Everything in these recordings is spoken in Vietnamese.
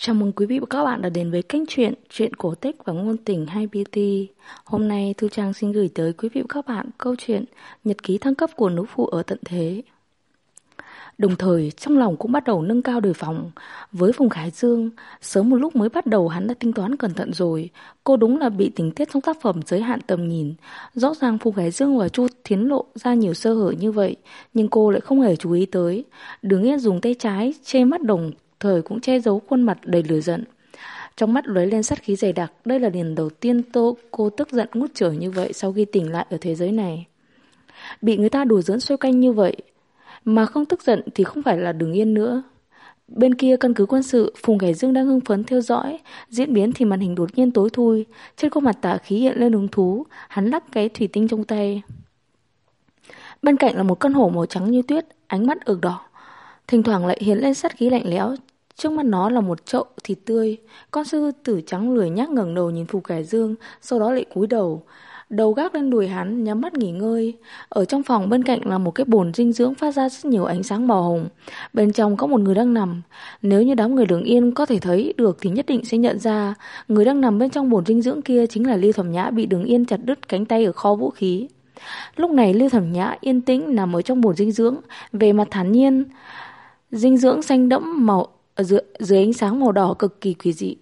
Chào mừng quý vị và các bạn đã đến với kênh truyện cổ tích và ngôn tình 2BT. Hôm nay Thu Trang xin gửi tới quý vị và các bạn câu chuyện Nhật ký thăng cấp của nữ phụ ở tận thế. Đồng thời trong lòng cũng bắt đầu nâng cao đề phòng với Phùng Khải Dương. Sớm một lúc mới bắt đầu hắn đã tính toán cẩn thận rồi. Cô đúng là bị tình tiết trong tác phẩm giới hạn tầm nhìn. Rõ ràng Phùng Khải Dương và Chu Thiến lộ ra nhiều sơ hở như vậy, nhưng cô lại không hề chú ý tới. Đường Yên dùng tay trái che mắt, đồng thời cũng che giấu khuôn mặt đầy lửa giận. Trong mắt lóe lên sát khí dày đặc. Đây là lần đầu tiên cô tức giận ngút trời như vậy sau khi tỉnh lại ở thế giới này. Bị người ta đùa giỡn xoay quanh như vậy mà không tức giận thì không phải là Đường Yên nữa. Bên kia căn cứ quân sự, Phùng Khải Dương đang hưng phấn theo dõi diễn biến thì màn hình đột nhiên tối thui. Trên khuôn mặt Tả Khí hiện lên hứng thú. Hắn lắc cái thủy tinh trong tay. Bên cạnh là một con hổ màu trắng như tuyết, ánh mắt ửng đỏ, thỉnh thoảng lại hiện lên sát khí lạnh lẽo. Trước mắt nó là một chậu thịt tươi. Con sư tử trắng lười nhác ngẩng đầu nhìn Phùng Khải Dương, sau đó lại cúi đầu, đầu gác lên đùi hắn, nhắm mắt nghỉ ngơi. Ở trong phòng bên cạnh là một cái bồn dinh dưỡng phát ra rất nhiều ánh sáng màu hồng. Bên trong có một người đang nằm. Nếu như đám người Đường Yên có thể thấy được thì nhất định sẽ nhận ra người đang nằm bên trong bồn dinh dưỡng kia chính là Lưu Thẩm Nhã bị Đường Yên chặt đứt cánh tay ở kho vũ khí. Lúc này Lưu Thẩm Nhã yên tĩnh nằm ở trong bồn dinh dưỡng, về mặt thản nhiên. Dinh dưỡng xanh đẫm màu dưới ánh sáng màu đỏ cực kỳ quỷ dị.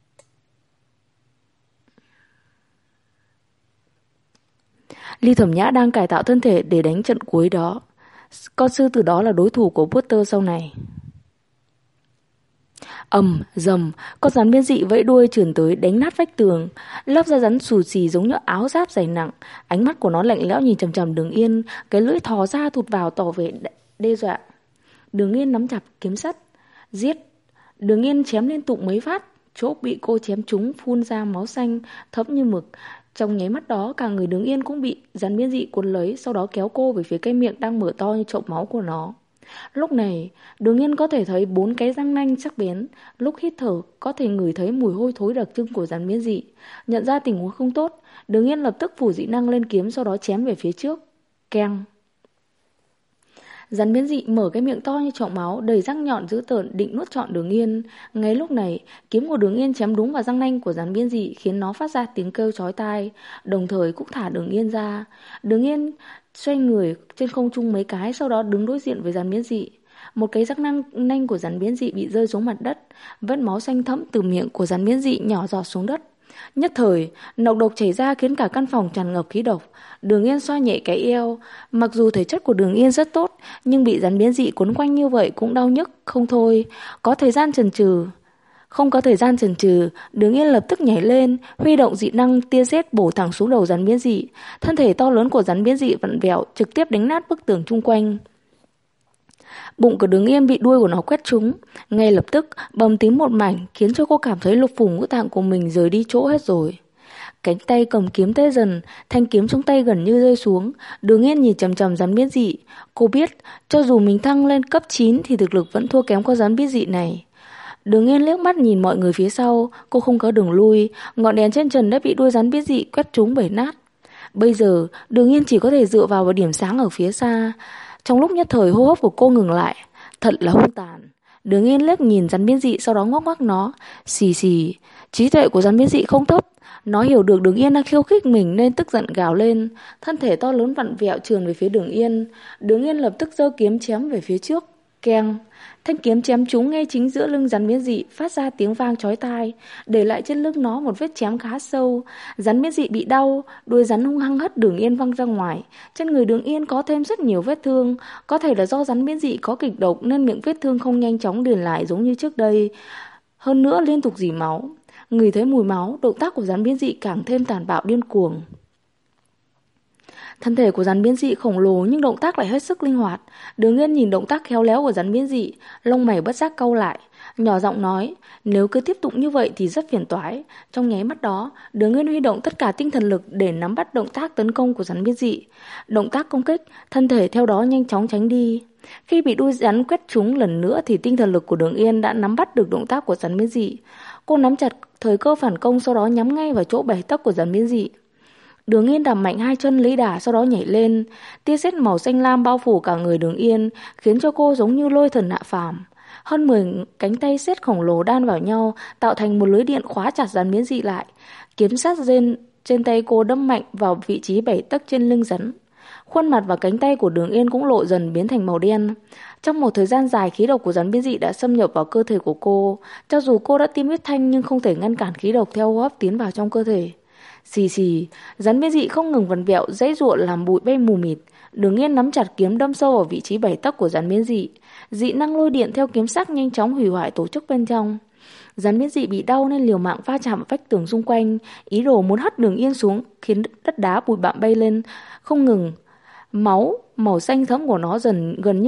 Lưu Thẩm Nhã đang cải tạo thân thể để đánh trận cuối đó. Con sư tử đó là đối thủ của Potter sau này. Ầm, dầm, con rắn biến dị vẫy đuôi trườn tới đánh nát vách tường. Lớp da rắn xù xì giống như áo giáp dày nặng. Ánh mắt của nó lạnh lẽo nhìn chằm chằm Đường Yên, cái lưỡi thò ra thụt vào tỏ vẻ đe dọa. Đường Yên nắm chặt kiếm sắt. Giết. Đường Yên chém liên tục mấy phát, chỗ bị cô chém trúng phun ra máu xanh thấm như mực. Trong nháy mắt đó cả người Đường Yên cũng bị rắn biến dị cuốn lấy, sau đó kéo cô về phía cái miệng đang mở to như chậu máu của nó. Lúc này Đường Yên có thể thấy 4 cái răng nanh sắc bén. Lúc hít thở có thể ngửi thấy mùi hôi thối đặc trưng của rắn biến dị. Nhận ra tình huống không tốt, Đường Yên lập tức phủ dị năng lên kiếm, sau đó chém về phía trước. Keng. Rắn biến dị mở cái miệng to như chậu máu, đầy răng nhọn dữ tợn định nuốt trọn Đường Yên. Ngay lúc này, kiếm của Đường Yên chém đúng vào răng nanh của rắn biến dị, khiến nó phát ra tiếng kêu chói tai, đồng thời cũng thả Đường Yên ra. Đường Yên xoay người trên không trung mấy cái, sau đó đứng đối diện với rắn biến dị. Một cái răng nanh của rắn biến dị bị rơi xuống mặt đất, vết máu xanh thẫm từ miệng của rắn biến dị nhỏ giọt xuống đất. Nhất thời, nọc độc chảy ra khiến cả căn phòng tràn ngập khí độc. Đường Yên xoa nhẹ cái eo. Mặc dù thể chất của Đường Yên rất tốt, nhưng bị rắn biến dị quấn quanh như vậy cũng đau nhức không thôi. Không có thời gian chần chừ, Đường Yên lập tức nhảy lên, huy động dị năng tia sét bổ thẳng xuống đầu rắn biến dị. Thân thể to lớn của rắn biến dị vặn vẹo, trực tiếp đánh nát bức tường chung quanh. Bụng của Đường Yên bị đuôi của nó quét trúng, ngay lập tức bầm tím một mảnh, khiến cho cô cảm thấy lục phủ ngũ tạng của mình rời đi chỗ hết rồi. Cánh tay cầm kiếm tê dần, thanh kiếm trong tay gần như rơi xuống. Đường Yên nhìn chằm chằm rắn biến dị. Cô biết, cho dù mình thăng lên cấp 9 thì thực lực vẫn thua kém con rắn biến dị này. Đường Yên liếc mắt nhìn mọi người phía sau, cô không có đường lui, ngọn đèn trên trần đã bị đuôi rắn biến dị quét trúng bể nát. Bây giờ, Đường Yên chỉ có thể dựa vào điểm sáng ở phía xa. Trong lúc nhất thời hô hấp của cô ngừng lại. Thật là hung tàn. Đường Yên liếc nhìn rắn biến dị, sau đó ngoắc ngoắc nó. Xì xì. Trí tuệ của rắn biến dị không thấp. Nó hiểu được Đường Yên đang khiêu khích mình nên tức giận gào lên. Thân thể to lớn vặn vẹo trườn về phía Đường Yên. Đường Yên lập tức giơ kiếm chém về phía trước. Keng. Thanh kiếm chém trúng ngay chính giữa lưng rắn biến dị, phát ra tiếng vang chói tai, để lại trên lưng nó một vết chém khá sâu. Rắn biến dị bị đau, đuôi rắn hung hăng hất Đường Yên văng ra ngoài. Trên người Đường Yên có thêm rất nhiều vết thương, có thể là do rắn biến dị có kịch độc nên miệng vết thương không nhanh chóng liền lại giống như trước đây. Hơn nữa liên tục rỉ máu. Ngửi thấy mùi máu, động tác của rắn biến dị càng thêm tàn bạo điên cuồng. Thân thể của rắn biến dị khổng lồ nhưng động tác lại hết sức linh hoạt. Đường Yên nhìn động tác khéo léo của rắn biến dị, lông mày bất giác cau lại, nhỏ giọng nói, nếu cứ tiếp tục như vậy thì rất phiền toái. Trong nháy mắt đó, Đường Yên huy động tất cả tinh thần lực để nắm bắt động tác tấn công của rắn biến dị. Động tác công kích, thân thể theo đó nhanh chóng tránh đi. Khi bị đuôi rắn quét trúng lần nữa thì tinh thần lực của Đường Yên đã nắm bắt được động tác của rắn biến dị. Cô nắm chặt thời cơ phản công, sau đó nhắm ngay vào chỗ bẻ tóc của rắn biến dị. Đường Yên đạp mạnh hai chân lấy đà, sau đó nhảy lên. Tia sét màu xanh lam bao phủ cả người Đường Yên, khiến cho cô giống như lôi thần hạ phàm. Hơn 10 cánh tay sét khổng lồ đan vào nhau, tạo thành một lưới điện khóa chặt rắn biến dị lại. Kiếm sắt trên tay cô đâm mạnh vào vị trí 7 tấc trên lưng rắn. Khuôn mặt và cánh tay của Đường Yên cũng lộ dần biến thành màu đen. Trong một thời gian dài, khí độc của rắn biến dị đã xâm nhập vào cơ thể của cô. Cho dù cô đã tiêm huyết thanh nhưng không thể ngăn cản khí độc theo hô hấp tiến vào trong cơ thể. Xì xì, rắn biến dị không ngừng vặn vẹo, giãy giụa làm bụi bay mù mịt. Đường Yên nắm chặt kiếm đâm sâu vào vị trí 7 tấc của rắn biến dị. Dị năng lôi điện theo kiếm sắc nhanh chóng hủy hoại tổ chức bên trong. Rắn biến dị bị đau nên liều mạng va chạm vào vách tường xung quanh, ý đồ muốn hất Đường Yên xuống, khiến đất đá bụi bặm bay lên không ngừng. Máu màu xanh thẫm của nó gần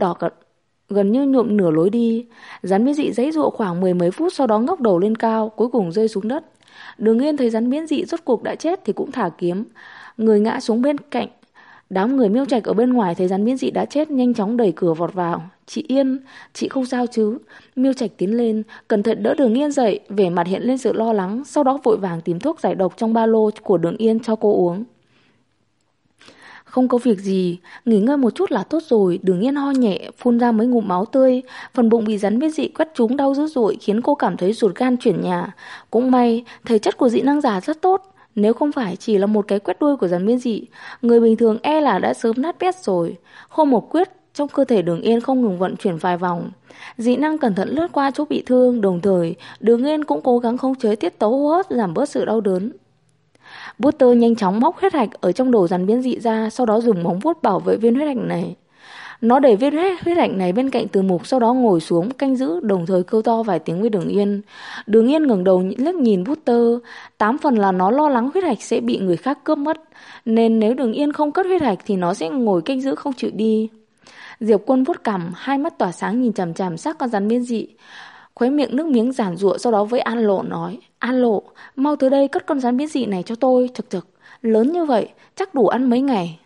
như nhuộm nửa lối đi. Rắn biến dị giãy giụa khoảng 10 mấy phút, sau đó ngóc đầu lên cao, cuối cùng rơi xuống đất. Đường Yên thấy rắn biến dị rốt cuộc đã chết thì cũng thả kiếm, người ngã xuống bên cạnh. Đám người Miêu Trạch ở bên ngoài thấy rắn biến dị đã chết, nhanh chóng đẩy cửa vọt vào. "Chị Yên, chị không sao chứ?" Miêu Trạch tiến lên, cẩn thận đỡ Đường Yên dậy, vẻ mặt hiện lên sự lo lắng, sau đó vội vàng tìm thuốc giải độc trong ba lô của Đường Yên cho cô uống. "Không có việc gì, nghỉ ngơi một chút là tốt rồi." Đường Yên ho nhẹ, phun ra mấy ngụm máu tươi. Phần bụng bị rắn biến dị quét trúng đau dữ dội, khiến cô cảm thấy ruột gan chuyển nhà. Cũng may, thể chất của dị năng giả rất tốt. Nếu không phải chỉ là một cái quét đuôi của rắn biến dị, người bình thường e là đã sớm nát bét rồi. Hôm một quyết, trong cơ thể Đường Yên không ngừng vận chuyển vài vòng. Dị năng cẩn thận lướt qua chỗ bị thương, đồng thời Đường Yên cũng cố gắng khống chế tiết tấu hô hấp, giảm bớt sự đau đớn. Butter nhanh chóng móc huyết hạch ở trong đầu rắn biến dị ra, sau đó dùng móng vuốt bảo vệ viên huyết hạch này. Nó để viên huyết hạch này bên cạnh Từ Mục, sau đó ngồi xuống canh giữ, đồng thời kêu to vài tiếng với Đường Yên. Đường Yên ngẩng đầu liếc nhìn Butter, 8 phần là nó lo lắng huyết hạch sẽ bị người khác cướp mất, nên nếu Đường Yên không cất huyết hạch thì nó sẽ ngồi canh giữ không chịu đi. Diệp Quân vuốt cằm, hai mắt tỏa sáng nhìn chằm chằm xác con rắn biến dị, khóe miệng nước miếng giàn giụa, sau đó với An Lộ nói: "An Lộ, mau tới đây cất con rắn biến dị này cho tôi." Chực chực, lớn như vậy chắc đủ ăn mấy ngày.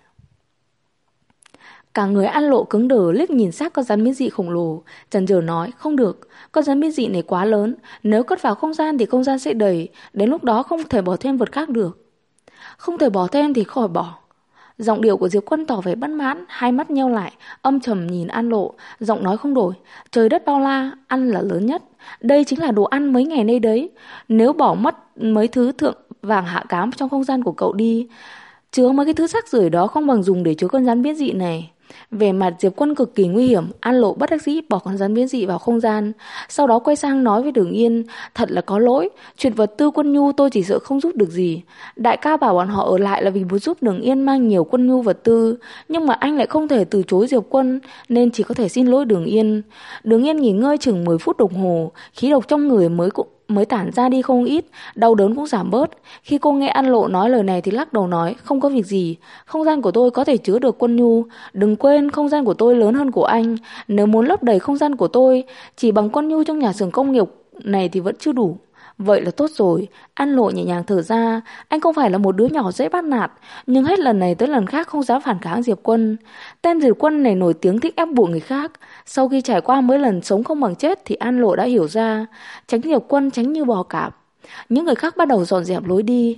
Cả người An Lộ cứng đờ liếc nhìn xác con rắn biến dị khổng lồ, chần chừ nói: "Không được, con rắn biến dị này quá lớn, nếu cất vào không gian thì không gian sẽ đầy, đến lúc đó không thể bỏ thêm vật khác được." "Không thể bỏ thêm thì khỏi bỏ." Giọng điệu của Diệp Quân tỏ vẻ bất mãn, hai mắt nheo lại, âm trầm nhìn An Lộ, giọng nói không đổi: "Trời đất bao la, ăn là lớn nhất. Đây chính là đồ ăn mấy ngày nay đấy. Nếu bỏ mất mấy thứ thượng vàng hạ cám trong không gian của cậu đi, chứa mấy cái thứ rác rưởi đó không bằng dùng để chứa con rắn biến dị này." Vẻ mặt Diệp Quân cực kỳ nguy hiểm. An Lộ bất đắc dĩ bỏ con rắn biến dị vào không gian, sau đó quay sang nói với Đường Yên: "Thật là có lỗi, chuyện vật tư quân nhu tôi chỉ sợ không giúp được gì. Đại ca bảo bọn họ ở lại là vì muốn giúp Đường Yên mang nhiều quân nhu vật tư, nhưng mà anh lại không thể từ chối Diệp Quân, nên chỉ có thể xin lỗi Đường Yên." Đường Yên nghỉ ngơi chừng 10 phút đồng hồ, khí độc trong người mới tản ra đi không ít, đau đớn cũng giảm bớt. Khi cô nghe An Lộ nói lời này thì lắc đầu nói: "Không có việc gì, không gian của tôi có thể chứa được quân nhu. Đừng quên không gian của tôi lớn hơn của anh, nếu muốn lấp đầy không gian của tôi chỉ bằng quân nhu trong nhà xưởng công nghiệp này thì vẫn chưa đủ." "Vậy là tốt rồi." An Lộ nhẹ nhàng thở ra, anh không phải là một đứa nhỏ dễ bắt nạt, nhưng hết lần này tới lần khác không dám phản kháng Diệp Quân. Tên Diệp Quân này nổi tiếng thích ép buộc người khác. Sau khi trải qua mấy lần sống không bằng chết thì An Lộ đã hiểu ra, tránh Diệp Quân tránh như bò cạp. Những người khác bắt đầu dọn dẹp lối đi.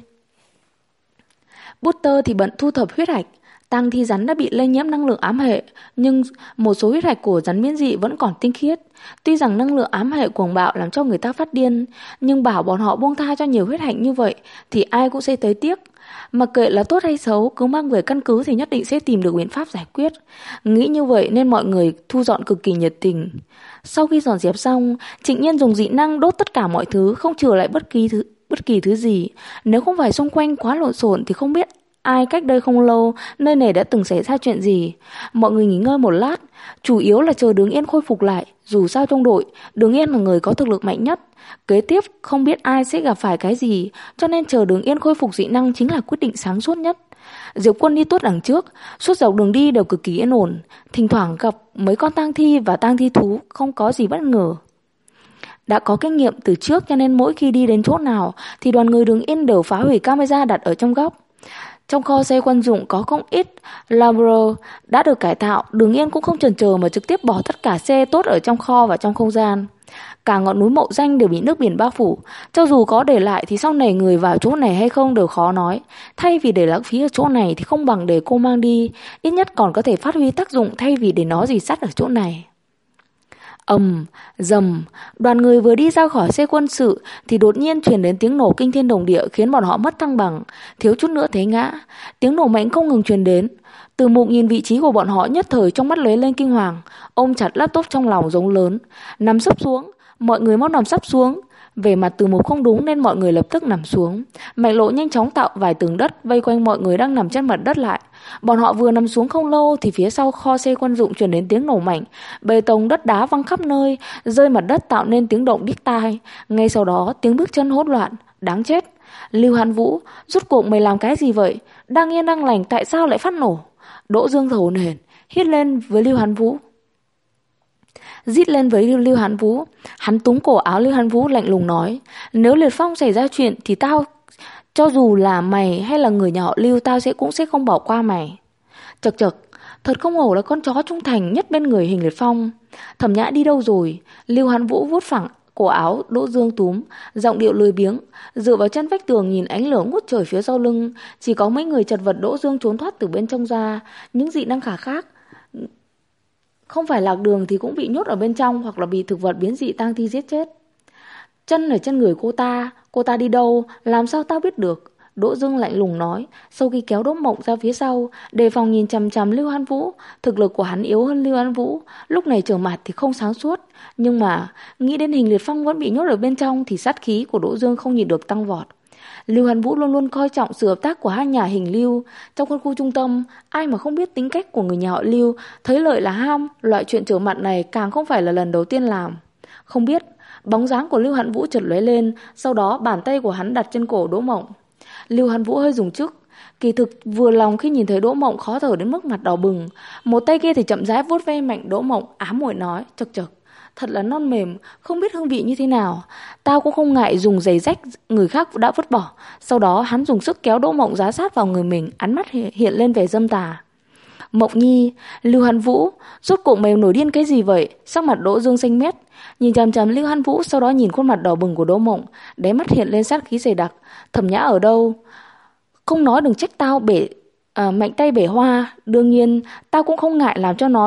Butter thì bận thu thập huyết hạch. Tang thi rắn đã bị lây nhiễm năng lượng ám hệ, nhưng một số huyết hạch của rắn biến dị vẫn còn tinh khiết. Tuy rằng năng lượng ám hệ cuồng bạo làm cho người ta phát điên, nhưng bảo bọn họ buông tha cho nhiều huyết hạch như vậy thì ai cũng sẽ thấy tiếc. Mặc kệ là tốt hay xấu, cứ mang về căn cứ thì nhất định sẽ tìm được biện pháp giải quyết. Nghĩ như vậy nên mọi người thu dọn cực kỳ nhiệt tình. Sau khi dọn dẹp xong, Trịnh Nhiên dùng dị năng đốt tất cả mọi thứ, không chừa lại bất kỳ thứ gì. Nếu không phải xung quanh quá lộn xộn thì không biết ai cách đây không lâu nơi này đã từng xảy ra chuyện gì. Mọi người nghỉ ngơi một lát, chủ yếu là chờ Đường Yên khôi phục lại. Dù sao trong đội, Đường Yên là người có thực lực mạnh nhất. Kế tiếp không biết ai sẽ gặp phải cái gì, cho nên chờ Đường Yên khôi phục dị năng chính là quyết định sáng suốt nhất. Diệp Quân đi tuốt đằng trước, suốt dọc đường đi đều cực kỳ yên ổn, thỉnh thoảng gặp mấy con tang thi và tang thi thú, không có gì bất ngờ. Đã có kinh nghiệm từ trước cho nên mỗi khi đi đến chỗ nào thì đoàn người Đường Yên đều phá hủy camera đặt ở trong góc. Trong kho xe quân dụng có không ít Labrador đã được cải tạo, Đường Yên cũng không chần chờ mà trực tiếp bỏ tất cả xe tốt ở trong kho vào trong không gian. Cả ngọn núi Mộ Danh đều bị nước biển bao phủ, cho dù có để lại thì sau này người vào chỗ này hay không đều khó nói. Thay vì để lãng phí ở chỗ này thì không bằng để cô mang đi, ít nhất còn có thể phát huy tác dụng thay vì để nó dì sắt ở chỗ này. Rầm, đoàn người vừa đi ra khỏi xe quân sự thì đột nhiên truyền đến tiếng nổ kinh thiên động địa khiến bọn họ mất thăng bằng, thiếu chút nữa té ngã. Tiếng nổ mạnh không ngừng truyền đến. Từ Mục nhìn vị trí của bọn họ, nhất thời trong mắt lóe lên kinh hoàng, ôm chặt laptop trong lòng giống lớn, nằm sấp xuống, mọi người mau nằm sấp xuống. Về mặt Từ Mục không đúng nên mọi người lập tức nằm xuống. Mạnh Lộ nhanh chóng tạo vài tường đất vây quanh mọi người đang nằm trên mặt đất lại. Bọn họ vừa nằm xuống không lâu thì phía sau kho xe quân dụng truyền đến tiếng nổ mạnh, bê tông đất đá văng khắp nơi, rơi mặt đất tạo nên tiếng động điếc tai. Ngay sau đó tiếng bước chân hỗn loạn. Đáng chết! Lưu Hàn Vũ, rốt cuộc mày làm cái gì vậy? Đang yên đang lành tại sao lại phát nổ? Đỗ Dương thở hổn hển, hít lên với Lưu Hàn Vũ. Rít lên với Lưu Hàn Vũ. Hắn túm cổ áo Lưu Hàn Vũ lạnh lùng nói: nếu Liệt Phong xảy ra chuyện thì tao, cho dù là mày hay là người nhà họ Lưu, tao cũng sẽ không bỏ qua mày. Chật chật, thật không hổ là con chó trung thành nhất bên người Hình Liệt Phong. Thẩm Nhã đi đâu rồi? Lưu Hàn Vũ vuốt phẳng cổ áo Đỗ Dương túm, giọng điệu lười biếng, dựa vào chân vách tường nhìn ánh lửa ngút trời phía sau lưng. Chỉ có mấy người chật vật Đỗ Dương trốn thoát từ bên trong ra. Những dị năng khả khác không phải lạc đường thì cũng bị nhốt ở bên trong, hoặc là bị thực vật biến dị tang thi giết chết. Chân ở trên người cô ta đi đâu, làm sao tao biết được? Đỗ Dương lạnh lùng nói, sau khi kéo Đỗ Mộng ra phía sau, đề phòng nhìn chằm chằm Lưu Hàn Vũ. Thực lực của hắn yếu hơn Lưu Hàn Vũ, lúc này trở mặt thì không sáng suốt. Nhưng mà, nghĩ đến Hình Liệt Phong vẫn bị nhốt ở bên trong thì sát khí của Đỗ Dương không nhìn được tăng vọt. Lưu Hàn Vũ luôn luôn coi trọng sự hợp tác của hai nhà Hình Lưu. Trong quân khu trung tâm, ai mà không biết tính cách của người nhà họ Lưu, thấy lợi là ham, loại chuyện trở mặt này càng không phải là lần đầu tiên làm. Không biết, bóng dáng của Lưu Hàn Vũ chợt lóe lên, sau đó bàn tay của hắn đặt trên cổ Đỗ Mộng. Lưu Hàn Vũ hơi dùng sức, kỳ thực vừa lòng khi nhìn thấy Đỗ Mộng khó thở đến mức mặt đỏ bừng. Một tay kia thì chậm rãi vuốt ve mạnh Đỗ Mộng, ám muội nói, chật chật, thật là non mềm, không biết hương vị như thế nào. Tao cũng không ngại dùng giày rách người khác đã vứt bỏ. Sau đó hắn dùng sức kéo Đỗ Mộng giá sát vào người mình, ánh mắt hiện lên vẻ dâm tà. Mộng Nhi, Lưu Hàn Vũ, rốt cuộc mày nổi điên cái gì vậy? Sắc mặt Đỗ Dương xanh mét, nhìn chằm chằm Lưu Hàn Vũ, sau đó nhìn khuôn mặt đỏ bừng của Đỗ Mộng, đáy mắt hiện lên sát khí dày đặc. Thẩm Nhã ở đâu? Không nói đừng trách tao mạnh tay bể hoa. Đương nhiên, tao cũng không ngại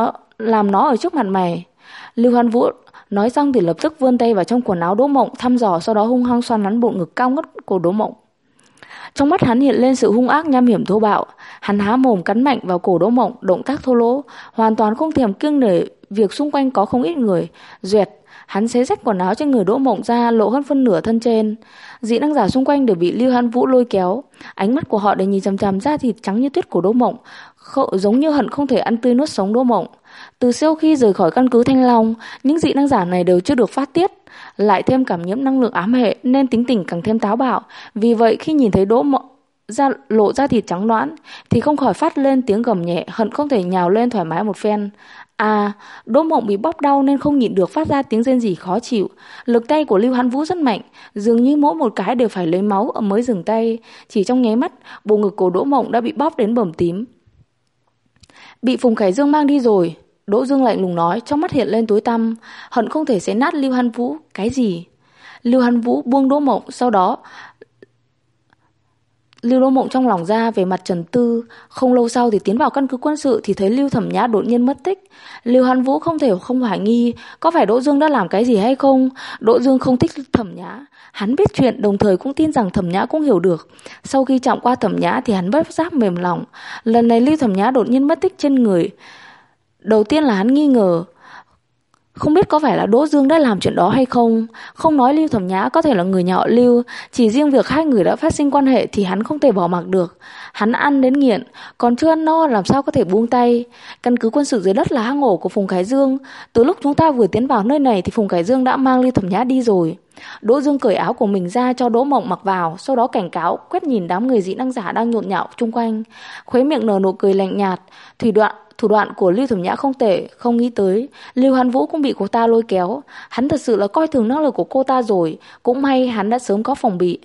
làm nó ở trước mặt mày. Lưu Hàn Vũ nói xong thì lập tức vươn tay vào trong quần áo Đỗ Mộng thăm dò, sau đó hung hăng xoắn nắn bộ ngực cao ngất của Đỗ Mộng. Trong mắt hắn hiện lên sự hung ác nham hiểm thô bạo. Hắn há mồm cắn mạnh vào cổ Đỗ Mộng, động tác thô lỗ, hoàn toàn không thèm kiêng nể việc xung quanh có không ít người. Duệt, hắn xé rách quần áo trên người Đỗ Mộng ra, lộ hơn phân nửa thân trên. Dị năng giả xung quanh đều bị Lưu Hàn Vũ lôi kéo, ánh mắt của họ đều nhìn chằm chằm da thịt trắng như tuyết của Đỗ Mộng, giống như hận không thể ăn tươi nuốt sống Đỗ Mộng. Từ sau khi rời khỏi căn cứ Thanh Long, những dị năng giả này đều chưa được phát tiết, lại thêm cảm nhiễm năng lượng ám hệ nên tính tình càng thêm táo bạo. Vì vậy khi nhìn thấy Đỗ Mộng lộ ra thịt trắng nõn thì không khỏi phát lên tiếng gầm nhẹ, hận không thể nhào lên thoải mái một phen. Đỗ Mộng bị bóp đau nên không nhịn được phát ra tiếng rên rỉ khó chịu. Lực tay của Lưu Hàn Vũ rất mạnh, dường như mỗi một cái đều phải lấy máu mới dừng tay. Chỉ trong nháy mắt, bộ ngực của Đỗ Mộng đã bị bóp đến bầm tím. Bị Phùng Khải Dương mang đi rồi. Đỗ Dương lạnh lùng nói, trong mắt hiện lên tối tăm, hận không thể xé nát Lưu Hàn Vũ. Cái gì? Lưu Hàn Vũ buông Đỗ Mộng, sau đó Lưu Đỗ Mộng trong lòng ra về mặt trầm tư. Không lâu sau thì tiến vào căn cứ quân sự thì thấy Lưu Thẩm Nhã đột nhiên mất tích. Lưu Hàn Vũ không thể không hoài nghi có phải Đỗ Dương đã làm cái gì hay không. Đỗ Dương không thích Thẩm Nhã, hắn biết chuyện, đồng thời cũng tin rằng Thẩm Nhã cũng hiểu được. Sau khi chạm qua Thẩm Nhã thì hắn bất giác mềm lòng. Lần này Lưu Thẩm Nhã đột nhiên mất tích trên người, đầu tiên là hắn nghi ngờ không biết có phải là Đỗ Dương đã làm chuyện đó hay không. Không nói Lưu Thẩm Nhã có thể là người nhà họ Lưu, chỉ riêng việc hai người đã phát sinh quan hệ thì hắn không thể bỏ mặc được. Hắn ăn đến nghiện, còn chưa ăn no làm sao có thể buông tay. Căn cứ quân sự dưới đất là hang ổ của Phùng Khải Dương. Từ lúc chúng ta vừa tiến vào nơi này thì Phùng Khải Dương đã mang Lưu Thẩm Nhã đi rồi. Đỗ Dương cởi áo của mình ra cho Đỗ Mộng mặc vào, sau đó cảnh cáo quét nhìn đám người dị năng giả đang nhộn nhạo chung quanh, khuấy miệng nở nụ cười lạnh nhạt. Thủ đoạn của Lưu Thẩm Nhã không tệ, không nghĩ tới Lưu Hàn Vũ cũng bị cô ta lôi kéo. Hắn thật sự là coi thường năng lực của cô ta rồi. Cũng may hắn đã sớm có phòng bị.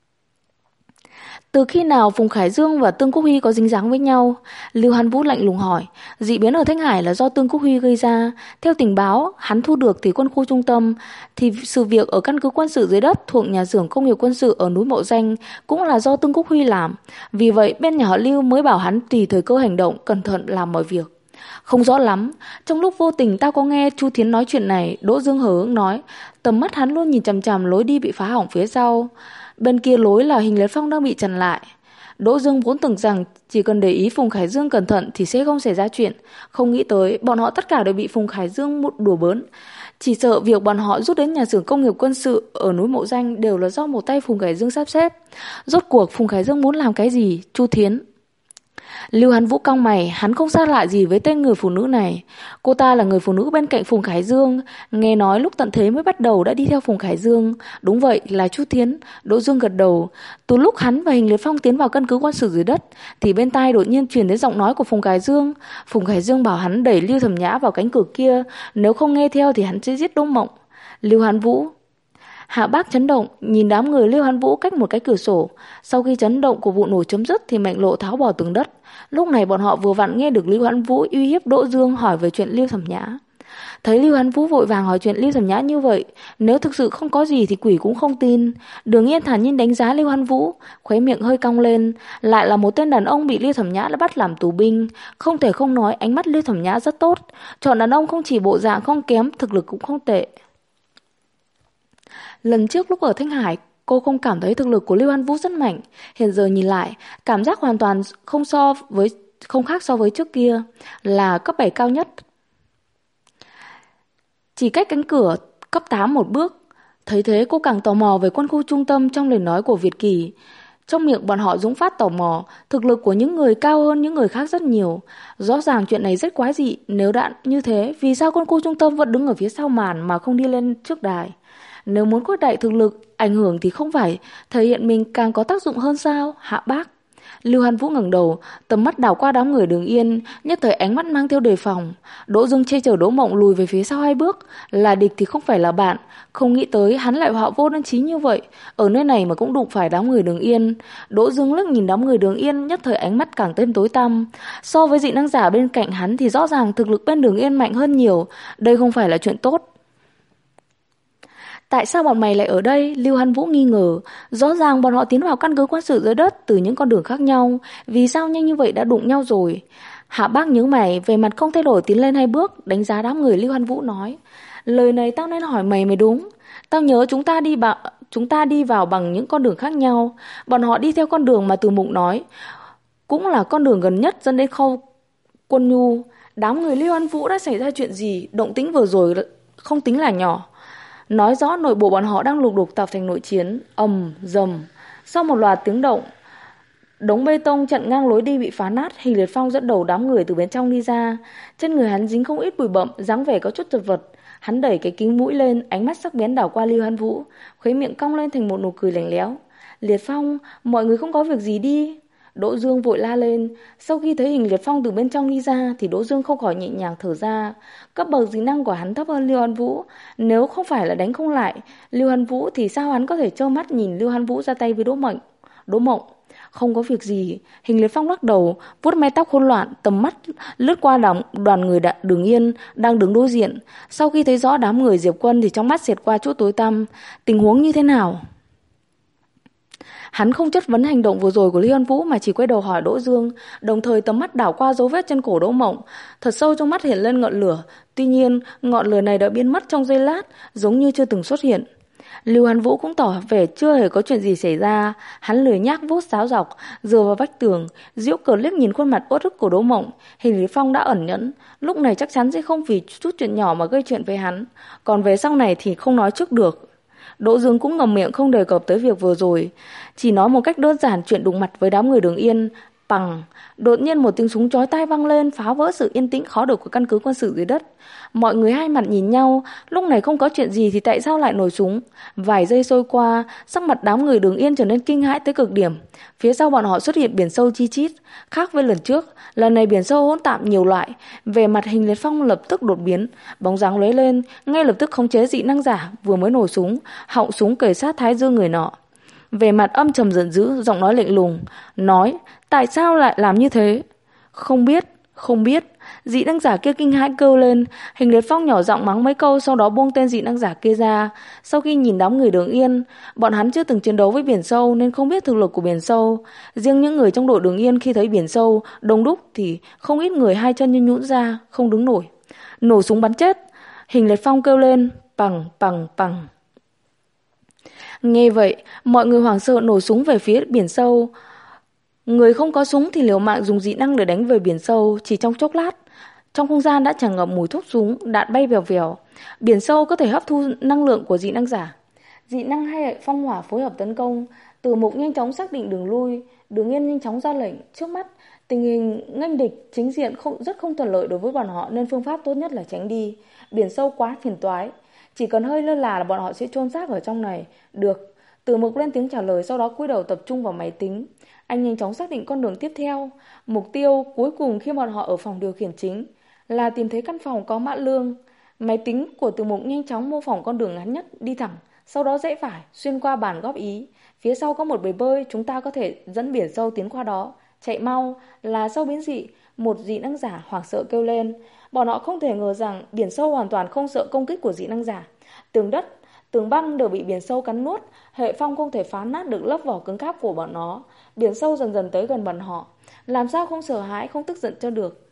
Từ khi nào Phùng Khải Dương và Tương Quốc Huy có dính dáng với nhau? Lưu Hàn Vũ lạnh lùng hỏi. Dị biến ở Thanh Hải là do Tương Quốc Huy gây ra. Theo tình báo hắn thu được thì quân khu trung tâm, thì sự việc ở căn cứ quân sự dưới đất thuộc nhà xưởng công nghiệp quân sự ở núi Mộ Danh cũng là do Tương Quốc Huy làm. Vì vậy bên nhà họ Lưu mới bảo hắn tùy thời cơ hành động, cẩn thận làm mọi việc. Không rõ lắm. Trong lúc vô tình tao có nghe Chu Thiến nói chuyện này. Đỗ Dương hờ hững nói. Tầm mắt hắn luôn nhìn chằm chằm lối đi bị phá hỏng phía sau. Bên kia lối là Hình Liệt Phong đang bị chặn lại. Đỗ Dương vốn tưởng rằng chỉ cần để ý Phùng Khải Dương cẩn thận thì sẽ không xảy ra chuyện. Không nghĩ tới bọn họ tất cả đều bị Phùng Khải Dương một đùa bỡn. Chỉ sợ việc bọn họ rút đến nhà xưởng công nghiệp quân sự ở núi Mộ Danh đều là do một tay Phùng Khải Dương sắp xếp. Rốt cuộc Phùng Khải Dương muốn làm cái gì? Chu Thiến. Lưu Hán Vũ cau mày, hắn không xa lạ gì với tên người phụ nữ này. Cô ta là người phụ nữ bên cạnh Phùng Khải Dương, nghe nói lúc tận thế mới bắt đầu đã đi theo Phùng Khải Dương. Đúng vậy, là Chu Thiến. Đỗ Dương gật đầu. Từ lúc hắn và Hình Liệt Phong tiến vào căn cứ quân sự dưới đất, thì bên tai đột nhiên truyền đến giọng nói của Phùng Khải Dương. Phùng Khải Dương bảo hắn đẩy Lưu Thẩm Nhã vào cánh cửa kia, nếu không nghe theo thì hắn sẽ giết Đỗ Mộng. Lưu Hán Vũ. Hạ Bác chấn động, nhìn đám người Lưu Hán Vũ cách một cái cửa sổ. Sau khi chấn động của vụ nổ chấm dứt thì Mạnh Lộ tháo bỏ tường đất. Lúc này bọn họ vừa vặn nghe được Lưu Hán Vũ uy hiếp Đỗ Dương hỏi về chuyện Lưu Thẩm Nhã. Thấy Lưu Hán Vũ vội vàng hỏi chuyện Lưu Thẩm Nhã như vậy, nếu thực sự không có gì thì quỷ cũng không tin. Đường Yên thản nhiên đánh giá Lưu Hán Vũ, khóe miệng hơi cong lên. Lại là một tên đàn ông bị Lưu Thẩm Nhã đã bắt làm tù binh. Không thể không nói ánh mắt Lưu Thẩm Nhã rất tốt. Chọn đàn ông không chỉ bộ dạng không kém, thực lực cũng không tệ. Lần trước lúc ở Thanh Hải, cô không cảm thấy thực lực của Lưu Hán Vũ rất mạnh. Hiện giờ nhìn lại, cảm giác hoàn toàn không khác so với trước kia, là cấp 7 cao nhất. Chỉ cách cánh cửa cấp 8 một bước. Thấy thế cô càng tò mò về quân khu trung tâm trong lời nói của Việt Kỳ. Trong miệng bọn họ dũng phát tò mò, thực lực của những người cao hơn những người khác rất nhiều. Rõ ràng chuyện này rất quái dị, nếu đã như thế, vì sao quân khu trung tâm vẫn đứng ở phía sau màn mà không đi lên trước đài? Nếu muốn khuếch đại thực lực, ảnh hưởng thì không phải thể hiện mình càng có tác dụng hơn sao, Hạ Bác? Lưu Hán Vũ ngẩng đầu, tầm mắt đảo qua đám người Đường Yên, nhất thời ánh mắt mang theo đề phòng. Đỗ Dương che chở Đỗ Mộng lùi về phía sau 2 bước, là địch thì không phải là bạn. Không nghĩ tới hắn lại họa vô đơn chí như vậy, ở nơi này mà cũng đụng phải đám người Đường Yên. Đỗ Dương liếc nhìn đám người Đường Yên, nhất thời ánh mắt càng thêm tối tăm. So với dị năng giả bên cạnh hắn thì rõ ràng thực lực bên Đường Yên mạnh hơn nhiều, đây không phải là chuyện tốt. Tại sao bọn mày lại ở đây? Lưu Hán Vũ nghi ngờ. Rõ ràng bọn họ tiến vào căn cứ quân sự dưới đất từ những con đường khác nhau. Vì sao nhanh như vậy đã đụng nhau rồi? Hạ Bác nhớ mày, về mặt không thay đổi tiến lên 2 bước, đánh giá đám người. Lưu Hán Vũ nói. Lời này tao nên hỏi mày mới đúng. Tao nhớ chúng ta đi vào bằng những con đường khác nhau. Bọn họ đi theo con đường mà Từ Mụng nói, cũng là con đường gần nhất dẫn đến khâu Quân Nhu. Đám người Lưu Hán Vũ đã xảy ra chuyện gì? Động tĩnh vừa rồi không tính là nhỏ. Nói rõ nội bộ bọn họ đang lục đục tạo thành nội chiến. Ầm dầm. Sau một loạt tiếng động, đống bê tông chặn ngang lối đi bị phá nát. Hình Liệt Phong dẫn đầu đám người từ bên trong đi ra. Trên người hắn dính không ít bụi bặm, dáng vẻ có chút chật vật. Hắn đẩy cái kính mũi lên, ánh mắt sắc bén đảo qua Lưu Hán Vũ, khóe miệng cong lên thành một nụ cười lạnh lẽo. Liệt Phong, mọi người không có việc gì đi. Đỗ Dương vội la lên. Sau khi thấy Hình Liệt Phong từ bên trong đi ra thì Đỗ Dương không khỏi nhẹ nhàng thở ra. Cấp bậc dị năng của hắn thấp hơn Lưu Hán Vũ. Nếu không phải là đánh không lại Lưu Hán Vũ thì sao hắn có thể trơ mắt nhìn Lưu Hán Vũ ra tay với Đỗ Mộng? Không có việc gì. Hình Liệt Phong lắc đầu, vuốt mái tóc hỗn loạn, tầm mắt lướt qua đoàn người Đường Yên đang đứng đối diện. Sau khi thấy rõ đám người Diệp Quân thì trong mắt xẹt qua chút tối tăm. Tình huống như thế nào? Hắn không chất vấn hành động vừa rồi của Lưu Hán Vũ mà chỉ quay đầu hỏi Đỗ Dương, đồng thời tầm mắt đảo qua dấu vết trên cổ Đỗ Mộng. Thật sâu trong mắt hiện lên ngọn lửa, tuy nhiên ngọn lửa này đã biến mất trong giây lát, giống như chưa từng xuất hiện. Lưu Hán Vũ cũng tỏ vẻ chưa hề có chuyện gì xảy ra. Hắn lười nhác vuốt sáo dọc, dựa vào vách tường, giễu cợt liếc nhìn khuôn mặt uất ức của Đỗ Mộng. Hình Lý Phong đã ẩn nhẫn, lúc này chắc chắn sẽ không vì chút chuyện nhỏ mà gây chuyện với hắn, còn về sau này thì không nói trước được. Đỗ Dương cũng ngậm miệng không đề cập tới việc vừa rồi, chỉ nói một cách đơn giản chuyện đụng mặt với đám người Đường Yên. Bằng, đột nhiên một tiếng súng chói tai vang lên, phá vỡ sự yên tĩnh khó được của căn cứ quân sự dưới đất. Mọi người hai mặt nhìn nhau, lúc này không có chuyện gì thì tại sao lại nổ súng? Vài giây trôi qua, sắc mặt đám người Đường Yên trở nên kinh hãi tới cực điểm. Phía sau bọn họ xuất hiện biển sâu chi chít, khác với lần trước, lần này biển sâu hỗn tạp nhiều loại. Về mặt Hình Liệt Phong lập tức đột biến, bóng dáng lóe lên, ngay lập tức khống chế dị năng giả vừa mới nổ súng, họng súng kề sát thái dương người nọ. Về mặt âm trầm giận dữ, giọng nói lạnh lùng, nói: tại sao lại làm như thế? Không biết. Không biết. Dị năng giả kia kinh hãi kêu lên. Hình Liệt Phong nhỏ giọng mắng mấy câu, sau đó buông tên dị năng giả kia ra. Sau khi nhìn đám người Đường Yên, bọn hắn chưa từng chiến đấu với Biển Sâu nên không biết thực lực của Biển Sâu. Riêng những người trong đội Đường Yên khi thấy Biển Sâu đông đúc thì không ít người hai chân như nhũn ra, không đứng nổi. Nổ súng bắn chết. Hình Liệt Phong kêu lên, pằng pằng pằng. Nghe vậy, mọi người hoảng sợ nổ súng về phía Biển Sâu. Người không có súng thì liều mạng dùng dị năng để đánh về Biển Sâu. Chỉ trong chốc lát, trong không gian đã tràn ngập mùi thuốc súng, đạn bay vèo vèo. Biển Sâu có thể hấp thu năng lượng của dị năng giả. Dị năng hay phong hỏa phối hợp tấn công. Từ Mục nhanh chóng xác định đường lui, Đường Yên nhanh chóng ra lệnh. Trước mắt, tình hình nghênh địch chính diện rất không thuận lợi đối với bọn họ nên phương pháp tốt nhất là tránh đi. Biển Sâu quá phiền toái, chỉ cần hơi lơ là bọn họ sẽ chôn xác ở trong này. Được. Từ Mục lên tiếng trả lời, sau đó cúi đầu tập trung vào máy tính. Anh nhanh chóng xác định con đường tiếp theo. Mục tiêu cuối cùng khi bọn họ ở phòng điều khiển chính là tìm thấy căn phòng có Mã Lương. Máy tính của Từ Mục nhanh chóng mô phỏng con đường ngắn nhất, đi thẳng, sau đó rẽ phải, xuyên qua bàn góp ý. Phía sau có một bể bơi, chúng ta có thể dẫn Biển Sâu tiến qua đó. Chạy mau, là sâu biến dị. Một dị năng giả hoảng sợ kêu lên. Bọn họ không thể ngờ rằng Biển Sâu hoàn toàn không sợ công kích của dị năng giả. Tường đất, tường băng đều bị Biển Sâu cắn nuốt. Hệ phong không thể phá nát được lớp vỏ cứng cáp của bọn nó. Biển Sâu dần dần tới gần bọn họ. Làm sao không sợ hãi, không tức giận cho được.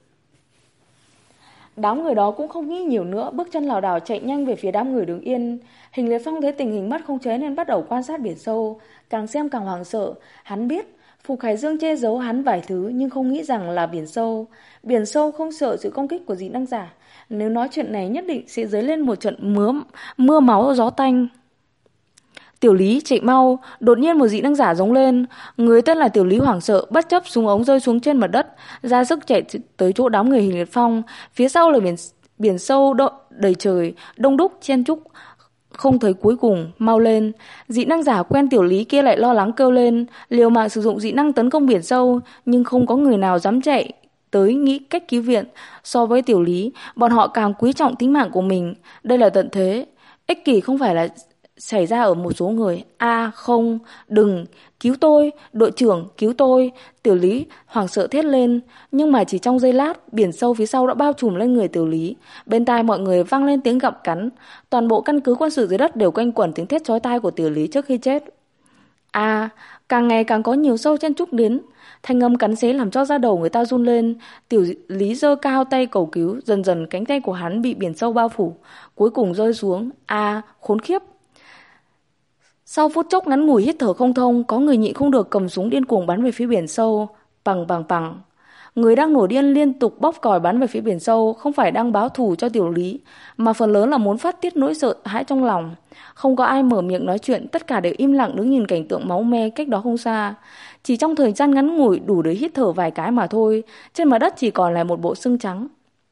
Đám người đó cũng không nghĩ nhiều nữa, bước chân lảo đảo chạy nhanh về phía đám người Đường Yên. Hình Liệt Phong thấy tình hình mất khống chế nên bắt đầu quan sát Biển Sâu. Càng xem càng hoảng sợ. Hắn biết Phục Hải Dương che giấu hắn vài thứ nhưng không nghĩ rằng là Biển Sâu. Biển Sâu không sợ sự công kích của dị năng giả. Nếu nói chuyện này nhất định sẽ dấy lên một trận mưa máu gió tanh. Tiểu Lý chạy mau. Đột nhiên một dị năng giả giống lên. Người tên là Tiểu Lý hoảng sợ, bất chấp súng ống rơi xuống trên mặt đất, ra sức chạy tới chỗ đám người Hình Liệt Phong. Phía sau là biển sâu đầy trời, đông đúc chen chúc không thấy cuối cùng. Mau lên. Dị năng giả quen Tiểu Lý kia lại lo lắng kêu lên, liều mạng sử dụng dị năng tấn công Biển Sâu, nhưng không có người nào dám chạy tới nghĩ cách cứu viện. So với Tiểu Lý, bọn họ càng quý trọng tính mạng của mình. Đây là tận thế. Ích kỷ không phải là xảy ra ở một số người. Không, đừng, cứu tôi, đội trưởng, cứu tôi. Tiểu Lý hoảng sợ thét lên. Nhưng mà chỉ trong giây lát, Biển Sâu phía sau đã bao trùm lên người Tiểu Lý. Bên tai mọi người vang lên tiếng gặm cắn. Toàn bộ căn cứ quân sự dưới đất đều quanh quẩn tiếng thét chói tai của Tiểu Lý trước khi chết. Càng ngày càng có nhiều sâu chen chúc đến. Thanh âm cắn xé làm cho da đầu người ta run lên. Tiểu Lý giơ cao tay cầu cứu. Dần dần cánh tay của hắn bị Biển Sâu bao phủ, cuối cùng rơi xuống. Khốn khiếp. Sau phút chốc ngắn ngủi hít thở không thông, có người nhịn không được cầm súng điên cuồng bắn về phía Biển Sâu. Pằng pằng pằng. Người đang nổi điên liên tục bóp còi bắn về phía Biển Sâu, không phải đang báo thù cho Tiểu Lý, mà phần lớn là muốn phát tiết nỗi sợ hãi trong lòng. Không có ai mở miệng nói chuyện, tất cả đều im lặng đứng nhìn cảnh tượng máu me cách đó không xa. Chỉ trong thời gian ngắn ngủi đủ để hít thở vài cái mà thôi, trên mặt đất chỉ còn lại một bộ xương trắng.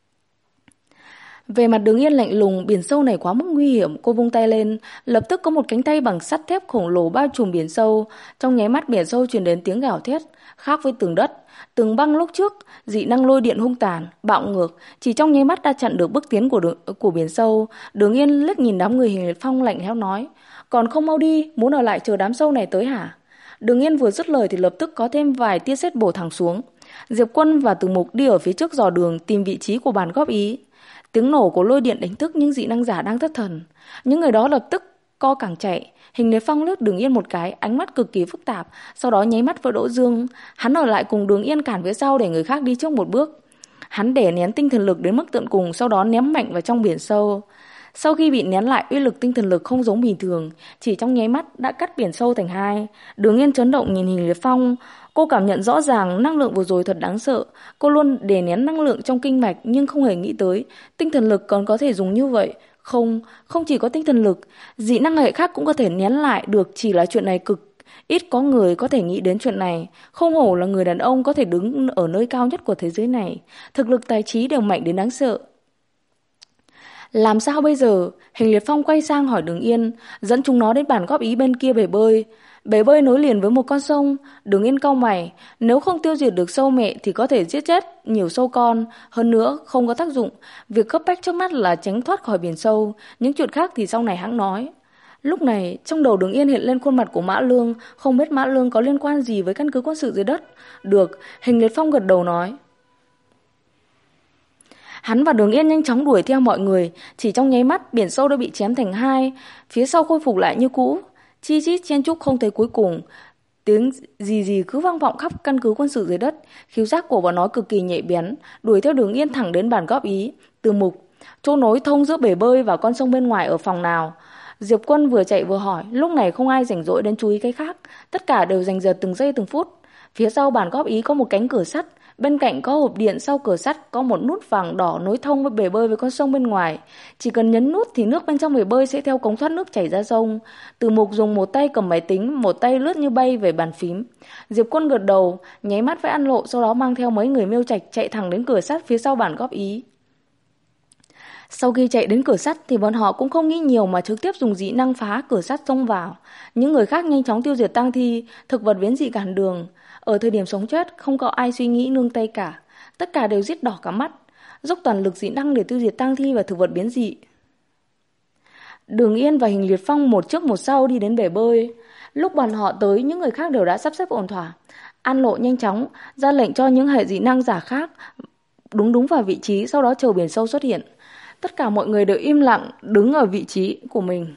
Về mặt Đường Yên lạnh lùng, Biển Sâu này quá mức nguy hiểm. Cô vung tay lên, lập tức có một cánh tay bằng sắt thép khổng lồ bao trùm Biển Sâu. Trong nháy mắt Biển Sâu truyền đến tiếng gào thét. Khác với tường đất, tường băng lúc trước, dị năng lôi điện hung tàn, bạo ngược, chỉ trong nháy mắt đã chặn được bước tiến của Biển Sâu. Đường Yên liếc nhìn đám người Hình Liệt Phong lạnh lẽo nói: còn không mau đi, muốn ở lại chờ đám sâu này tới hả? Đường Yên vừa dứt lời thì lập tức có thêm vài tia sét bổ thẳng xuống. Diệp Quân và Từ Mục đi ở phía trước dò đường tìm vị trí của bàn góp ý. Tiếng nổ của lôi điện đánh thức những dị năng giả đang thất thần. Những người đó lập tức co cẳng chạy. Hình Liệt Phong lướt Đường Yên một cái, ánh mắt cực kỳ phức tạp, sau đó nháy mắt với Đỗ Dương. Hắn ở lại cùng Đường Yên cản phía sau để người khác đi trước một bước. Hắn đè nén tinh thần lực đến mức tận cùng, sau đó ném mạnh vào trong Biển Sâu. Sau khi bị nén lại, uy lực tinh thần lực không giống bình thường, chỉ trong nháy mắt đã cắt Biển Sâu thành hai. Đường Yên chấn động nhìn Hình Liệt Phong. Cô cảm nhận rõ ràng năng lượng vừa rồi thật đáng sợ. Cô luôn đè nén năng lượng trong kinh mạch nhưng không hề nghĩ tới tinh thần lực còn có thể dùng như vậy. Không chỉ có tinh thần lực, dị năng hệ khác cũng có thể nén lại được, chỉ là chuyện này cực ít có người có thể nghĩ đến chuyện này. Không hổ là người đàn ông có thể đứng ở nơi cao nhất của thế giới này. Thực lực tài trí đều mạnh đến đáng sợ. Làm sao bây giờ? Hình Liệt Phong quay sang hỏi Đường Yên, dẫn chúng nó đến bàn góp ý bên kia bể bơi. Bể bơi nối liền với một con sông. Đường Yên cau mày, nếu không tiêu diệt được sâu mẹ thì có thể giết chết nhiều sâu con, hơn nữa không có tác dụng. Việc cấp bách trước mắt là tránh thoát khỏi Biển Sâu, những chuyện khác thì sau này hãng nói. Lúc này trong đầu Đường Yên hiện lên khuôn mặt của Mã Lương. Không biết Mã Lương có liên quan gì với căn cứ quân sự dưới đất. Được, Hình Liệt Phong gật đầu nói: Hắn và Đường Yên nhanh chóng đuổi theo mọi người. Chỉ trong nháy mắt, biển sâu đã bị chém thành hai, phía sau khôi phục lại như cũ. Chi chít chen chúc không thấy cuối cùng. Tiếng gì gì cứ vang vọng khắp căn cứ quân sự dưới đất. Khứu giác của bọn nó cực kỳ nhạy bén, đuổi theo Đường Yên thẳng đến bàn góp ý. Từ mục, chỗ nối thông giữa bể bơi và con sông bên ngoài ở phòng nào? Diệp Quân vừa chạy vừa hỏi. Lúc này không ai rảnh rỗi đến chú ý cái khác, tất cả đều giành giật từng giây từng phút. Phía sau bàn góp ý có một cánh cửa sắt, bên cạnh có hộp điện, sau cửa sắt có một nút vàng đỏ nối thông với bể bơi với con sông bên ngoài. Chỉ cần nhấn nút thì nước bên trong bể bơi sẽ theo cống thoát nước chảy ra sông. Từ mục dùng một tay cầm máy tính, một tay lướt như bay về bàn phím. Diệp Quân gật đầu, nháy mắt với An Lộ, sau đó mang theo mấy người Miêu Trạch chạy thẳng đến cửa sắt phía sau bàn góp ý. Sau khi chạy đến cửa sắt thì bọn họ cũng không nghĩ nhiều mà trực tiếp dùng dị năng phá cửa sắt xông vào. Những người khác nhanh chóng tiêu diệt tang thi, thực vật biến dị cản đường. Ở thời điểm sống chết không có ai suy nghĩ nương tay cả, tất cả đều giết đỏ cả mắt, dốc toàn lực dị năng để tiêu diệt tang thi và thực vật biến dị. Đường Yên và Hình Liệt Phong một trước một sau đi đến bể bơi. Lúc bọn họ tới, những người khác đều đã sắp xếp ổn thỏa. An Lộ nhanh chóng ra lệnh cho những hệ dị năng giả khác đúng vào vị trí, sau đó chờ biển sâu xuất hiện. Tất cả mọi người đều im lặng đứng ở vị trí của mình.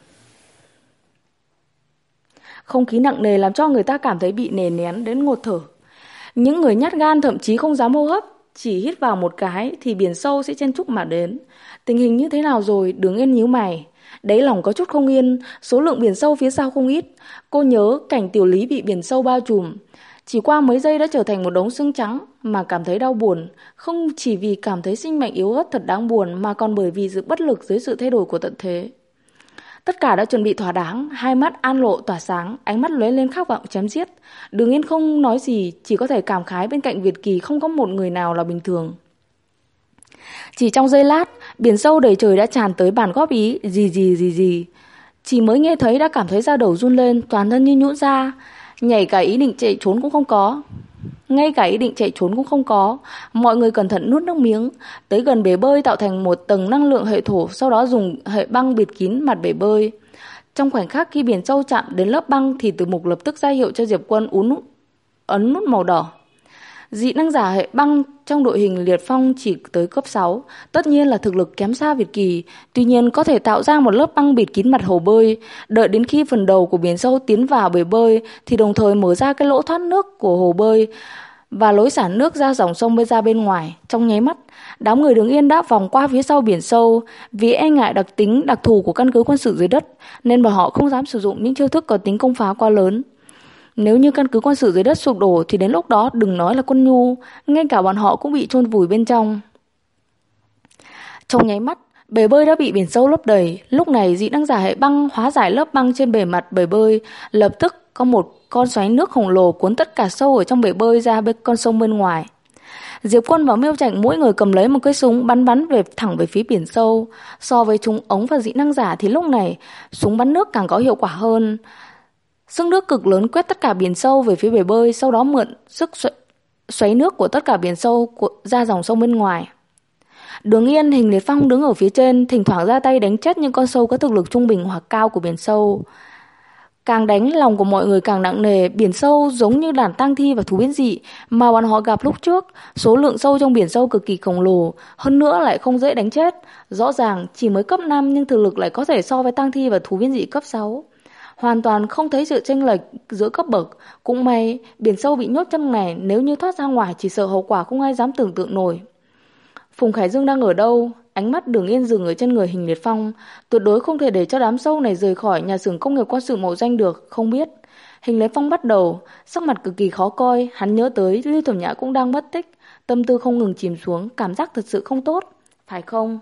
Không khí nặng nề làm cho người ta cảm thấy bị nề nén đến ngột thở. Những người nhát gan thậm chí không dám hô hấp, chỉ hít vào một cái thì biển sâu sẽ chen chúc mà đến. Tình hình như thế nào rồi? Đường Yên nhíu mày, đáy lòng có chút không yên. Số lượng biển sâu phía sau không ít. Cô nhớ cảnh Tiểu Lý bị biển sâu bao trùm, chỉ qua mấy giây đã trở thành một đống xương trắng, mà cảm thấy đau buồn. Không chỉ vì cảm thấy sinh mệnh yếu ớt thật đáng buồn, mà còn bởi vì sự bất lực dưới sự thay đổi của tận thế. Tất cả đã chuẩn bị thỏa đáng, hai mắt An Lộ tỏa sáng, ánh mắt lóe lên khát vọng chém giết. Đường Yên không nói gì, chỉ có thể cảm khái bên cạnh Việt Kỳ không có một người nào là bình thường. Chỉ trong giây lát, biển sâu đầy trời đã tràn tới bàn góp ý, gì. Chỉ mới nghe thấy đã cảm thấy da đầu run lên, toàn thân như nhũn ra, ngay cả ý định chạy trốn cũng không có. Mọi người cẩn thận nuốt nước miếng, tới gần bể bơi tạo thành một tầng năng lượng hệ thổ, sau đó dùng hệ băng bịt kín mặt bể bơi. Trong khoảnh khắc khi biển sâu chạm đến lớp băng thì Từ Mục lập tức ra hiệu cho Diệp Quân ấn nút màu đỏ. Dị năng giả hệ băng trong đội hình Liệt Phong chỉ tới cấp 6, tất nhiên là thực lực kém xa Việt Kỳ, tuy nhiên có thể tạo ra một lớp băng bịt kín mặt hồ bơi. Đợi đến khi phần đầu của biển sâu tiến vào bể bơi thì đồng thời mở ra cái lỗ thoát nước của hồ bơi và lối xả nước ra dòng sông bên ra bên ngoài. Trong nháy mắt, đám người Đường Yên đã vòng qua phía sau biển sâu. Vì e ngại đặc tính đặc thù của căn cứ quân sự dưới đất nên bọn họ không dám sử dụng những chiêu thức có tính công phá quá lớn. Nếu như căn cứ quân sự dưới đất sụp đổ thì đến lúc đó đừng nói là quân nhu, ngay cả bọn họ cũng bị chôn vùi bên trong. Trong nháy mắt, bể bơi đã bị biển sâu lấp đầy. Lúc này dị năng giả hệ băng hóa giải lớp băng trên bề mặt bể bơi, lập tức có một con xoáy nước khổng lồ cuốn tất cả sâu ở trong bể bơi ra bên con sông bên ngoài. Diệp Quân và Miêu Trạch mỗi người cầm lấy một cây súng bắn thẳng về phía biển sâu. So với chúng ống và dị năng giả thì lúc này súng bắn nước càng có hiệu quả hơn. Sức nước cực lớn quét tất cả biển sâu về phía bể bơi, sau đó mượn sức xoáy nước của tất cả biển sâu ra dòng sông bên ngoài. Đường Yên, Hình Liệt Phong đứng ở phía trên, thỉnh thoảng ra tay đánh chết những con sâu có thực lực trung bình hoặc cao của biển sâu. Càng đánh, lòng của mọi người càng nặng nề. Biển sâu giống như đàn tang thi và thú biến dị mà bọn họ gặp lúc trước. Số lượng sâu trong biển sâu cực kỳ khổng lồ, hơn nữa lại không dễ đánh chết. Rõ ràng chỉ mới cấp 5 nhưng thực lực lại có thể so với tang thi và thú biến dị cấp 6. Hoàn toàn không thấy sự chênh lệch giữa cấp bậc. Cũng may biển sâu bị nhốt trong này, nếu như thoát ra ngoài chỉ sợ hậu quả không ai dám tưởng tượng nổi. Phùng Khải Dương đang ở đâu? Ánh mắt Đường Yên dừng ở trên người Hình Liệt Phong. Tuyệt đối không thể để cho đám sâu này rời khỏi nhà xưởng công nghiệp quân sự Mộ Danh được. Không biết. Hình Liệt Phong bắt đầu sắc mặt cực kỳ khó coi. Hắn nhớ tới Lưu Thẩm Nhã cũng đang mất tích, tâm tư không ngừng chìm xuống, cảm giác thật sự không tốt, phải không?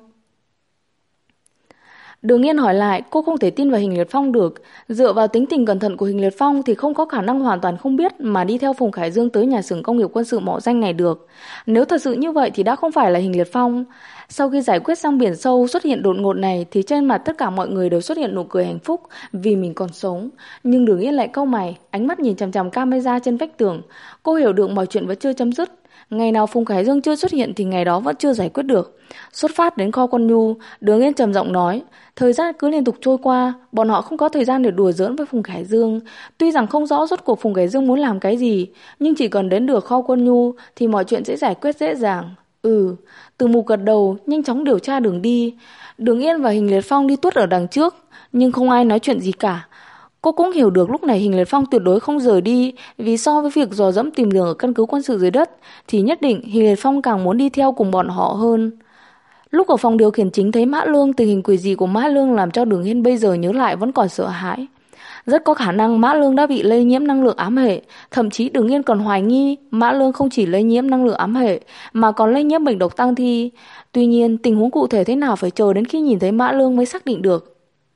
Đường Yên hỏi lại, cô không thể tin vào Hình Liệt Phong được. Dựa vào tính tình cẩn thận của Hình Liệt Phong thì không có khả năng hoàn toàn không biết mà đi theo Phùng Khải Dương tới nhà xưởng công nghiệp quân sự Mộ Danh này được. Nếu thật sự như vậy thì đã không phải là Hình Liệt Phong. Sau khi giải quyết xong biển sâu xuất hiện đột ngột này thì trên mặt tất cả mọi người đều xuất hiện nụ cười hạnh phúc vì mình còn sống. Nhưng Đường Yên lại cau mày, ánh mắt nhìn chằm chằm camera trên vách tường. Cô hiểu được mọi chuyện vẫn chưa chấm dứt. Ngày nào Phùng Khải Dương chưa xuất hiện thì ngày đó vẫn chưa giải quyết được. Xuất phát đến kho Quân Nhu, Đường Yên trầm giọng nói, thời gian cứ liên tục trôi qua, bọn họ không có thời gian để đùa giỡn với Phùng Khải Dương. Tuy rằng không rõ rốt cuộc Phùng Khải Dương muốn làm cái gì, nhưng chỉ cần đến được kho Quân Nhu thì mọi chuyện sẽ giải quyết dễ dàng. Từ Mục gật đầu, nhanh chóng điều tra đường đi. Đường Yên và Hình Liệt Phong đi tuốt ở đằng trước, nhưng không ai nói chuyện gì cả. Cô cũng hiểu được lúc này Hình Liệt Phong tuyệt đối không rời đi, vì so với việc dò dẫm tìm đường ở căn cứ quân sự dưới đất, thì nhất định Hình Liệt Phong càng muốn đi theo cùng bọn họ hơn. Lúc ở phòng điều khiển chính thấy Mã Lương, tình hình quỷ dị của Mã Lương làm cho Đường Yên bây giờ nhớ lại vẫn còn sợ hãi. Rất có khả năng Mã Lương đã bị lây nhiễm năng lượng ám hệ, thậm chí Đường Yên còn hoài nghi Mã Lương không chỉ lây nhiễm năng lượng ám hệ mà còn lây nhiễm bệnh độc tang thi. Tuy nhiên, tình huống cụ thể thế nào phải chờ đến khi nhìn thấy Mã Lương mới xác định được.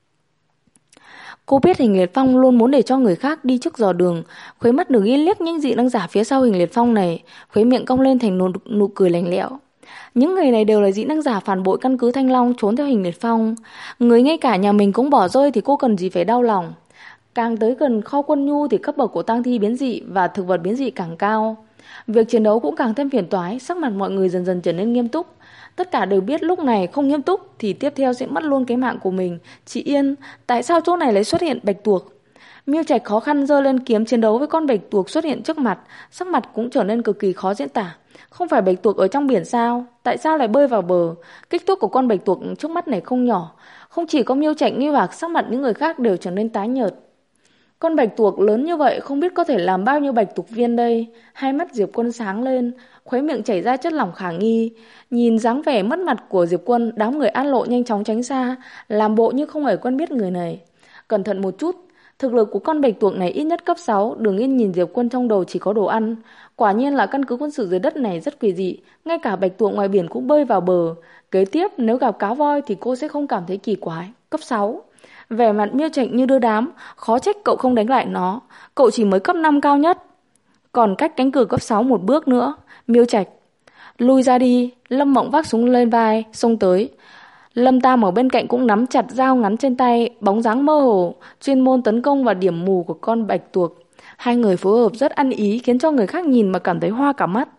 Cô biết Hình Liệt Phong luôn muốn để cho người khác đi trước dò đường, khuấy mắt Đường Yên liếc những dị năng giả phía sau Hình Liệt Phong này, khuấy miệng cong lên thành nụ cười lạnh lẽo. Những người này đều là dị năng giả phản bội căn cứ Thanh Long trốn theo Hình Liệt Phong. Người ngay cả nhà mình cũng bỏ rơi thì cô cần gì phải đau lòng. Càng tới gần kho quân nhu thì cấp bậc của tang thi biến dị và thực vật biến dị càng cao. Việc chiến đấu cũng càng thêm phiền toái, sắc mặt mọi người dần dần trở nên nghiêm túc. Tất cả đều biết lúc này không nghiêm túc thì tiếp theo sẽ mất luôn cái mạng của mình. Chị Yên, tại sao chỗ này lại xuất hiện bạch tuộc? Miêu Trạch khó khăn giơ lên kiếm chiến đấu với con bạch tuộc xuất hiện trước mặt, sắc mặt cũng trở nên cực kỳ khó diễn tả. Không phải bạch tuộc ở trong biển sao? Tại sao lại bơi vào bờ? Kích thước của con bạch tuộc trước mắt này không nhỏ. Không chỉ có Miêu Trạch nghi hoặc, sắc mặt những người khác đều trở nên tái nhợt. Con bạch tuộc lớn như vậy không biết có thể làm bao nhiêu bạch tuộc viên đây. Hai mắt Diệp Quân sáng lên, khóe miệng chảy ra chất lỏng khả nghi. Nhìn dáng vẻ mất mặt của Diệp Quân, đám người An Lộ nhanh chóng tránh xa, làm bộ như không hề quen biết người này. Cẩn thận một chút, thực lực của con bạch tuộc này ít nhất cấp 6. Đường Yên nhìn Diệp Quân trong đầu chỉ có đồ ăn. Quả nhiên là căn cứ quân sự dưới đất này rất quỷ dị, ngay cả bạch tuộc ngoài biển cũng bơi vào bờ. Kế tiếp nếu gặp cá voi thì cô sẽ không cảm thấy kỳ quái. Cấp 6. Vẻ mặt Miêu Trạch như đưa đám, khó trách cậu không đánh lại nó, cậu chỉ mới cấp 5 cao nhất, còn cách cánh cửa cấp 6 một bước nữa. Miêu Trạch, lui ra đi. Lâm Mộng vác súng lên vai, xông tới. Lâm Tam ở bên cạnh cũng nắm chặt dao ngắn trên tay, bóng dáng mơ hồ, chuyên môn tấn công vào điểm mù của con bạch tuộc. Hai người phối hợp rất ăn ý, khiến cho người khác nhìn mà cảm thấy hoa cả mắt.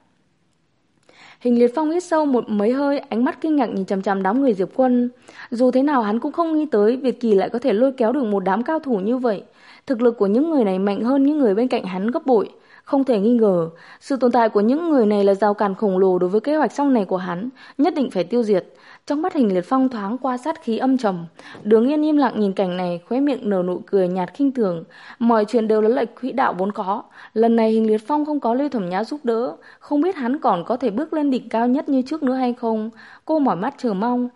Hình Liệt Phong hít sâu mấy hơi, ánh mắt kinh ngạc nhìn chằm chằm đám người Diệp Quân. Dù thế nào hắn cũng không nghĩ tới Việt Kỳ lại có thể lôi kéo được một đám cao thủ như vậy. Thực lực của những người này mạnh hơn những người bên cạnh hắn gấp bội. Không thể nghi ngờ, sự tồn tại của những người này là rào cản khổng lồ đối với kế hoạch sau này của hắn, nhất định phải tiêu diệt. Trong mắt Hình Liệt Phong thoáng qua sát khí âm trầm. Đường Yên im lặng nhìn cảnh này, khóe miệng nở nụ cười nhạt khinh thường. Mọi chuyện đều là lệch quỹ đạo vốn có. Lần này Hình Liệt Phong không có Lưu Thẩm Nhã giúp đỡ, không biết hắn còn có thể bước lên đỉnh cao nhất như trước nữa hay không. Cô mỏi mắt chờ mong.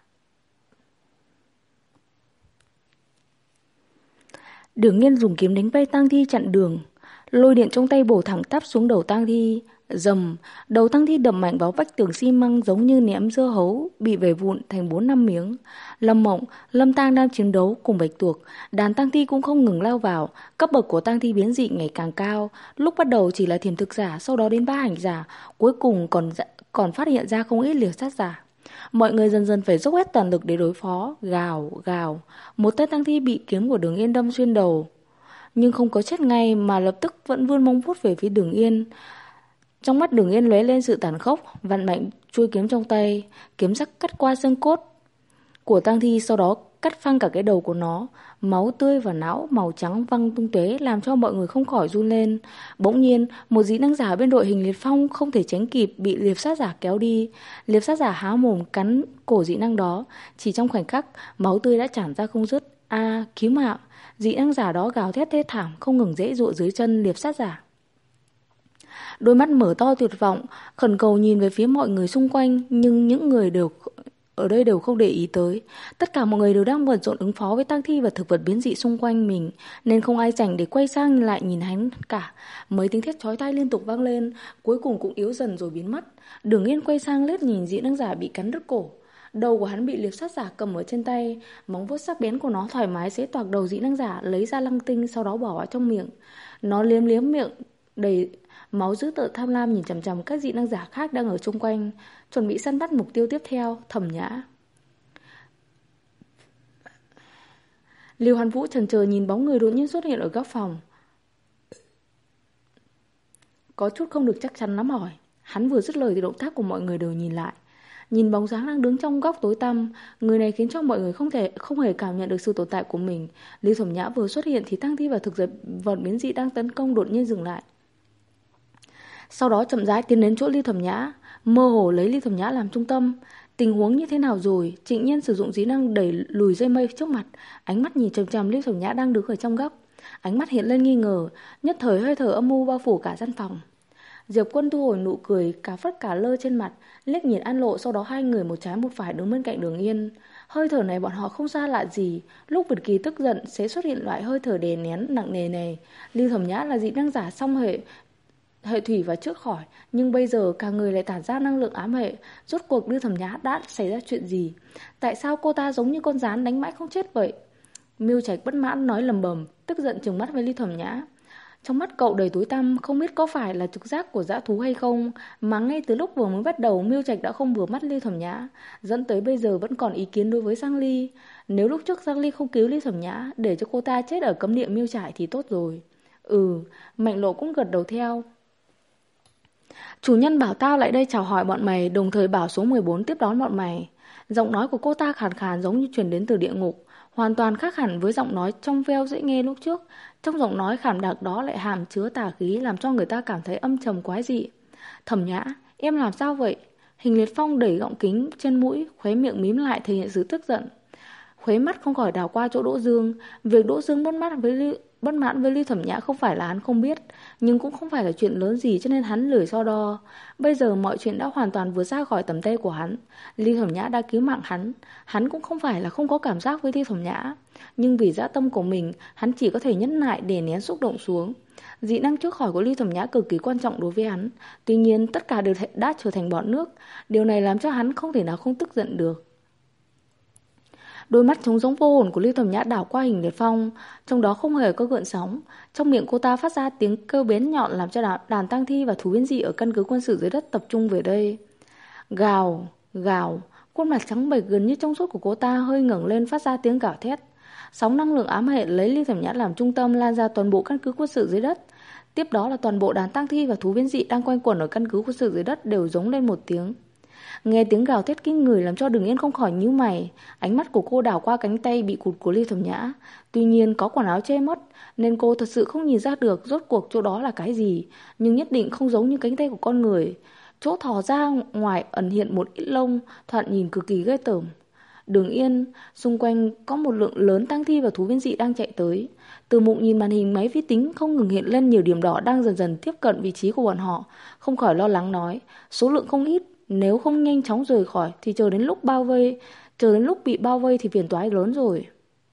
Đường Nhiên dùng kiếm đánh bay tang thi chặn đường, lôi điện trong tay bổ thẳng tắp xuống đầu tang thi. Rầm, đầu tang thi đập mạnh vào vách tường xi măng giống như ném dưa hấu, bị vẩy vụn thành 4-5 miếng. Lâm Mộng, Lâm Tang đang chiến đấu cùng bạch tuộc, đàn tang thi cũng không ngừng lao vào, cấp bậc của tang thi biến dị ngày càng cao. Lúc bắt đầu chỉ là thiểm thực giả, sau đó đến ba hành giả, cuối cùng còn phát hiện ra không ít liều sát giả. Mọi người dần dần phải dốc hết toàn lực để đối phó. Gào, gào, một tên tang thi bị kiếm của Đường Yên đâm xuyên đầu, nhưng không có chết ngay mà lập tức vẫn vươn móng vuốt về phía Đường Yên. Trong mắt Đường Yên lóe lên sự tàn khốc, vặn mạnh chuôi kiếm trong tay, kiếm sắc cắt qua xương cốt của tang thi, sau đó cắt phăng cả cái đầu của nó. Máu tươi và não màu trắng văng tung tóe làm cho mọi người không khỏi run lên. Bỗng nhiên, một dị năng giả bên đội Hình Liệt Phong không thể tránh kịp, bị liệp sát giả kéo đi. Liệp sát giả há mồm cắn cổ dị năng đó, chỉ trong khoảnh khắc, máu tươi đã tràn ra không dứt. A, cứu mạng! Dị năng giả đó gào thét thê thảm, không ngừng giãy giụa dưới chân liệp sát giả. Đôi mắt mở to tuyệt vọng, khẩn cầu nhìn về phía mọi người xung quanh, nhưng những người ở đây đều không để ý tới. Tất cả mọi người đều đang bận rộn ứng phó với tang thi và thực vật biến dị xung quanh mình, nên không ai rảnh để quay sang lại nhìn hắn cả. Mấy tiếng thét chói tai liên tục vang lên, cuối cùng cũng yếu dần rồi biến mất. Đường Yên quay sang liếc nhìn dị năng giả bị cắn đứt cổ. Đầu của hắn bị liệp sát giả cầm ở trên tay, móng vuốt sắc bén của nó thoải mái xé toạc đầu dị năng giả, lấy ra lăng tinh, sau đó bỏ vào trong miệng. Nó liếm liếm miệng đầy máu dữ tợn tham lam nhìn chằm chằm các dị năng giả khác đang ở chung quanh, chuẩn bị săn bắt mục tiêu tiếp theo. Thẩm Nhã. Lưu Hoàn Vũ chần chờ nhìn bóng người đột nhiên xuất hiện ở góc phòng, có chút không được chắc chắn lắm hỏi. Hắn vừa dứt lời thì động tác của mọi người đều nhìn lại. Nhìn bóng dáng đang đứng trong góc tối tăm, người này khiến cho mọi người không hề cảm nhận được sự tồn tại của mình. Lưu Thẩm Nhã vừa xuất hiện thì tang thi và thực vật biến dị đang tấn công đột nhiên dừng lại. Sau đó chậm rãi tiến đến chỗ Ly Thẩm Nhã, mơ hồ lấy Ly Thẩm Nhã làm trung tâm. Tình huống như thế nào rồi? Trịnh Nhiên sử dụng dị năng đẩy lùi dây mây trước mặt, ánh mắt nhìn chằm chằm Ly Thẩm Nhã đang đứng ở trong góc. Ánh mắt hiện lên nghi ngờ, nhất thời hơi thở âm u bao phủ cả gian phòng. Diệp Quân thu hồi nụ cười cả phất cả lơ trên mặt, liếc nhìn An Lộ, sau đó hai người một trái một phải đứng bên cạnh Đường Yên. Hơi thở này bọn họ không xa lạ gì, lúc Việt Kỳ tức giận sẽ xuất hiện loại hơi thở đè nén nặng nề này. Ly Thẩm Nhã là dị năng giả song hệ thủy và trước khỏi, nhưng bây giờ cả người lại tản ra năng lượng ám hệ. Rốt cuộc Ly Thẩm Nhã đã xảy ra chuyện gì? Tại sao cô ta giống như con gián đánh mãi không chết vậy? Miêu Trạch bất mãn nói lầm bầm, tức giận trừng mắt với Ly Thẩm Nhã. Trong mắt cậu đầy tối tăm, không biết có phải là trực giác của dã thú hay không, mà ngay từ lúc vừa mới bắt đầu Miêu Trạch đã không vừa mắt Ly Thẩm Nhã, dẫn tới bây giờ vẫn còn ý kiến đối với Giang Ly. Nếu lúc trước Giang Ly không cứu Ly Thẩm Nhã, để cho cô ta chết ở cấm địa Miêu Trại thì tốt rồi. Mạnh Lộ cũng gật đầu theo. Chủ nhân bảo tao lại đây chào hỏi bọn mày, đồng thời bảo số 14 tiếp đón bọn mày. Giọng nói của cô ta khàn khàn giống như truyền đến từ địa ngục, hoàn toàn khác hẳn với giọng nói trong veo dễ nghe lúc trước. Trong giọng nói khảm đặc đó lại hàm chứa tà khí, làm cho người ta cảm thấy âm trầm quái dị. Thẩm Nhã, em làm sao vậy? Hình Liệt Phong đẩy gọng kính trên mũi, khóe miệng mím lại thể hiện sự tức giận. Khuấy mắt không khỏi đảo qua chỗ Đỗ Dương. Việc Đỗ Dương bất mãn với Ly Thẩm Nhã không phải là hắn không biết, nhưng cũng không phải là chuyện lớn gì cho nên hắn lười so đo. Bây giờ mọi chuyện đã hoàn toàn vượt ra khỏi tầm tay của hắn. Ly Thẩm Nhã đã cứu mạng hắn cũng không phải là không có cảm giác với Ly Thẩm Nhã. Nhưng vì dã tâm của mình, hắn chỉ có thể nhẫn nại để nén xúc động xuống. Dị năng trước khỏi của Ly Thẩm Nhã cực kỳ quan trọng đối với hắn. Tuy nhiên tất cả đều đã trở thành bọt nước. Điều này làm cho hắn không thể nào không tức giận được. Đôi mắt trống rỗng vô hồn của Ly Thẩm Nhã đảo qua Hình Liệt Phong, trong đó không hề có gợn sóng. Trong miệng cô ta phát ra tiếng kêu bén nhọn làm cho đàn tang thi và thú biến dị ở căn cứ quân sự dưới đất tập trung về đây. Gào, gào, khuôn mặt trắng bệch gần như trong suốt của cô ta hơi ngẩng lên phát ra tiếng gào thét. Sóng năng lượng ám hệ lấy Ly Thẩm Nhã làm trung tâm lan ra toàn bộ căn cứ quân sự dưới đất. Tiếp đó là toàn bộ đàn tang thi và thú biến dị đang quanh quẩn ở căn cứ quân sự dưới đất đều giống lên một tiếng. Nghe tiếng gào thét kinh người làm cho Đường Yên không khỏi nhíu mày. Ánh mắt của cô đảo qua cánh tay bị cụt của Ly Thẩm Nhã. Tuy nhiên có quần áo che mất nên cô thật sự không nhìn ra được rốt cuộc chỗ đó là cái gì, nhưng nhất định không giống như cánh tay của con người. Chỗ thò ra ngoài ẩn hiện một ít lông, thoạt nhìn cực kỳ ghê tởm. Đường Yên, xung quanh có một lượng lớn tang thi và thú biến dị đang chạy tới. Từ Mục nhìn màn hình máy vi tính không ngừng hiện lên nhiều điểm đỏ đang dần dần tiếp cận vị trí của bọn họ, không khỏi lo lắng nói, số lượng không ít. Nếu không nhanh chóng rời khỏi thì chờ đến lúc bị bao vây thì phiền toái lớn rồi.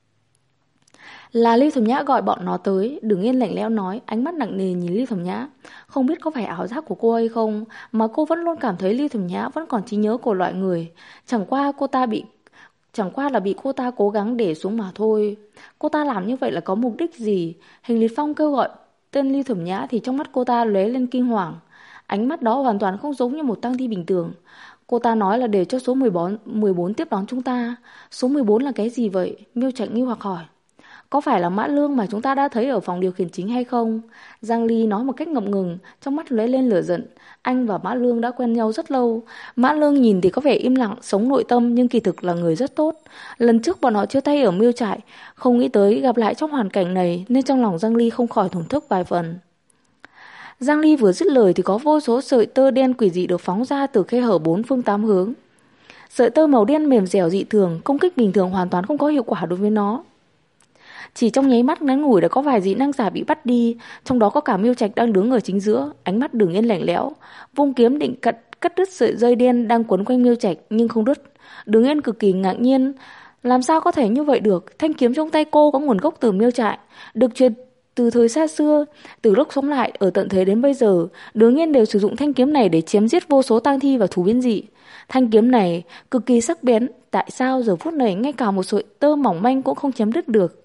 Là Ly Thẩm Nhã gọi bọn nó tới. Đường Yên lạnh lẽo nói, ánh mắt nặng nề nhìn Ly Thẩm Nhã. Không biết có phải ảo giác của cô hay không, mà cô vẫn luôn cảm thấy Ly Thẩm Nhã vẫn còn trí nhớ của loại người. Chẳng qua là bị cô ta cố gắng để xuống mà thôi. Cô ta làm như vậy là có mục đích gì? Hình Liệt Phong kêu gọi tên Ly Thẩm Nhã thì trong mắt cô ta lóe lên kinh hoàng. Ánh mắt đó hoàn toàn không giống như một tang thi bình thường. Cô ta nói là để cho số 14 tiếp đón chúng ta. Số 14 là cái gì vậy? Miêu Trạch nghi hoặc hỏi. Có phải là Mã Lương mà chúng ta đã thấy ở phòng điều khiển chính hay không? Giang Ly nói một cách ngậm ngừng, trong mắt lóe lên lửa giận. Anh và Mã Lương đã quen nhau rất lâu. Mã Lương nhìn thì có vẻ im lặng, sống nội tâm nhưng kỳ thực là người rất tốt. Lần trước bọn họ chia tay ở Miêu Trại, không nghĩ tới gặp lại trong hoàn cảnh này nên trong lòng Giang Ly không khỏi thổn thức vài phần. Giang Ly vừa dứt lời thì có vô số sợi tơ đen quỷ dị được phóng ra từ khe hở bốn phương tám hướng. Sợi tơ màu đen mềm dẻo dị thường, công kích bình thường hoàn toàn không có hiệu quả đối với nó. Chỉ trong nháy mắt ngắn ngủi đã có vài dị năng giả bị bắt đi, trong đó có cả Miêu Trạch đang đứng ở chính giữa, ánh mắt Đường Yên lạnh lẽo, vung kiếm định cắt đứt sợi dây đen đang quấn quanh Miêu Trạch nhưng không đứt. Đường Yên cực kỳ ngạc nhiên, làm sao có thể như vậy được? Thanh kiếm trong tay cô có nguồn gốc từ Miêu Trại, được truyền từ thời xa xưa, từ lúc sống lại ở tận thế đến bây giờ, Đường Yên đều sử dụng thanh kiếm này để chém giết vô số tang thi và thú biến dị. Thanh kiếm này cực kỳ sắc bén, tại sao giờ phút này ngay cả một sợi tơ mỏng manh cũng không chém đứt được?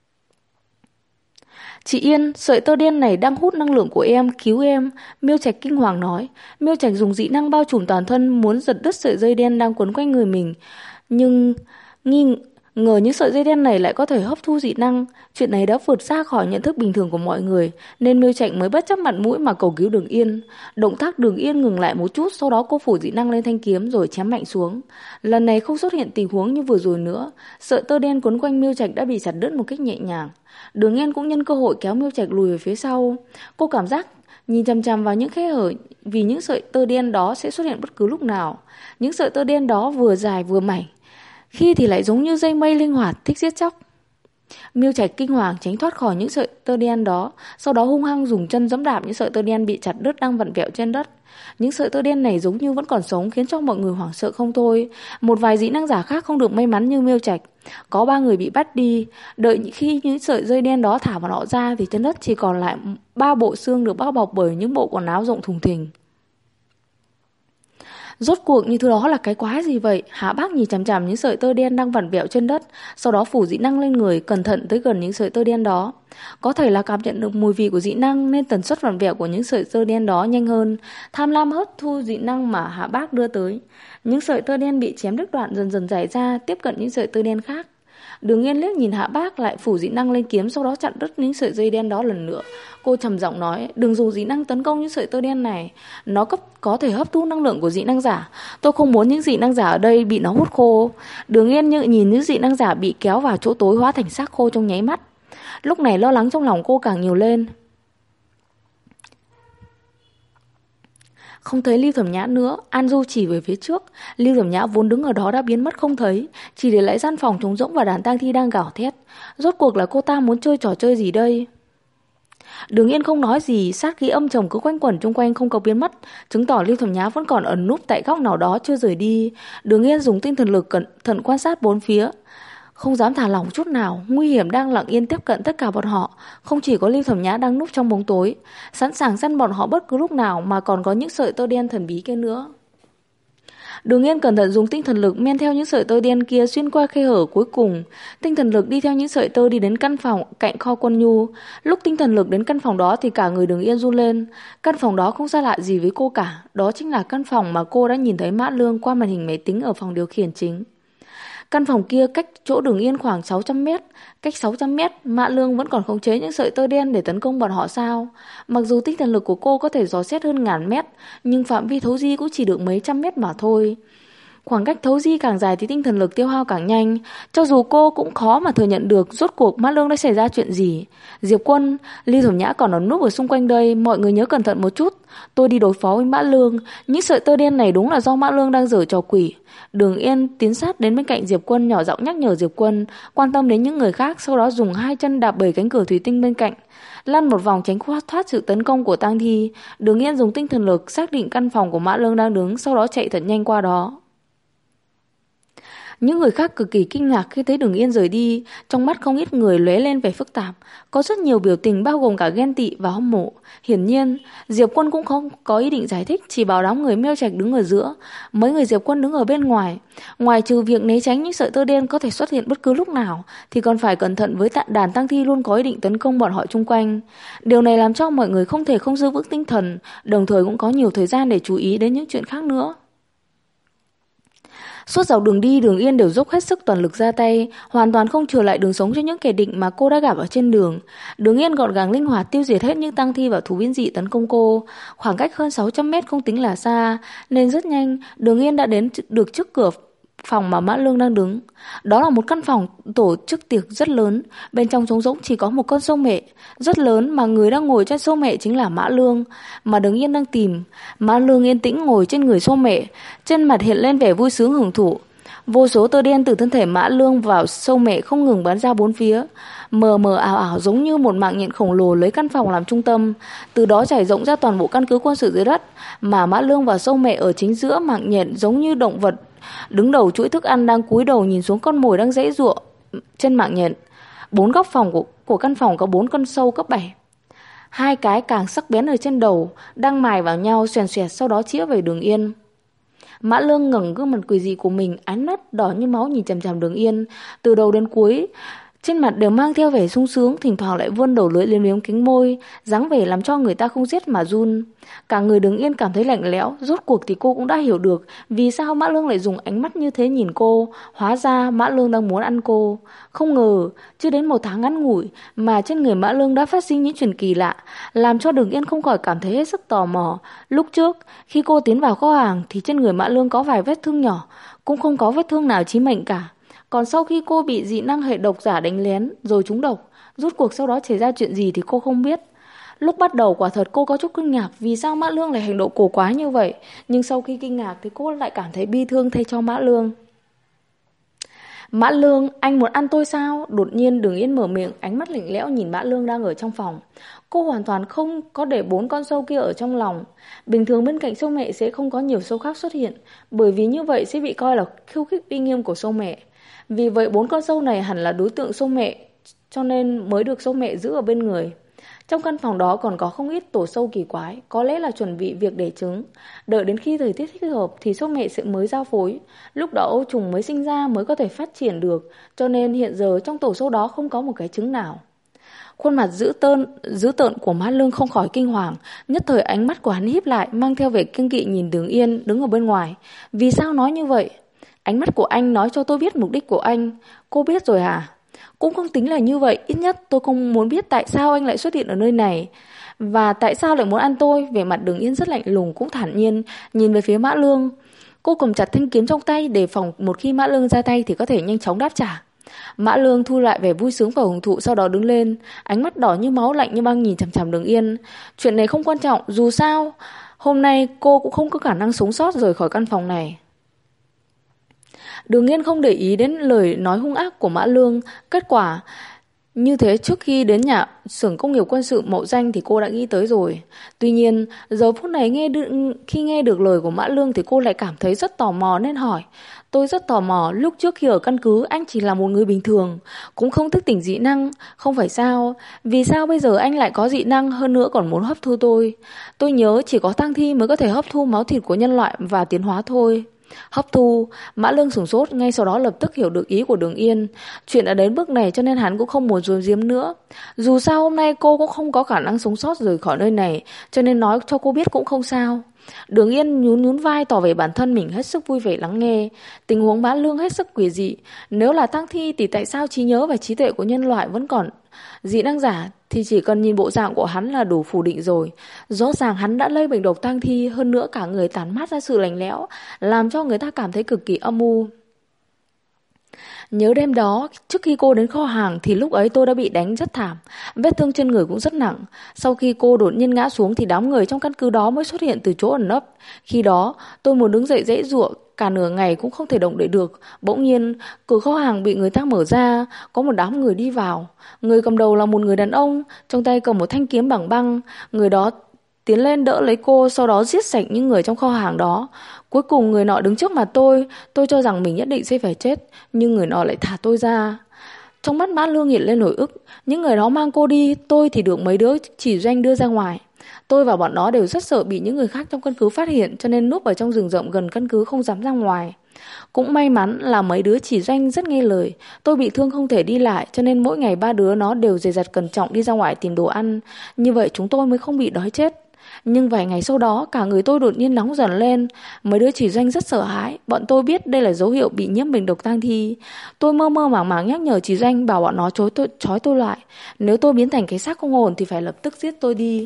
Chị Yên, sợi tơ đen này đang hút năng lượng của em, cứu em. Miêu Trạch kinh hoàng nói. Miêu Trạch dùng dị năng bao trùm toàn thân muốn giật đứt sợi dây đen đang quấn quanh người mình, nhưng nghi ngờ những sợi dây đen này lại có thể hấp thu dị năng. Chuyện này đã vượt xa khỏi nhận thức bình thường của mọi người, nên Miêu Trạch mới bất chấp mặt mũi mà cầu cứu Đường Yên. Động tác Đường Yên ngừng lại một chút, sau đó cô phủ dị năng lên thanh kiếm rồi chém mạnh xuống. Lần này không xuất hiện tình huống như vừa rồi nữa, sợi tơ đen quấn quanh Miêu Trạch đã bị chặt đứt một cách nhẹ nhàng. Đường Yên cũng nhân cơ hội kéo Miêu Trạch lùi về phía sau. Cô cảm giác nhìn chằm chằm vào những khe hở, vì những sợi tơ đen đó sẽ xuất hiện bất cứ lúc nào. Những sợi tơ đen đó vừa dài vừa mảnh, khi thì lại giống như dây mây linh hoạt thích giết chóc. Miêu Trạch kinh hoàng tránh thoát khỏi những sợi tơ đen đó, sau đó hung hăng dùng chân giẫm đạp những sợi tơ đen bị chặt đứt đang vặn vẹo trên đất. Những sợi tơ đen này giống như vẫn còn sống, khiến cho mọi người hoảng sợ không thôi. Một vài dị năng giả khác không được may mắn như Miêu Trạch, có 3 người bị bắt đi. Đợi khi những sợi dây đen đó thả bọn họ ra thì trên đất chỉ còn lại 3 bộ xương được bao bọc bởi những bộ quần áo rộng thùng thình. Rốt cuộc như thứ đó là cái quái gì vậy? Hạ Bác nhìn chằm chằm những sợi tơ đen đang vặn vẹo trên đất, sau đó phủ dị năng lên người, cẩn thận tới gần những sợi tơ đen đó. Có thể là cảm nhận được mùi vị của dị năng nên tần suất vặn vẹo của những sợi tơ đen đó nhanh hơn, tham lam hấp thu dị năng mà Hạ Bác đưa tới. Những sợi tơ đen bị chém đứt đoạn dần dần rải ra, tiếp cận những sợi tơ đen khác. Đường Yên liếc nhìn Hạ Bác, lại phủ dị năng lên kiếm, sau đó chặn đứt những sợi dây đen đó lần nữa. Cô trầm giọng nói, đừng dùng dị năng tấn công những sợi tơ đen này, nó có thể hấp thu năng lượng của dị năng giả. Tôi không muốn những dị năng giả ở đây bị nó hút khô. Đường Yên nhìn những dị năng giả bị kéo vào chỗ tối hóa thành xác khô trong nháy mắt. Lúc này lo lắng trong lòng cô càng nhiều lên. Không thấy Lưu Thẩm Nhã nữa, An Du chỉ về phía trước. Lưu Thẩm Nhã vốn đứng ở đó đã biến mất không thấy, chỉ để lại gian phòng trống rỗng và đàn tang thi đang gào thét. Rốt cuộc là cô ta muốn chơi trò chơi gì đây? Đường Yên không nói gì, sát khí âm trầm cứ quanh quẩn xung quanh không có biến mất, chứng tỏ Lưu Thẩm Nhã vẫn còn ẩn núp tại góc nào đó chưa rời đi. Đường Yên dùng tinh thần lực cẩn thận quan sát bốn phía, không dám thả lỏng chút nào. Nguy hiểm đang lặng yên tiếp cận tất cả bọn họ. Không chỉ có Lưu Thẩm Nhã đang núp trong bóng tối, sẵn sàng săn bọn họ bất cứ lúc nào, mà còn có những sợi tơ đen thần bí kia nữa. Đường Yên cẩn thận dùng tinh thần lực men theo những sợi tơ đen kia xuyên qua khe hở cuối cùng. Tinh thần lực đi theo những sợi tơ đi đến căn phòng cạnh kho quân nhu. Lúc tinh thần lực đến căn phòng đó thì cả người Đường Yên run lên. Căn phòng đó không xa lạ gì với cô cả. Đó chính là căn phòng mà cô đã nhìn thấy Mã Lương qua màn hình máy tính ở phòng điều khiển chính. Căn phòng kia cách chỗ Đường Yên khoảng 600 mét. Cách 600 mét, Mã Lương vẫn còn khống chế những sợi tơ đen để tấn công bọn họ sao? Mặc dù tinh thần lực của cô có thể dò xét hơn ngàn mét, nhưng phạm vi thấu di cũng chỉ được mấy trăm mét mà thôi. Khoảng cách thấu di càng dài thì tinh thần lực tiêu hao càng nhanh. Cho dù cô cũng khó mà thừa nhận được rốt cuộc Mã Lương đã xảy ra chuyện gì. Diệp Quân, Lưu Thẩm Nhã còn ở núp ở xung quanh đây, mọi người nhớ cẩn thận một chút. Tôi đi đối phó với Mã Lương. Những sợi tơ đen này đúng là do Mã Lương đang giở trò quỷ. Đường Yên tiến sát đến bên cạnh Diệp Quân, nhỏ giọng nhắc nhở Diệp Quân, quan tâm đến những người khác, sau đó dùng hai chân đạp bẩy cánh cửa thủy tinh bên cạnh, lăn một vòng tránh thoát sự tấn công của tang thi. Đường Yên dùng tinh thần lực xác định căn phòng của Mã Lương đang đứng, sau đó chạy thật nhanh qua đó. Những người khác cực kỳ kinh ngạc khi thấy Đường Yên rời đi, trong mắt không ít người lóe lên vẻ phức tạp, có rất nhiều biểu tình bao gồm cả ghen tị và hâm mộ. Hiển nhiên, Diệp Quân cũng không có ý định giải thích, chỉ bảo đám người Miêu Trạch đứng ở giữa, mấy người Diệp Quân đứng ở bên ngoài. Ngoài trừ việc né tránh những sợi tơ đen có thể xuất hiện bất cứ lúc nào, thì còn phải cẩn thận với đàn tang thi luôn có ý định tấn công bọn họ chung quanh. Điều này làm cho mọi người không thể không giữ vững tinh thần, đồng thời cũng có nhiều thời gian để chú ý đến những chuyện khác nữa. Suốt dọc đường đi, Đường Yên đều dốc hết sức toàn lực ra tay, hoàn toàn không chừa lại đường sống cho những kẻ địch mà cô đã gặp ở trên đường. Đường Yên gọn gàng linh hoạt tiêu diệt hết những tang thi và thú biến dị tấn công cô. Khoảng cách hơn 600 mét không tính là xa, nên rất nhanh Đường Yên đã đến được trước cửa phòng mà Mã Lương đang đứng. Đó là một căn phòng tổ chức tiệc rất lớn, bên trong trống rỗng chỉ có một con sâu mẹ rất lớn, mà người đang ngồi trên sâu mẹ chính là Mã Lương mà Đường Yên đang tìm. Mã Lương yên tĩnh ngồi trên người sâu mẹ, trên mặt hiện lên vẻ vui sướng hưởng thụ. Vô số tơ đen từ thân thể Mã Lương vào sâu mẹ không ngừng bắn ra bốn phía, mờ mờ ảo ảo giống như một mạng nhện khổng lồ lấy căn phòng làm trung tâm, từ đó trải rộng ra toàn bộ căn cứ quân sự dưới đất, mà Mã Lương và sâu mẹ ở chính giữa mạng nhện giống như động vật đứng đầu chuỗi thức ăn đang cúi đầu nhìn xuống con mồi đang giãy giụa trên mạng nhện. Bốn góc phòng của căn phòng có 4 con sâu cấp 7. Hai cái càng sắc bén ở trên đầu đang mài vào nhau xoèn xoẹt, sau đó chĩa về Đường Yên. Mã Lương ngẩng gương mặt quỷ dị của mình, ánh mắt đỏ như máu nhìn chằm chằm Đường Yên, từ đầu đến cuối trên mặt đều mang theo vẻ sung sướng, thỉnh thoảng lại vươn đầu lưỡi liếm liếm cánh môi, dáng vẻ làm cho người ta không rét mà run. Cả người Đường Yên cảm thấy lạnh lẽo. Rốt cuộc thì cô cũng đã hiểu được vì sao Mã Lương lại dùng ánh mắt như thế nhìn cô. Hóa ra Mã Lương đang muốn ăn cô. Không ngờ chưa đến 1 tháng ngắn ngủi mà trên người Mã Lương đã phát sinh những chuyện kỳ lạ, làm cho Đường Yên không khỏi cảm thấy hết sức tò mò. Lúc trước khi cô tiến vào kho hàng thì trên người Mã Lương có vài vết thương nhỏ, cũng không có vết thương nào chí mệnh cả. Còn sau khi cô bị dị năng hệ độc giả đánh lén rồi trúng độc, rốt cuộc sau đó xảy ra chuyện gì thì cô không biết. Lúc bắt đầu quả thật cô có chút kinh ngạc vì sao Mã Lương lại hành động cổ quái như vậy. Nhưng sau khi kinh ngạc thì cô lại cảm thấy bi thương thay cho Mã Lương. Mã Lương, anh muốn ăn tôi sao? Đột nhiên Đường Yên mở miệng, ánh mắt lạnh lẽo nhìn Mã Lương đang ở trong phòng. Cô hoàn toàn không có để 4 con sâu kia ở trong lòng. Bình thường bên cạnh sâu mẹ sẽ không có nhiều sâu khác xuất hiện, bởi vì như vậy sẽ bị coi là khiêu khích uy nghiêm của sâu mẹ. Vì vậy 4 con sâu này hẳn là đối tượng sâu mẹ, cho nên mới được sâu mẹ giữ ở bên người. Trong căn phòng đó còn có không ít tổ sâu kỳ quái, có lẽ là chuẩn bị việc đẻ trứng. Đợi đến khi thời tiết thích hợp thì sâu mẹ sẽ mới giao phối, lúc đó ấu trùng mới sinh ra mới có thể phát triển được, cho nên hiện giờ trong tổ sâu đó không có một cái trứng nào. Khuôn mặt dữ tợn của Mã Lương không khỏi kinh hoàng, nhất thời ánh mắt của hắn híp lại, mang theo vẻ kiêng kỵ nhìn Đường Yên đứng ở bên ngoài. Vì sao nói như vậy? Ánh mắt của anh nói cho tôi biết mục đích của anh. Cô biết rồi à? Cũng không tính là như vậy, ít nhất tôi không muốn biết tại sao anh lại xuất hiện ở nơi này. Và tại sao lại muốn ăn tôi? Vẻ mặt Đường Yên rất lạnh lùng cũng thản nhiên, nhìn về phía Mã Lương. Cô cầm chặt thanh kiếm trong tay, đề phòng một khi Mã Lương ra tay thì có thể nhanh chóng đáp trả. Mã Lương thu lại vẻ vui sướng và hưởng thụ, sau đó đứng lên, ánh mắt đỏ như máu, lạnh như băng nhìn chằm chằm Đường Yên. Chuyện này không quan trọng, dù sao hôm nay cô cũng không có khả năng sống sót rời khỏi căn phòng này. Đường Yên không để ý đến lời nói hung ác của Mã Lương. Kết quả như thế trước khi đến nhà xưởng công nghiệp quân sự Mậu Danh thì cô đã nghĩ tới rồi. Tuy nhiên giờ phút này khi nghe được lời của Mã Lương thì cô lại cảm thấy rất tò mò nên hỏi. Tôi rất tò mò, lúc trước khi ở căn cứ anh chỉ là một người bình thường, cũng không thức tỉnh dị năng, không phải sao? Vì sao bây giờ anh lại có dị năng, hơn nữa còn muốn hấp thu tôi? Tôi nhớ chỉ có tang thi mới có thể hấp thu máu thịt của nhân loại và tiến hóa thôi. Hấp thu. Mã Lương sửng sốt, ngay sau đó lập tức hiểu được ý của Đường Yên. Chuyện đã đến bước này cho nên hắn cũng không muốn giấu giếm nữa. Dù sao hôm nay cô cũng không có khả năng sống sót rời khỏi nơi này, cho nên nói cho cô biết cũng không sao. Đường Yên nhún vai tỏ vẻ bản thân mình hết sức vui vẻ lắng nghe. Tình huống Mã Lương hết sức quỷ dị. Nếu là tang thi thì tại sao trí nhớ và trí tuệ của nhân loại vẫn còn dị năng giả, thì chỉ cần nhìn bộ dạng của hắn là đủ phủ định rồi. Rõ ràng hắn đã lây bệnh độc tang thi, hơn nữa cả người tản mát ra sự lạnh lẽo, làm cho người ta cảm thấy cực kỳ âm u. Nhớ đêm đó, trước khi cô đến kho hàng thì lúc ấy tôi đã bị đánh rất thảm, vết thương trên người cũng rất nặng. Sau khi cô đột nhiên ngã xuống thì đám người trong căn cứ đó mới xuất hiện từ chỗ ẩn nấp. Khi đó, tôi muốn đứng dậy giãy giụa, cả nửa ngày cũng không thể động đậy được. Bỗng nhiên, cửa kho hàng bị người ta mở ra, có một đám người đi vào. Người cầm đầu là một người đàn ông, trong tay cầm một thanh kiếm bằng băng. Người đó tiến lên đỡ lấy cô, sau đó giết sạch những người trong kho hàng đó. Cuối cùng người nọ đứng trước mặt tôi cho rằng mình nhất định sẽ phải chết, nhưng người nọ lại thả tôi ra. Trong mắt Mã Lương hiện lên nỗi ức. Những người đó mang cô đi, tôi thì được mấy đứa chỉ doanh đưa ra ngoài. Tôi và bọn nó đều rất sợ bị những người khác trong căn cứ phát hiện, cho nên núp ở trong rừng rậm gần căn cứ không dám ra ngoài. Cũng may mắn là mấy đứa chỉ doanh rất nghe lời. Tôi bị thương không thể đi lại, cho nên mỗi ngày 3 đứa nó đều dè dặt cẩn trọng đi ra ngoài tìm đồ ăn. Như vậy chúng tôi mới không bị đói chết. Nhưng vài ngày sau đó cả người tôi đột nhiên nóng dần lên. Mấy đứa chỉ doanh rất sợ hãi. Bọn tôi biết đây là dấu hiệu bị nhiễm bệnh độc tang thi. Tôi mơ mơ màng màng nhắc nhở chỉ doanh, bảo bọn nó trói tôi lại. Nếu tôi biến thành cái xác không hồn thì phải lập tức giết tôi đi.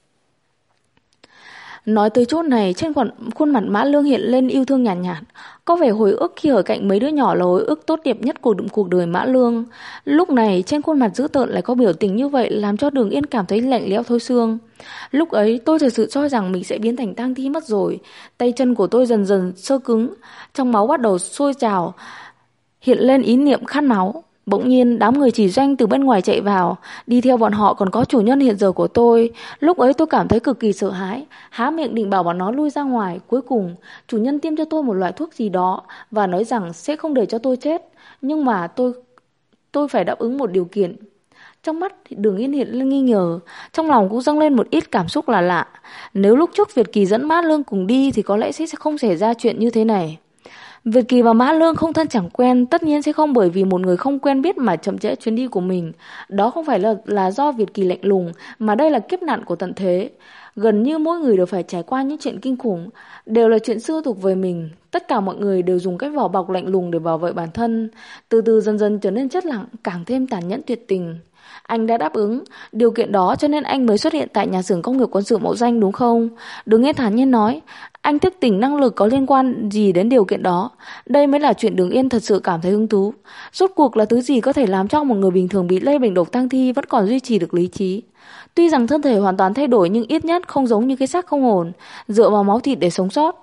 Nói tới chốt này, trên khuôn mặt Mã Lương hiện lên yêu thương nhàn nhạt. Có vẻ hồi ức khi ở cạnh mấy đứa nhỏ là hồi ức tốt đẹp nhất của cuộc đời Mã Lương. Lúc này trên khuôn mặt dữ tợn lại có biểu tình như vậy, làm cho Đường Yên cảm thấy lạnh lẽo thấu xương. Lúc ấy tôi thật sự cho rằng mình sẽ biến thành tang thi mất rồi. Tay chân của tôi dần dần sơ cứng, trong máu bắt đầu sôi trào, hiện lên ý niệm khát máu. Bỗng nhiên đám người chỉ doanh từ bên ngoài chạy vào, đi theo bọn họ còn có chủ nhân hiện giờ của tôi. Lúc ấy tôi cảm thấy cực kỳ sợ hãi, há miệng định bảo bọn nó lui ra ngoài. Cuối cùng chủ nhân tiêm cho tôi một loại thuốc gì đó và nói rằng sẽ không để cho tôi chết. Nhưng mà tôi phải đáp ứng một điều kiện. Trong mắt Đường Yên hiện lên nghi ngờ, trong lòng cũng dâng lên một ít cảm xúc là lạ. Nếu lúc trước Việt Kỳ dẫn Mã Lương cùng đi thì có lẽ sẽ không xảy ra chuyện như thế này. Việt Kỳ và Mã Lương không thân chẳng quen, tất nhiên sẽ không bởi vì một người không quen biết mà chậm trễ chuyến đi của mình. Đó không phải là do Việt Kỳ lạnh lùng, mà đây là kiếp nạn của tận thế. Gần như mỗi người đều phải trải qua những chuyện kinh khủng, đều là chuyện xưa thuộc về mình. Tất cả mọi người đều dùng cách vỏ bọc lạnh lùng để bảo vệ bản thân, từ từ dần dần trở nên chất lặng, càng thêm tàn nhẫn tuyệt tình. Anh đã đáp ứng điều kiện đó cho nên anh mới xuất hiện tại nhà xưởng công nghiệp quân sự Mậu Danh đúng không? Đường Yên thản nhiên nói. Anh thức tỉnh năng lực có liên quan gì đến điều kiện đó? Đây mới là chuyện Đường Yên thật sự cảm thấy hứng thú. Rốt cuộc là thứ gì có thể làm cho một người bình thường bị lây bệnh độc tang thi vẫn còn duy trì được lý trí? Tuy rằng thân thể hoàn toàn thay đổi nhưng ít nhất không giống như cái xác không hồn, dựa vào máu thịt để sống sót.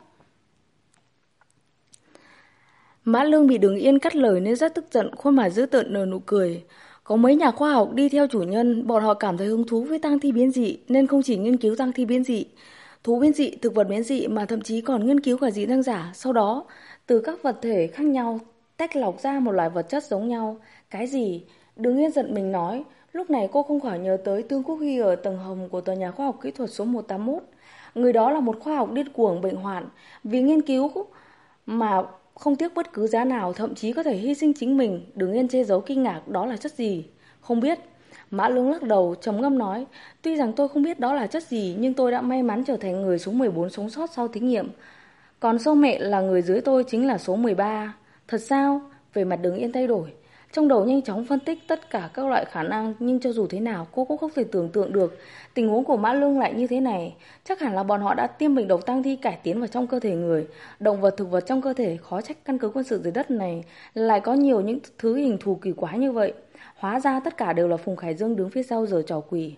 Mã Lương bị Đường Yên cắt lời nên rất tức giận, khuôn mặt dữ tợn nở nụ cười. Có mấy nhà khoa học đi theo chủ nhân, bọn họ cảm thấy hứng thú với tang thi biến dị nên không chỉ nghiên cứu tang thi biến dị, thú biến dị, thực vật biến dị mà thậm chí còn nghiên cứu cả dị năng giả. Sau đó, từ các vật thể khác nhau tách lọc ra một loại vật chất giống nhau. Cái gì? Đường Yên giận mình nói. Lúc này cô không khỏi nhớ tới Tương Quốc Huy ở tầng hầm của tòa nhà khoa học kỹ thuật số 181. Người đó là một khoa học điên cuồng bệnh hoạn, vì nghiên cứu mà không tiếc bất cứ giá nào, thậm chí có thể hy sinh chính mình. Đường Yên che giấu kinh ngạc, đó là chất gì? Không biết. Mã Lương lắc đầu, trầm ngâm nói, tuy rằng tôi không biết đó là chất gì, nhưng tôi đã may mắn trở thành người số 14 sống sót sau thí nghiệm. Còn Sâu Mẹ là người dưới tôi chính là số 13. Thật sao? Về mặt Đường Yên thay đổi. Trong đầu nhanh chóng phân tích tất cả các loại khả năng, nhưng cho dù thế nào cô cũng không thể tưởng tượng được tình huống của Mã Lương lại như thế này. Chắc hẳn là bọn họ đã tiêm bệnh độc tang thi cải tiến vào trong cơ thể người, động vật, thực vật trong cơ thể. Khó trách căn cứ quân sự dưới đất này lại có nhiều những thứ hình thù kỳ quái như vậy. Hóa ra tất cả đều là Phùng Khải Dương đứng phía sau giở trò quỷ.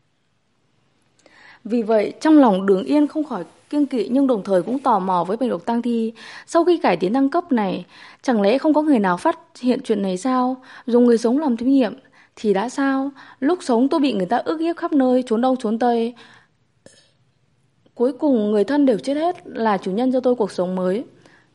Vì vậy, trong lòng Đường Yên không khỏi kiêng kỵ nhưng đồng thời cũng tò mò với bệnh độc tang thi. Sau khi cải tiến thăng cấp này, chẳng lẽ không có người nào phát hiện chuyện này sao? Dùng người sống làm thí nghiệm thì đã sao? Lúc sống tôi bị người ta ức hiếp khắp nơi, trốn đông trốn tây. Cuối cùng người thân đều chết hết, là chủ nhân cho tôi cuộc sống mới.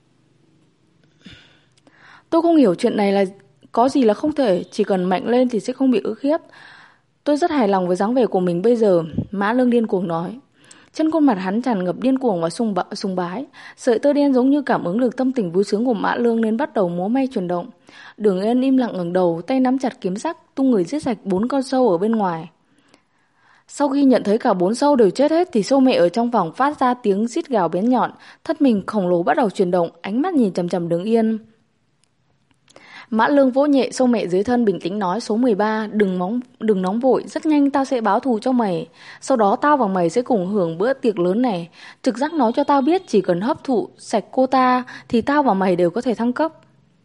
Tôi không hiểu chuyện này là có gì là không thể, chỉ cần mạnh lên thì sẽ không bị ức hiếp. Tôi rất hài lòng với dáng vẻ của mình bây giờ, Mã Lương điên cuồng nói. Trên khuôn mặt hắn tràn ngập điên cuồng và sùng bái. Sợi tơ đen giống như cảm ứng được tâm tình vui sướng của Mã Lương nên bắt đầu múa may chuyển động. Đường Yên im lặng ngẩng đầu, tay nắm chặt kiếm sắc, tung người giết sạch 4 con sâu ở bên ngoài. Sau khi nhận thấy cả 4 sâu đều chết hết thì Sâu Mẹ ở trong phòng phát ra tiếng rít gào bén nhọn, thân mình khổng lồ bắt đầu chuyển động, ánh mắt nhìn chằm chằm Đường Yên. Mã Lương vỗ nhẹ Sâu Mẹ dưới thân, bình tĩnh nói, số 13, đừng nóng vội, rất nhanh tao sẽ báo thù cho mày. Sau đó tao và mày sẽ cùng hưởng bữa tiệc lớn này. Trực giác nói cho tao biết chỉ cần hấp thụ sạch cô ta thì tao và mày đều có thể thăng cấp.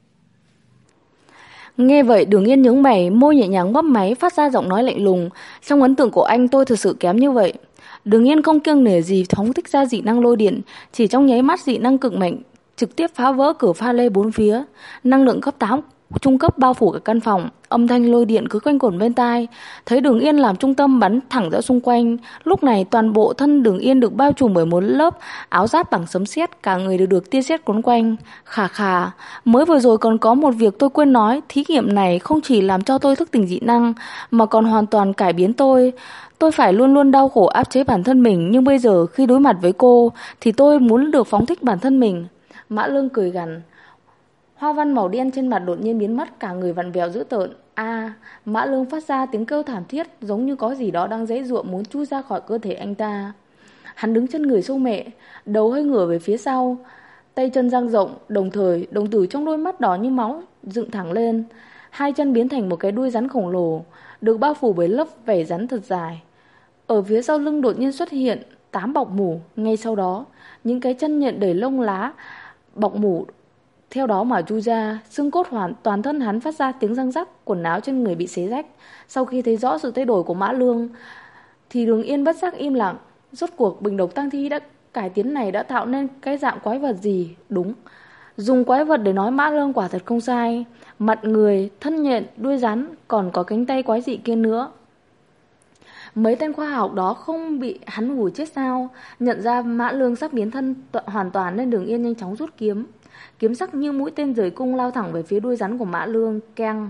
Nghe vậy Đường Yên nhướng mày, môi nhẹ nhàng mấp máy, phát ra giọng nói lạnh lùng. Trong ấn tượng của anh tôi thật sự kém như vậy. Đường Yên không kiêng nể gì phóng thích ra dị năng lôi điện, chỉ trong nháy mắt dị năng cực mạnh trực tiếp phá vỡ cửa pha lê bốn phía. Năng lượng cấp 8 trung cấp bao phủ cả căn phòng, âm thanh lôi điện cứ quanh quẩn bên tai. Thấy Đường Yên làm trung tâm bắn thẳng ra xung quanh. Lúc này toàn bộ thân Đường Yên được bao trùm bởi một lớp áo giáp bằng sấm sét, cả người đều được tia sét cuốn quanh. Khà khà, mới vừa rồi còn có một việc tôi quên nói, thí nghiệm này không chỉ làm cho tôi thức tỉnh dị năng mà còn hoàn toàn cải biến tôi. Tôi phải luôn luôn đau khổ áp chế bản thân mình, nhưng bây giờ khi đối mặt với cô thì tôi muốn được phóng thích bản thân mình. Mã Lương cười gằn. Hoa văn màu đen trên mặt đột nhiên biến mất, cả người vặn vẹo dữ tợn. Mã Lương phát ra tiếng kêu thảm thiết, giống như có gì đó đang giãy giụa muốn chui ra khỏi cơ thể anh ta. Hắn đứng chân người Sâu Mẹ, đầu hơi ngửa về phía sau, tay chân dang rộng, đồng thời đồng tử trong đôi mắt đỏ như máu dựng thẳng lên. Hai chân biến thành một cái đuôi rắn khổng lồ, được bao phủ bởi lớp vảy rắn thật dài. Ở phía sau lưng đột nhiên xuất hiện 8 bọc mủ, ngay sau đó những cái chân nhện đầy lông lá bọc mủ theo đó mà chui ra, xương cốt toàn thân hắn phát ra tiếng răng rắc, quần áo trên người bị xé rách. Sau khi thấy rõ sự thay đổi của Mã Lương thì Đường Yên bất giác im lặng. Rốt cuộc bình độc tang thi đã cải tiến này đã tạo nên cái dạng quái vật gì? Đúng, dùng quái vật để nói Mã Lương quả thật không sai. Mặt người, thân nhện, đuôi rắn, còn có cánh tay quái dị kia nữa. Mấy tên khoa học đó không bị hắn hủi chết sao? Nhận ra Mã Lương sắp biến thân hoàn toàn nên Đường Yên nhanh chóng rút kiếm. Kiếm sắc như mũi tên rời cung lao thẳng về phía đuôi rắn của Mã Lương. Keng.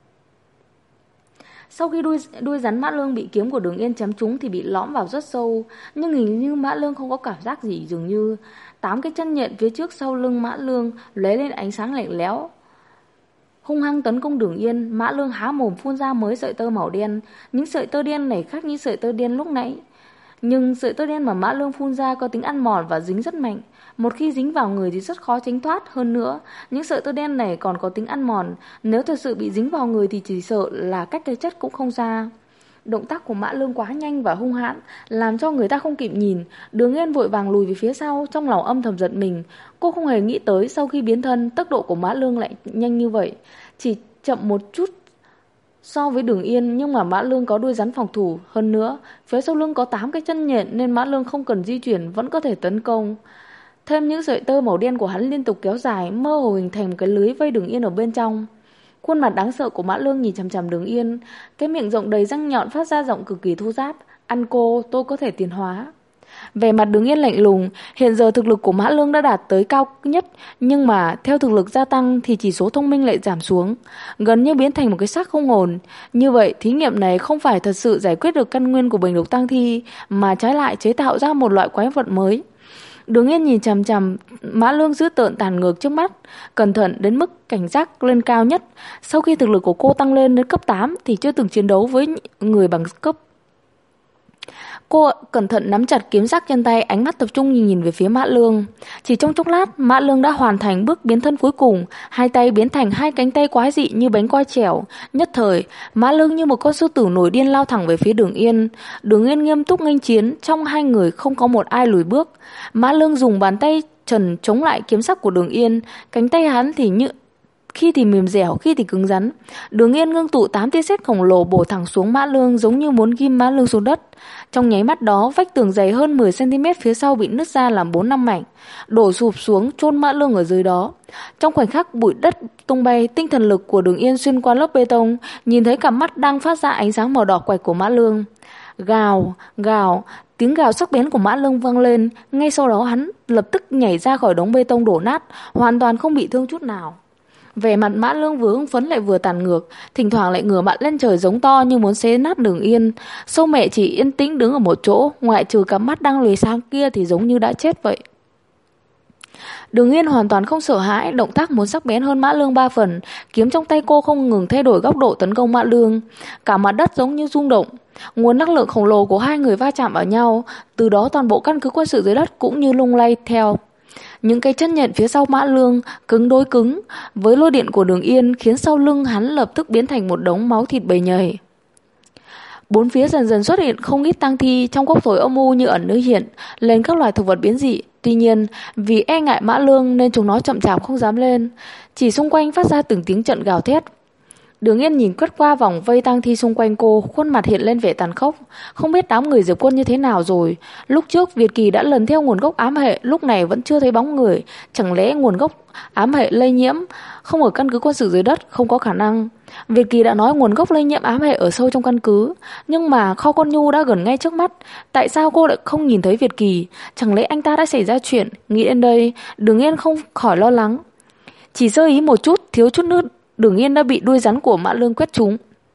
Sau khi đuôi rắn Mã Lương bị kiếm của Đường Yên chém trúng thì bị lõm vào rất sâu, nhưng hình như Mã Lương không có cảm giác gì, dường như 8 cái chân nhện phía trước sau lưng Mã Lương lóe lên ánh sáng lạnh lẽo, hung hăng tấn công Đường Yên. Mã Lương há mồm phun ra mấy sợi tơ màu đen. Những sợi tơ đen này khác như sợi tơ đen lúc nãy Nhưng sợi tơ đen mà Mã Lương phun ra có tính ăn mòn và dính rất mạnh. Một khi dính vào người thì rất khó tránh thoát. Hơn nữa, những sợi tơ đen này còn có tính ăn mòn. Nếu thật sự bị dính vào người thì chỉ sợ là cách cái chất cũng không ra. Động tác của Mã Lương quá nhanh và hung hãn, làm cho người ta không kịp nhìn. Đường Yên vội vàng lùi về phía sau, trong lòng âm thầm giận mình. Cô không hề nghĩ tới sau khi biến thân, tốc độ của Mã Lương lại nhanh như vậy. Chỉ chậm một chút so với Đường Yên, nhưng mà Mã Lương có đuôi rắn phòng thủ. Hơn nữa, phía sau lưng có 8 cái chân nhện nên Mã Lương không cần di chuyển vẫn có thể tấn công. Thêm những sợi tơ màu đen của hắn liên tục kéo dài, mơ hồ hình thành một cái lưới vây Đường Yên ở bên trong. Khuôn mặt đáng sợ của Mã Lương nhìn chằm chằm Đường Yên, cái miệng rộng đầy răng nhọn phát ra giọng cực kỳ thô ráp: "Ăn cô, tôi có thể tiến hóa." Vẻ mặt Đường Yên lạnh lùng. Hiện giờ thực lực của Mã Lương đã đạt tới cao nhất, nhưng mà theo thực lực gia tăng thì chỉ số thông minh lại giảm xuống, gần như biến thành một cái xác không hồn. Như vậy, thí nghiệm này không phải thật sự giải quyết được căn nguyên của bình độc tăng thi, mà trái lại chế tạo ra một loại quái vật mới. Đường Yên nhìn chằm chằm Mã Lương dữ tợn tàn ngược trước mắt, cẩn thận đến mức cảnh giác lên cao nhất. Sau khi thực lực của cô tăng lên đến cấp 8 thì chưa từng chiến đấu với người bằng cấp. Cô cẩn thận nắm chặt kiếm sắc trên tay, ánh mắt tập trung nhìn về phía Mã Lương. Chỉ trong chốc lát, Mã Lương đã hoàn thành bước biến thân cuối cùng, hai tay biến thành hai cánh tay quái dị như bánh quai trèo. Nhất thời, Mã Lương như một con sư tử nổi điên lao thẳng về phía Đường Yên. Đường Yên nghiêm túc nghênh chiến, trong hai người không có một ai lùi bước. Mã Lương dùng bàn tay trần chống lại kiếm sắc của Đường Yên, cánh tay hắn thì khi thì mềm dẻo, khi thì cứng rắn. Đường Yên ngưng tụ 8 tia sét khổng lồ bổ thẳng xuống Mã Lương, giống như muốn ghim Mã Lương xuống đất. Trong nháy mắt đó, vách tường dày hơn 10 cm phía sau bị nứt ra làm 4-5 mảnh, đổ sụp xuống chôn Mã Lương ở dưới đó. Trong khoảnh khắc bụi đất tung bay, tinh thần lực của Đường Yên xuyên qua lớp bê tông, nhìn thấy cặp mắt đang phát ra ánh sáng màu đỏ quạch của Mã Lương. Gào, gào, tiếng gào sắc bén của Mã Lương vang lên, ngay sau đó hắn lập tức nhảy ra khỏi đống bê tông đổ nát, hoàn toàn không bị thương chút nào. Vẻ mặt Mã Lương vừa hưng phấn lại vừa tàn ngược, thỉnh thoảng lại ngửa mặt lên trời giống to như muốn xé nát Đường Yên. Sâu mẹ chỉ yên tĩnh đứng ở một chỗ, ngoại trừ cặp mắt đang lồi sang kia thì giống như đã chết vậy. Đường Yên hoàn toàn không sợ hãi, động tác muốn sắc bén hơn Mã Lương 3 phần, kiếm trong tay cô không ngừng thay đổi góc độ tấn công Mã Lương. Cả mặt đất giống như rung động, nguồn năng lượng khổng lồ của hai người va chạm vào nhau, từ đó toàn bộ căn cứ quân sự dưới đất cũng như lung lay theo. Những cái chân nhện phía sau Mã Lương cứng đối cứng với lôi điện của Đường Yên, khiến sau lưng hắn lập tức biến thành một đống máu thịt bầy nhầy. Bốn phía dần dần xuất hiện không ít tang thi, trong góc tối âm u như ẩn như hiện lên các loài thực vật biến dị. Tuy nhiên, vì e ngại Mã Lương nên chúng nó chậm chạp không dám lên, chỉ xung quanh phát ra từng tiếng trận gào thét. Đường Yên nhìn quét qua vòng vây tang thi xung quanh cô, khuôn mặt hiện lên vẻ tàn khốc. Không biết đám người Diệp Quân như thế nào rồi. Lúc trước Việt Kỳ đã lần theo nguồn gốc ám hệ, lúc này vẫn chưa thấy bóng người. Chẳng lẽ nguồn gốc ám hệ lây nhiễm không ở căn cứ quân sự dưới đất? Không có khả năng. Việt Kỳ đã nói nguồn gốc lây nhiễm ám hệ ở sâu trong căn cứ, nhưng mà kho con Nhu đã gần ngay trước mắt. Tại sao cô lại không nhìn thấy Việt Kỳ? Chẳng lẽ anh ta đã xảy ra chuyện? Nghĩ đến đây, Đường Yên không khỏi lo lắng. Chỉ sơ ý một chút, thiếu chút nữa Đường Yên đã bị đuôi rắn của Mã Lương quét trúng.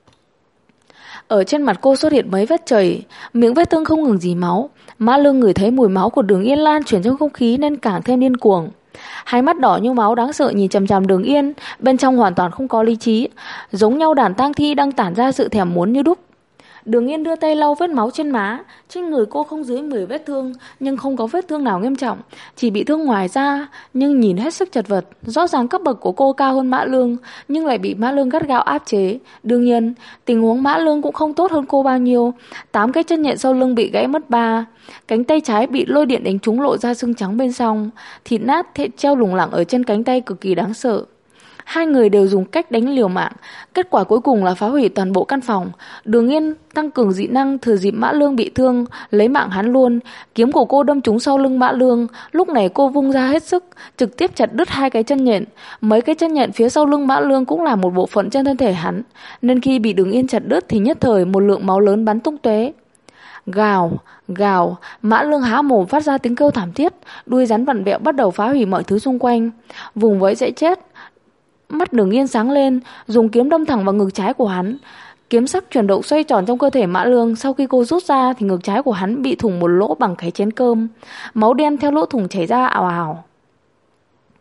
Ở trên mặt cô xuất hiện mấy vết chảy, miệng vết thương không ngừng rỉ máu. Mã Lương ngửi thấy mùi máu của Đường Yên lan truyền trong không khí nên càng thêm điên cuồng. Hai mắt đỏ như máu đáng sợ nhìn chằm chằm Đường Yên, bên trong hoàn toàn không có lý trí, giống nhau đàn tang thi đang tản ra sự thèm muốn như đúc. Đường Yên đưa tay lau vết máu trên má. Trên người cô không dưới 10 vết thương, nhưng không có vết thương nào nghiêm trọng, chỉ bị thương ngoài da, nhưng nhìn hết sức chật vật. Rõ ràng cấp bậc của cô cao hơn Mã Lương, nhưng lại bị Mã Lương gắt gao áp chế. Đương nhiên, tình huống Mã Lương cũng không tốt hơn cô bao nhiêu. 8 cái chân nhện sau lưng bị gãy mất 3, cánh tay trái bị lôi điện đánh trúng lộ ra xương trắng bên trong, thịt nát treo lủng lẳng ở trên cánh tay cực kỳ đáng sợ. Hai người đều dùng cách đánh liều mạng, kết quả cuối cùng là phá hủy toàn bộ căn phòng. Đường Yên tăng cường dị năng, thừa dịp Mã Lương bị thương, lấy mạng hắn luôn. Kiếm của cô đâm trúng sau lưng Mã Lương, lúc này cô vung ra hết sức, trực tiếp chặt đứt 2 cái chân nhện. Mấy cái chân nhện phía sau lưng Mã Lương cũng là một bộ phận trên thân thể hắn, nên khi bị Đường Yên chặt đứt thì nhất thời một lượng máu lớn bắn tung tóe. Gào, gào, Mã Lương há mồm phát ra tiếng kêu thảm thiết, đuôi rắn vặn vẹo bắt đầu phá hủy mọi thứ xung quanh. Vùng vẫy dễ chết. Mắt Đường Yên sáng lên, dùng kiếm đâm thẳng vào ngực trái của hắn. Kiếm sắc chuyển động xoay tròn trong cơ thể Mã Lương. Sau khi cô rút ra thì ngực trái của hắn bị thủng một lỗ bằng cái chén cơm. Máu đen theo lỗ thủng chảy ra ào ào.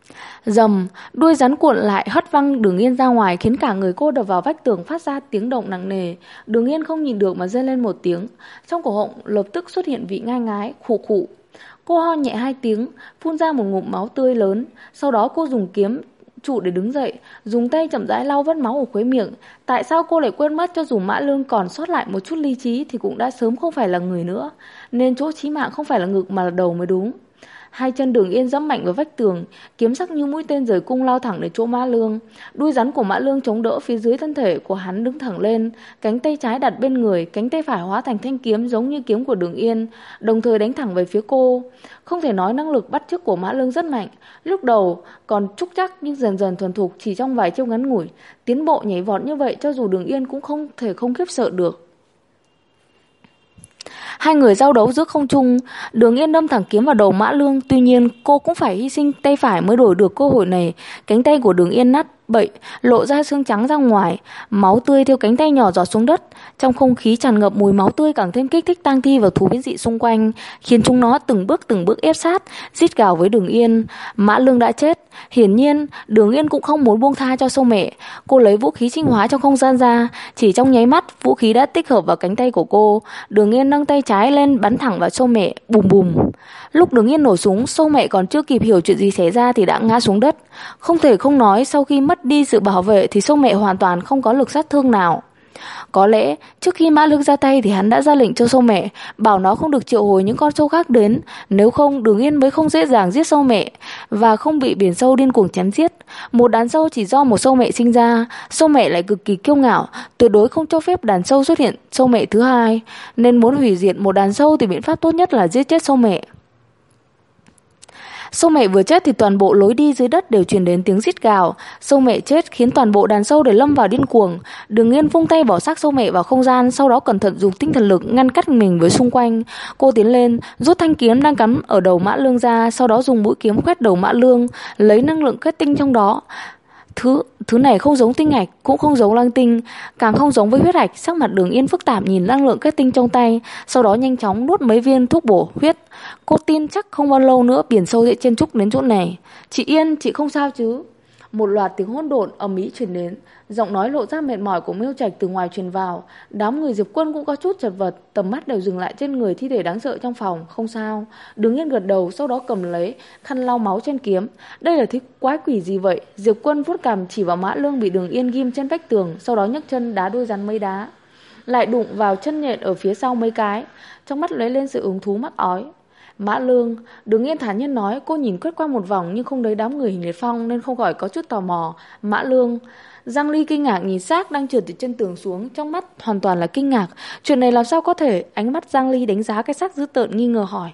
Rầm, đuôi rắn cuộn lại hất văng Đường Yên ra ngoài, khiến cả người cô đập vào vách tường phát ra tiếng động nặng nề. Đường Yên không nhìn được mà rên lên một tiếng. Trong cổ họng lập tức xuất hiện vị ngai ngái, khụ khụ. Cô ho nhẹ 2 tiếng, phun ra một ngụm máu tươi lớn. Sau đó cô dùng kiếm trụ để đứng dậy, dùng tay chậm rãi lau vết máu ở khóe miệng. Tại sao cô lại quên mất cho dù Mã Lương còn sót lại một chút lý trí thì cũng đã sớm không phải là người nữa, nên chỗ chí mạng không phải là ngực mà là đầu mới đúng. Hai chân Đường Yên giẫm mạnh vào vách tường, kiếm sắc như mũi tên rời cung lao thẳng đến chỗ Mã Lương. Đuôi rắn của Mã Lương chống đỡ phía dưới thân thể của hắn đứng thẳng lên, cánh tay trái đặt bên người, cánh tay phải hóa thành thanh kiếm giống như kiếm của Đường Yên, đồng thời đánh thẳng về phía cô. Không thể nói năng lực bắt chước của Mã Lương rất mạnh, lúc đầu còn trúc chắc nhưng dần dần thuần thục chỉ trong vài chiêu ngắn ngủi, tiến bộ nhảy vọt như vậy cho dù Đường Yên cũng không thể không khiếp sợ được. Hai người giao đấu giữa không trung, Đường Yên đâm thẳng kiếm vào đầu Mã Lương, tuy nhiên cô cũng phải hy sinh tay phải mới đổi được cơ hội này. Cánh tay của Đường Yên nát bậy, lộ ra xương trắng ra ngoài, máu tươi theo cánh tay nhỏ giọt xuống đất. Trong không khí tràn ngập mùi máu tươi càng thêm kích thích tang thi và thú biến dị xung quanh, khiến chúng nó từng bước ép sát, rít gào với Đường Yên. Mã Lương đã chết. Hiển nhiên, Đường Yên cũng không muốn buông tha cho Sâu Mẹ. Cô lấy vũ khí sinh hóa trong không gian ra, chỉ trong nháy mắt, vũ khí đã tích hợp vào cánh tay của cô. Đường Yên nâng tay trái lên bắn thẳng vào Sâu Mẹ, bùm bùm. Lúc Đường Yên nổ súng, Sâu Mẹ còn chưa kịp hiểu chuyện gì xảy ra thì đã ngã xuống đất. Không thể không nói, sau khi mất đi sự bảo vệ thì Sâu Mẹ hoàn toàn không có lực sát thương nào. Có lẽ trước khi Mã Lương ra tay thì hắn đã ra lệnh cho Sâu Mẹ, bảo nó không được triệu hồi những con sâu khác đến, nếu không Đường Yên mới không dễ dàng giết Sâu Mẹ và không bị biển sâu điên cuồng chém giết. Một đàn sâu chỉ do một Sâu Mẹ sinh ra, Sâu Mẹ lại cực kỳ kiêu ngạo, tuyệt đối không cho phép đàn sâu xuất hiện Sâu Mẹ thứ hai, nên muốn hủy diệt một đàn sâu thì biện pháp tốt nhất là giết chết Sâu Mẹ. Sâu Mẹ vừa chết thì toàn bộ lối đi dưới đất đều truyền đến tiếng rít gào. Sâu Mẹ chết khiến toàn bộ đàn sâu đều lâm vào điên cuồng. Đường Yên vung tay bỏ xác Sâu Mẹ vào không gian, sau đó cẩn thận dùng tinh thần lực ngăn cách mình với xung quanh. Cô tiến lên, rút thanh kiếm đang cắm ở đầu Mã Lương ra, sau đó dùng mũi kiếm khoét đầu Mã Lương, lấy năng lượng kết tinh trong đó. Thứ này không giống tinh hạch, cũng không giống lăng tinh, càng không giống với huyết hạch. Sắc mặt Đường Yên phức tạp nhìn năng lượng kết tinh trong tay, sau đó nhanh chóng nuốt mấy viên thuốc bổ huyết. Cô tin chắc không bao lâu nữa biển sâu sẽ chen chúc đến chỗ này. Chị Yên, chị không sao chứ? Một loạt tiếng hỗn độn ầm ĩ truyền đến, giọng nói lộ ra mệt mỏi của Miêu Trạch từ ngoài truyền vào. Đám người Diệp Quân cũng có chút chật vật, tầm mắt đều dừng lại trên người thi thể đáng sợ trong phòng. Không sao. Đường Yên gật đầu, sau đó cầm lấy khăn lau máu trên kiếm. Đây là thứ quái quỷ gì vậy? Diệp Quân vuốt cằm chỉ vào Mã Lương bị Đường Yên ghim trên vách tường, sau đó nhấc chân đá đôi rắn mấy đá, lại đụng vào chân nhện ở phía sau mấy cái. Trong mắt lóe lên sự hứng thú mắc ói. Mã Lương, Đường Yên thản nhiên nói. Cô nhìn quét qua một vòng nhưng không thấy đám người Hình Liệt Phong nên không khỏi có chút tò mò. Mã Lương. Giang Ly kinh ngạc nhìn xác đang trượt từ chân tường xuống, trong mắt hoàn toàn là kinh ngạc. Chuyện này làm sao có thể? Ánh mắt Giang Ly đánh giá cái xác dữ tợn, nghi ngờ hỏi.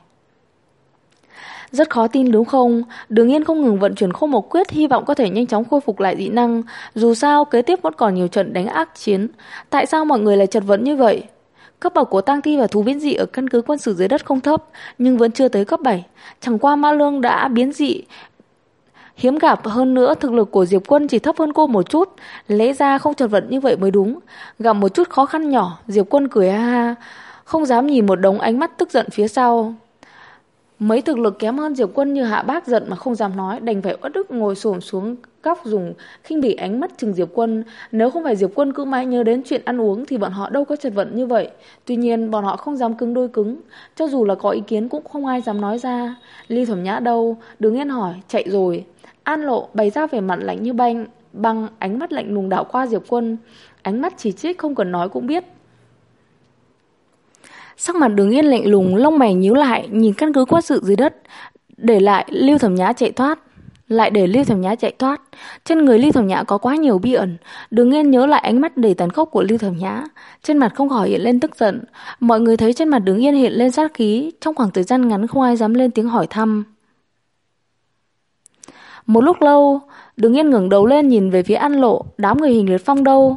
Rất khó tin đúng không? Đường Yên không ngừng vận chuyển Khô Mộc Quyết, hy vọng có thể nhanh chóng khôi phục lại dị năng. Dù sao kế tiếp vẫn còn nhiều trận đánh ác chiến. Tại sao mọi người lại chật vật như vậy? Cấp bậc của tang thi và thú biến dị ở căn cứ quân sự dưới đất không thấp, nhưng vẫn chưa tới cấp 7. Chẳng qua Mã Lương đã biến dị hiếm gặp, hơn nữa thực lực của Diệp Quân chỉ thấp hơn cô một chút, lẽ ra không chật vật như vậy mới đúng. Gặp một chút khó khăn nhỏ, Diệp Quân cười ha ha, không dám nhìn một đống ánh mắt tức giận phía sau. Mấy thực lực kém hơn Diệp Quân như Hạ Bác giận mà không dám nói, đành phải uất ức ngồi xổm xuống góc dùng khinh bỉ ánh mắt chừng Diệp Quân. Nếu không phải Diệp Quân cứ mãi nhớ đến chuyện ăn uống thì bọn họ đâu có chật vật như vậy. Tuy nhiên bọn họ không dám cứng đôi cứng, cho dù là có ý kiến cũng không ai dám nói ra. Ly Thẩm Nhã đâu? Đứng yên hỏi. Chạy rồi. An Lộ bày ra vẻ mặt lạnh như băng, ánh mắt lạnh lùng đảo qua Diệp Quân, ánh mắt chỉ trích không cần nói cũng biết. Sắc mặt Đường Yên lạnh lùng, lông mày nhíu lại, nhìn căn cứ quân sự dưới đất, để lại Lưu Thẩm Nhã chạy thoát. Trên người Lưu Thẩm Nhã có quá nhiều bí ẩn. Đường Yên nhớ lại ánh mắt đầy tàn khốc của Lưu Thẩm Nhã, trên mặt không khỏi hiện lên tức giận. Mọi người thấy trên mặt Đường Yên hiện lên sát khí, trong khoảng thời gian ngắn không ai dám lên tiếng hỏi thăm. Một lúc lâu, Đường Yên ngẩng đầu lên nhìn về phía An Lộ. Đám người Hình Liệt Phong đâu?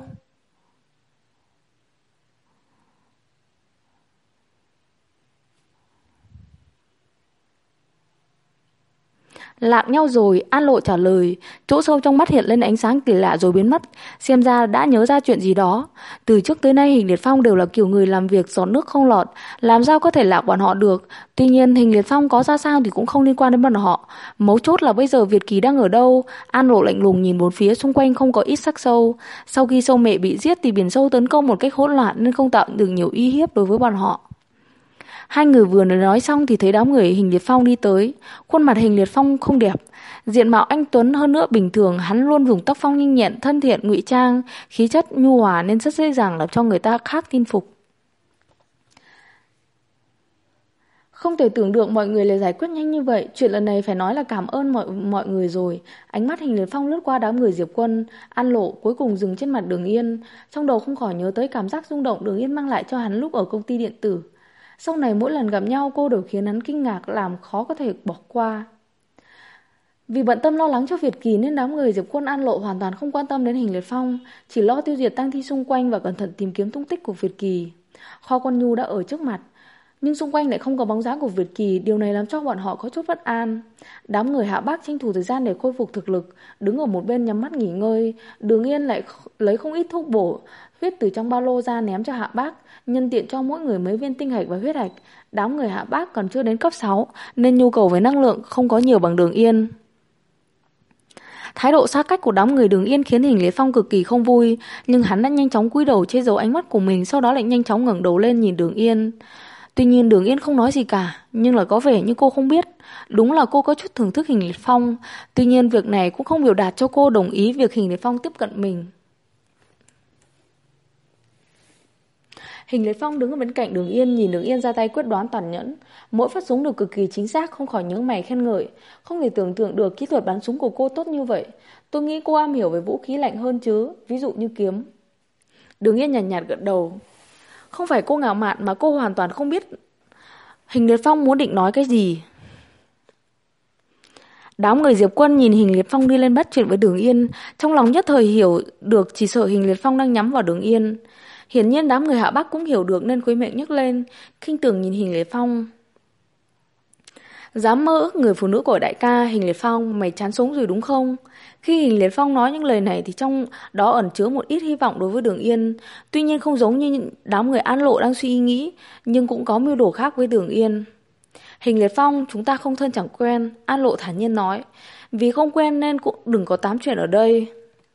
Lạc nhau rồi, An Lộ trả lời. Chỗ sâu trong mắt hiện lên ánh sáng kỳ lạ rồi biến mất. Xem ra đã nhớ ra chuyện gì đó. Từ trước tới nay Hình Liệt Phong đều là kiểu người làm việc giọt nước không lọt, làm sao có thể lạc bọn họ được. Tuy nhiên Hình Liệt Phong có ra sao thì cũng không liên quan đến bọn họ. Mấu chốt là bây giờ Việt Kỳ đang ở đâu. An Lộ lạnh lùng nhìn bốn phía xung quanh không có ít xác sâu. Sau khi sâu mẹ bị giết thì biển sâu tấn công một cách hỗn loạn nên không tạo được nhiều uy hiếp đối với bọn họ. Hai người vừa nói xong thì thấy đám người Hình Liệt Phong đi tới. Khuôn mặt Hình Liệt Phong không đẹp, diện mạo anh tuấn hơn nữa. Bình thường hắn luôn dùng tác phong nhanh nhẹn, thân thiện, ngụy trang, khí chất nhu hòa nên rất dễ dàng làm cho người ta khác tin phục. Không thể tưởng được mọi người lại giải quyết nhanh như vậy. Chuyện lần này phải nói là cảm ơn mọi người rồi. Ánh mắt Hình Liệt Phong lướt qua đám người Diệp Quân, An Lộ, cuối cùng dừng trên mặt Đường Yên. Trong đầu không khỏi nhớ tới cảm giác rung động Đường Yên mang lại cho hắn lúc ở công ty điện tử. Sau này mỗi lần gặp nhau cô đều khiến hắn kinh ngạc, làm khó có thể bỏ qua. Vì bận tâm lo lắng cho Việt Kỳ nên đám người Diệp Quân, An Lộ hoàn toàn không quan tâm đến Hình Liệt Phong, chỉ lo tiêu diệt tang thi xung quanh và cẩn thận tìm kiếm tung tích của Việt Kỳ. Kho Quân Nhu đã ở trước mặt, nhưng xung quanh lại không có bóng dáng của Việt Kỳ, điều này làm cho bọn họ có chút bất an. Đám người Hạ Bác tranh thủ thời gian để khôi phục thực lực, đứng ở một bên nhắm mắt nghỉ ngơi. Đường Yên lại lấy không ít thuốc bổ huyết từ trong ba lô ra ném cho Hạ Bác, nhân tiện cho mỗi người mấy viên tinh hạch và huyết hạch. Đám người Hạ Bác còn chưa đến cấp 6 nên nhu cầu về năng lượng không có nhiều bằng Đường Yên. Thái độ xa cách của đám người Đường Yên khiến Hình Liệt Phong cực kỳ không vui, nhưng hắn đã nhanh chóng cúi đầu che giấu ánh mắt của mình, sau đó lại nhanh chóng ngẩng đầu lên nhìn Đường Yên. Tuy nhiên Đường Yên không nói gì cả, nhưng là có vẻ như cô không biết. Đúng là cô có chút thưởng thức Hình Liệt Phong. Tuy nhiên việc này cũng không biểu đạt cho cô đồng ý việc Hình Liệt Phong tiếp cận mình. Hình Liệt Phong đứng ở bên cạnh Đường Yên, nhìn Đường Yên ra tay quyết đoán tàn nhẫn. Mỗi phát súng đều cực kỳ chính xác, không khỏi nhướng mày khen ngợi. Không thể tưởng tượng được kỹ thuật bắn súng của cô tốt như vậy. Tôi nghĩ cô am hiểu về vũ khí lạnh hơn chứ, ví dụ như kiếm. Đường Yên nhàn nhạt gật đầu. Không phải cô ngạo mạn mà cô hoàn toàn không biết Hình Liệt Phong muốn định nói cái gì. Đám người Diệp Quân nhìn Hình Liệt Phong đi lên bắt chuyện với Đường Yên, trong lòng nhất thời hiểu được chỉ sợ Hình Liệt Phong đang nhắm vào Đường Yên. Hiển nhiên đám người Hạ Bắc cũng hiểu được nên khóe miệng nhếch lên, khinh thường nhìn Hình Liệt Phong. Dám mơ ước người phụ nữ của đại ca. Hình Liệt Phong, mày chán sống rồi đúng không? Khi Hình Liệt Phong nói những lời này thì trong đó ẩn chứa một ít hy vọng đối với Đường Yên. Tuy nhiên không giống như đám người An Lộ đang suy nghĩ, nhưng cũng có mưu đồ khác với Đường Yên. Hình Liệt Phong, chúng ta không thân chẳng quen, An Lộ thản nhiên nói. Vì không quen nên cũng đừng có tám chuyện ở đây.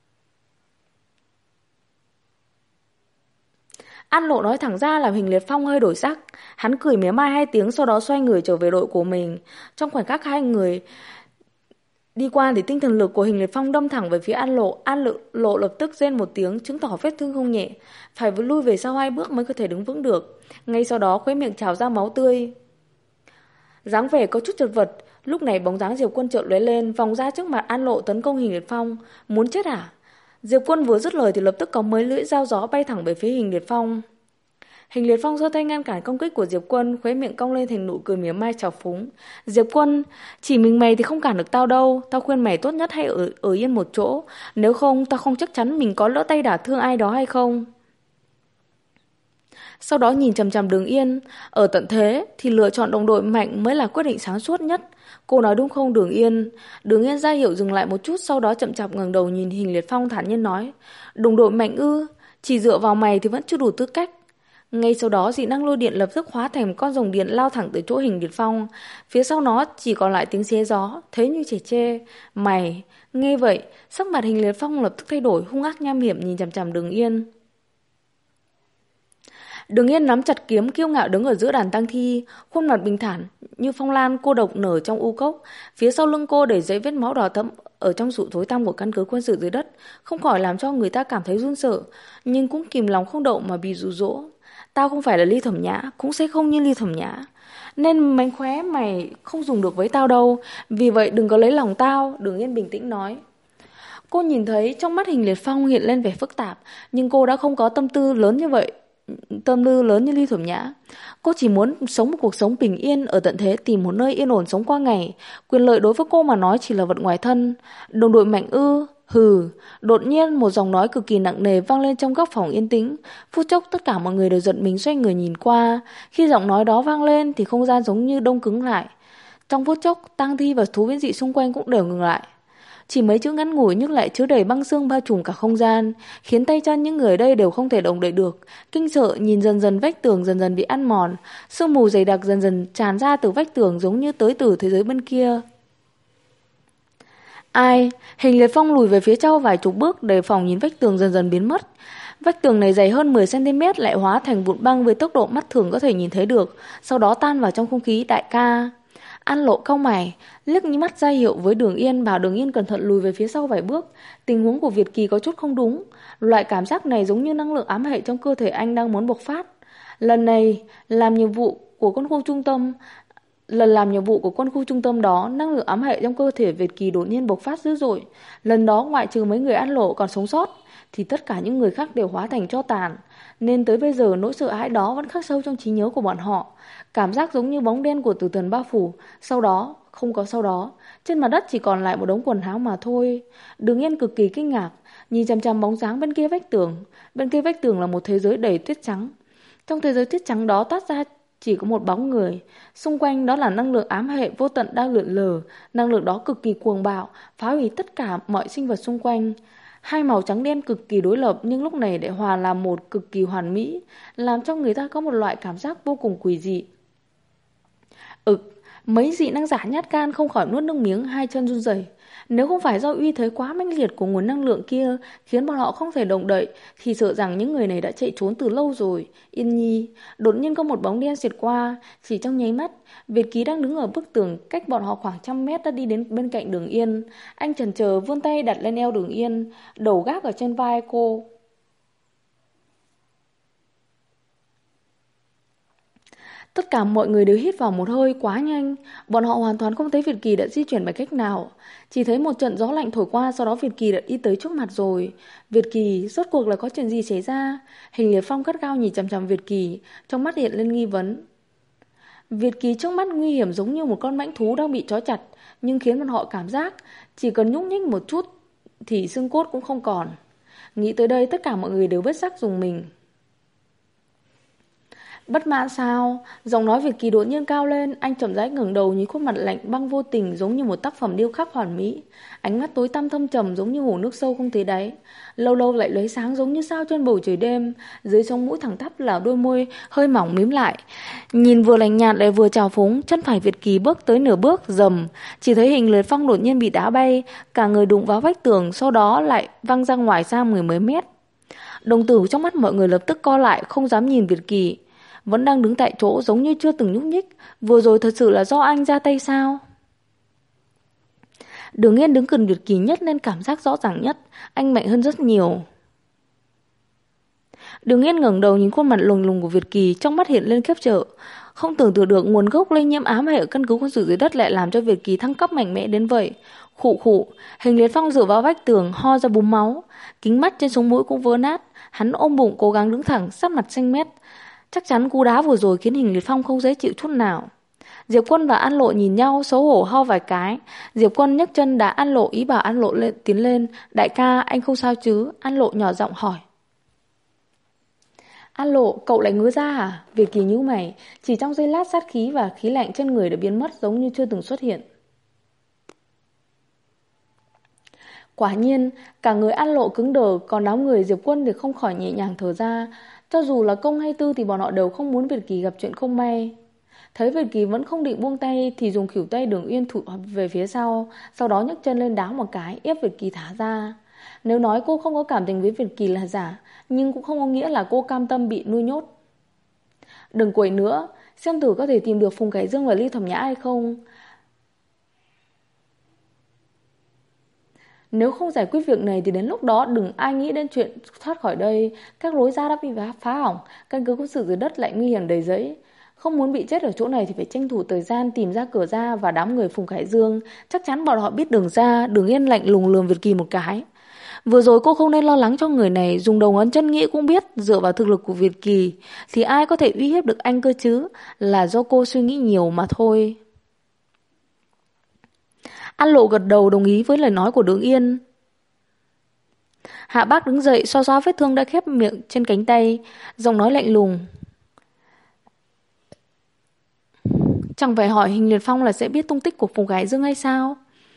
An Lộ nói thẳng ra làm Hình Liệt Phong hơi đổi sắc. Hắn cười mỉa mai 2 tiếng, sau đó xoay người trở về đội của mình. Trong khoảnh khắc hai người đi qua thì tinh thần lực của Hình Liệt Phong đâm thẳng về phía An Lộ. Lộ lập tức rên một tiếng, chứng tỏ vết thương không nhẹ, phải lui về sau 2 bước mới có thể đứng vững được. Ngay sau đó khóe miệng trào ra máu tươi, dáng vẻ có chút chật vật. Lúc này bóng dáng Diệp Quân chợt lóe lên, vòng ra trước mặt An Lộ tấn công Hình Liệt Phong. Muốn chết à? Diệp Quân vừa dứt lời thì lập tức có mấy lưỡi dao gió bay thẳng về phía Hình Liệt Phong. Hình Liệt Phong giơ tay ngăn cản công kích của Diệp Quân, khóe miệng cong lên thành nụ cười mỉa mai trào phúng. Diệp Quân, chỉ mình mày thì không cản được tao đâu, tao khuyên mày tốt nhất hãy ở yên một chỗ, nếu không tao không chắc chắn mình có lỡ tay đả thương ai đó hay không. Sau đó nhìn chằm chằm Đường Yên, ở tận thế thì lựa chọn đồng đội mạnh mới là quyết định sáng suốt nhất. Cô nói đúng không Đường Yên? Đường Yên ra hiệu dừng lại một chút, sau đó chậm chạp ngẩng đầu nhìn Hình Liệt Phong thản nhiên nói. Đồng đội mạnh ư? Chỉ dựa vào mày thì vẫn chưa đủ tư cách. Ngay sau đó dị năng lôi điện lập tức hóa thành một con rồng điện lao thẳng tới chỗ Hình Liệt Phong. Phía sau nó chỉ còn lại tiếng xé gió, thế như trẻ tre. Mày, nghe vậy, sắc mặt Hình Liệt Phong lập tức thay đổi, hung ác nham hiểm nhìn chằm chằm Đường Yên. Đường Yên nắm chặt kiếm, kiêu ngạo đứng ở giữa đàn tang thi, khuôn mặt bình thản như phong lan cô độc nở trong u cốc. Phía sau lưng cô để dãy vết máu đỏ thẫm ở trong sự thối tăm của căn cứ quân sự dưới đất, không khỏi làm cho người ta cảm thấy run sợ, nhưng cũng kìm lòng không đậu mà bị dụ dỗ. Tao không phải là Ly Thẩm Nhã, cũng sẽ không như Ly Thẩm Nhã, nên mánh khóe mày không dùng được với tao đâu. Vì vậy đừng có lấy lòng tao. Đường Yên bình tĩnh nói. Cô nhìn thấy trong mắt Hình Liệt Phong hiện lên vẻ phức tạp, nhưng cô đã không có tâm tư lớn như Ly Thẩm Nhã. Cô chỉ muốn sống một cuộc sống bình yên ở tận thế, tìm một nơi yên ổn sống qua ngày. Quyền lợi đối với cô mà nói chỉ là vật ngoài thân. Đồng đội mạnh ư? Hừ. Đột nhiên một giọng nói cực kỳ nặng nề vang lên trong góc phòng yên tĩnh. Phút chốc tất cả mọi người đều giật mình xoay người nhìn qua. Khi giọng nói đó vang lên thì không gian giống như đông cứng lại. Trong phút chốc, tang thi và thú biến dị xung quanh cũng đều ngừng lại. Chỉ mấy chữ ngắn ngủi nhưng lại chứa đầy băng xương bao trùm cả không gian, khiến tay chân những người ở đây đều không thể động đậy được. Kinh sợ nhìn dần dần vách tường dần dần bị ăn mòn, sương mù dày đặc dần dần tràn ra từ vách tường giống như tới từ thế giới bên kia. Ai? Hình Liệt Phong lùi về phía sau vài chục bước, đề phòng nhìn vách tường dần dần biến mất. Vách tường này dày hơn 10 cm lại hóa thành vụn băng với tốc độ mắt thường có thể nhìn thấy được, sau đó tan vào trong không khí. Đại ca. An Lộ cau mày, liếc như mắt ra hiệu với Đường Yên, bảo Đường Yên cẩn thận lùi về phía sau vài bước. Tình huống của Việt Kỳ có chút không đúng, loại cảm giác này giống như năng lượng ám hệ trong cơ thể anh đang muốn bộc phát. Lần làm nhiệm vụ của quân khu trung tâm đó, năng lượng ám hệ trong cơ thể Việt Kỳ đột nhiên bộc phát dữ dội. Lần đó ngoại trừ mấy người An Lộ còn sống sót thì tất cả những người khác đều hóa thành tro tàn, nên tới bây giờ nỗi sợ hãi đó vẫn khắc sâu trong trí nhớ của bọn họ. Cảm giác giống như bóng đen của tử thần bao phủ, sau đó, không có sau đó, trên mặt đất chỉ còn lại một đống quần áo mà thôi. Đường Yên cực kỳ kinh ngạc, nhìn chằm chằm bóng dáng bên kia vách tường. Bên kia vách tường là một thế giới đầy tuyết trắng. Trong thế giới tuyết trắng đó toát ra chỉ có một bóng người. Xung quanh đó là năng lượng ám hệ vô tận đang lượn lờ. Năng lượng đó cực kỳ cuồng bạo, phá hủy tất cả mọi sinh vật xung quanh. Hai màu trắng đen cực kỳ đối lập nhưng lúc này lại hòa làm một, cực kỳ hoàn mỹ, làm cho người ta có một loại cảm giác vô cùng quỷ dị. Mấy dị năng giả nhát gan không khỏi nuốt nước miếng, hai chân run rẩy. Nếu không phải do uy thế quá mãnh liệt của nguồn năng lượng kia khiến bọn họ không thể động đậy, thì sợ rằng những người này đã chạy trốn từ lâu rồi. Yên Nhi, đột nhiên có một bóng đen xẹt qua, chỉ trong nháy mắt, Việt Ký đang đứng ở bức tường cách bọn họ khoảng 100 mét đã đi đến bên cạnh Đường Yên. Anh chần chờ vươn tay đặt lên eo Đường Yên, đầu gác ở trên vai cô. Tất cả mọi người đều hít vào một hơi quá nhanh. Bọn họ hoàn toàn không thấy Việt Kỳ đã di chuyển bằng cách nào. Chỉ thấy một trận gió lạnh thổi qua, sau đó Việt Kỳ đã đi tới trước mặt rồi. Việt Kỳ, rốt cuộc là có chuyện gì xảy ra? Hình Liệt Phong gắt gao nhìn chằm chằm Việt Kỳ, trong mắt hiện lên nghi vấn. Việt Kỳ trước mắt nguy hiểm giống như một con mãnh thú đang bị trói chặt, nhưng khiến bọn họ cảm giác chỉ cần nhúc nhích một chút thì xương cốt cũng không còn. Nghĩ tới đây tất cả mọi người đều bất giác dùng mình. Bất mãn sao? Giọng nói Việt Kỳ đột nhiên cao lên, anh chậm rãi ngẩng đầu nhìn khuôn mặt lạnh băng vô tình giống như một tác phẩm điêu khắc hoàn mỹ. Ánh mắt tối tăm thâm trầm giống như hồ nước sâu không thấy đáy, lâu lâu lại lóe sáng giống như sao trên bầu trời đêm. Dưới sống mũi thẳng tắp là đôi môi hơi mỏng mím lại, nhìn vừa lạnh nhạt lại vừa trào phúng. Chân phải Việt Kỳ bước tới nửa bước, rầm, chỉ thấy Hình Liệt Phong đột nhiên bị đá bay, cả người đụng vào vách tường, sau đó lại văng ra ngoài xa mười mấy mét. Đồng tử trong mắt mọi người lập tức co lại, không dám nhìn Việt Kỳ. Vẫn đang đứng tại chỗ giống như chưa từng nhúc nhích. Vừa rồi thật sự là do anh ra tay sao? Đường Yên đứng gần Việt Kỳ nhất nên cảm giác rõ ràng nhất. Anh mạnh hơn rất nhiều. Đường Yên ngẩng đầu nhìn khuôn mặt lùng lùng của Việt Kỳ, trong mắt hiện lên khiếp sợ. Không tưởng tượng được nguồn gốc lây nhiễm ám hệ ở căn cứ quân sự dưới đất lại làm cho Việt Kỳ thăng cấp mạnh mẽ đến vậy. Khụ khụ, Hình Liệt Phong dựa vào vách tường, ho ra búng máu. Kính mắt trên sống mũi cũng vỡ nát. Hắn ôm bụng cố gắng đứng thẳng, sắc mặt xanh mét. Chắc chắn cú đá vừa rồi khiến Hình Liệt Phong không dễ chịu chút nào. Diệp Quân và An Lộ nhìn nhau, xấu hổ ho vài cái. Diệp Quân nhấc chân đá An Lộ, ý bảo An Lộ tiến lên. Đại ca, anh không sao chứ? An Lộ nhỏ giọng hỏi. An Lộ, cậu lại ngứa ra à? Việt Kỳ nhíu mày, chỉ trong giây lát sát khí và khí lạnh trên người đã biến mất giống như chưa từng xuất hiện. Quả nhiên, cả người An Lộ cứng đờ, còn đám người Diệp Quân thì không khỏi nhẹ nhàng thở ra. Cho dù là công hay tư thì bọn họ đều không muốn Việt Kỳ gặp chuyện không may. Thấy Việt Kỳ vẫn không định buông tay thì dùng khuỷu tay Đường Yên thụt về phía sau đó nhấc chân lên đá một cái, ép Việt Kỳ thả ra. Nếu nói cô không có cảm tình với Việt Kỳ là giả, nhưng cũng không có nghĩa là cô cam tâm bị nuôi nhốt. Đừng quậy nữa, xem thử có thể tìm được Phùng Khải Dương và Ly Thẩm Nhã hay không. Nếu không giải quyết việc này thì đến lúc đó đừng ai nghĩ đến chuyện thoát khỏi đây. Các lối ra đã bị phá hỏng, căn cứ quân sự dưới đất lại nguy hiểm đầy rẫy. Không muốn bị chết ở chỗ này thì phải tranh thủ thời gian tìm ra cửa ra. Và đám người Phùng Khải Dương chắc chắn bọn họ biết đường ra. Đường Yên lạnh lùng lườm Việt Kỳ một cái. Vừa rồi cô không nên lo lắng cho người này, dùng đầu ngón chân nghĩ cũng biết dựa vào thực lực của Việt Kỳ thì ai có thể uy hiếp được anh cơ chứ. Là do cô suy nghĩ nhiều mà thôi. An Lộ gật đầu đồng ý với lời nói của Đường Yên. Hạ Bác đứng dậy xoa xoa vết thương đã khép miệng trên cánh tay, giọng nói lạnh lùng. Chẳng phải hỏi Hình Liệt Phong là sẽ biết tung tích của Phùng Khải Dương hay sao?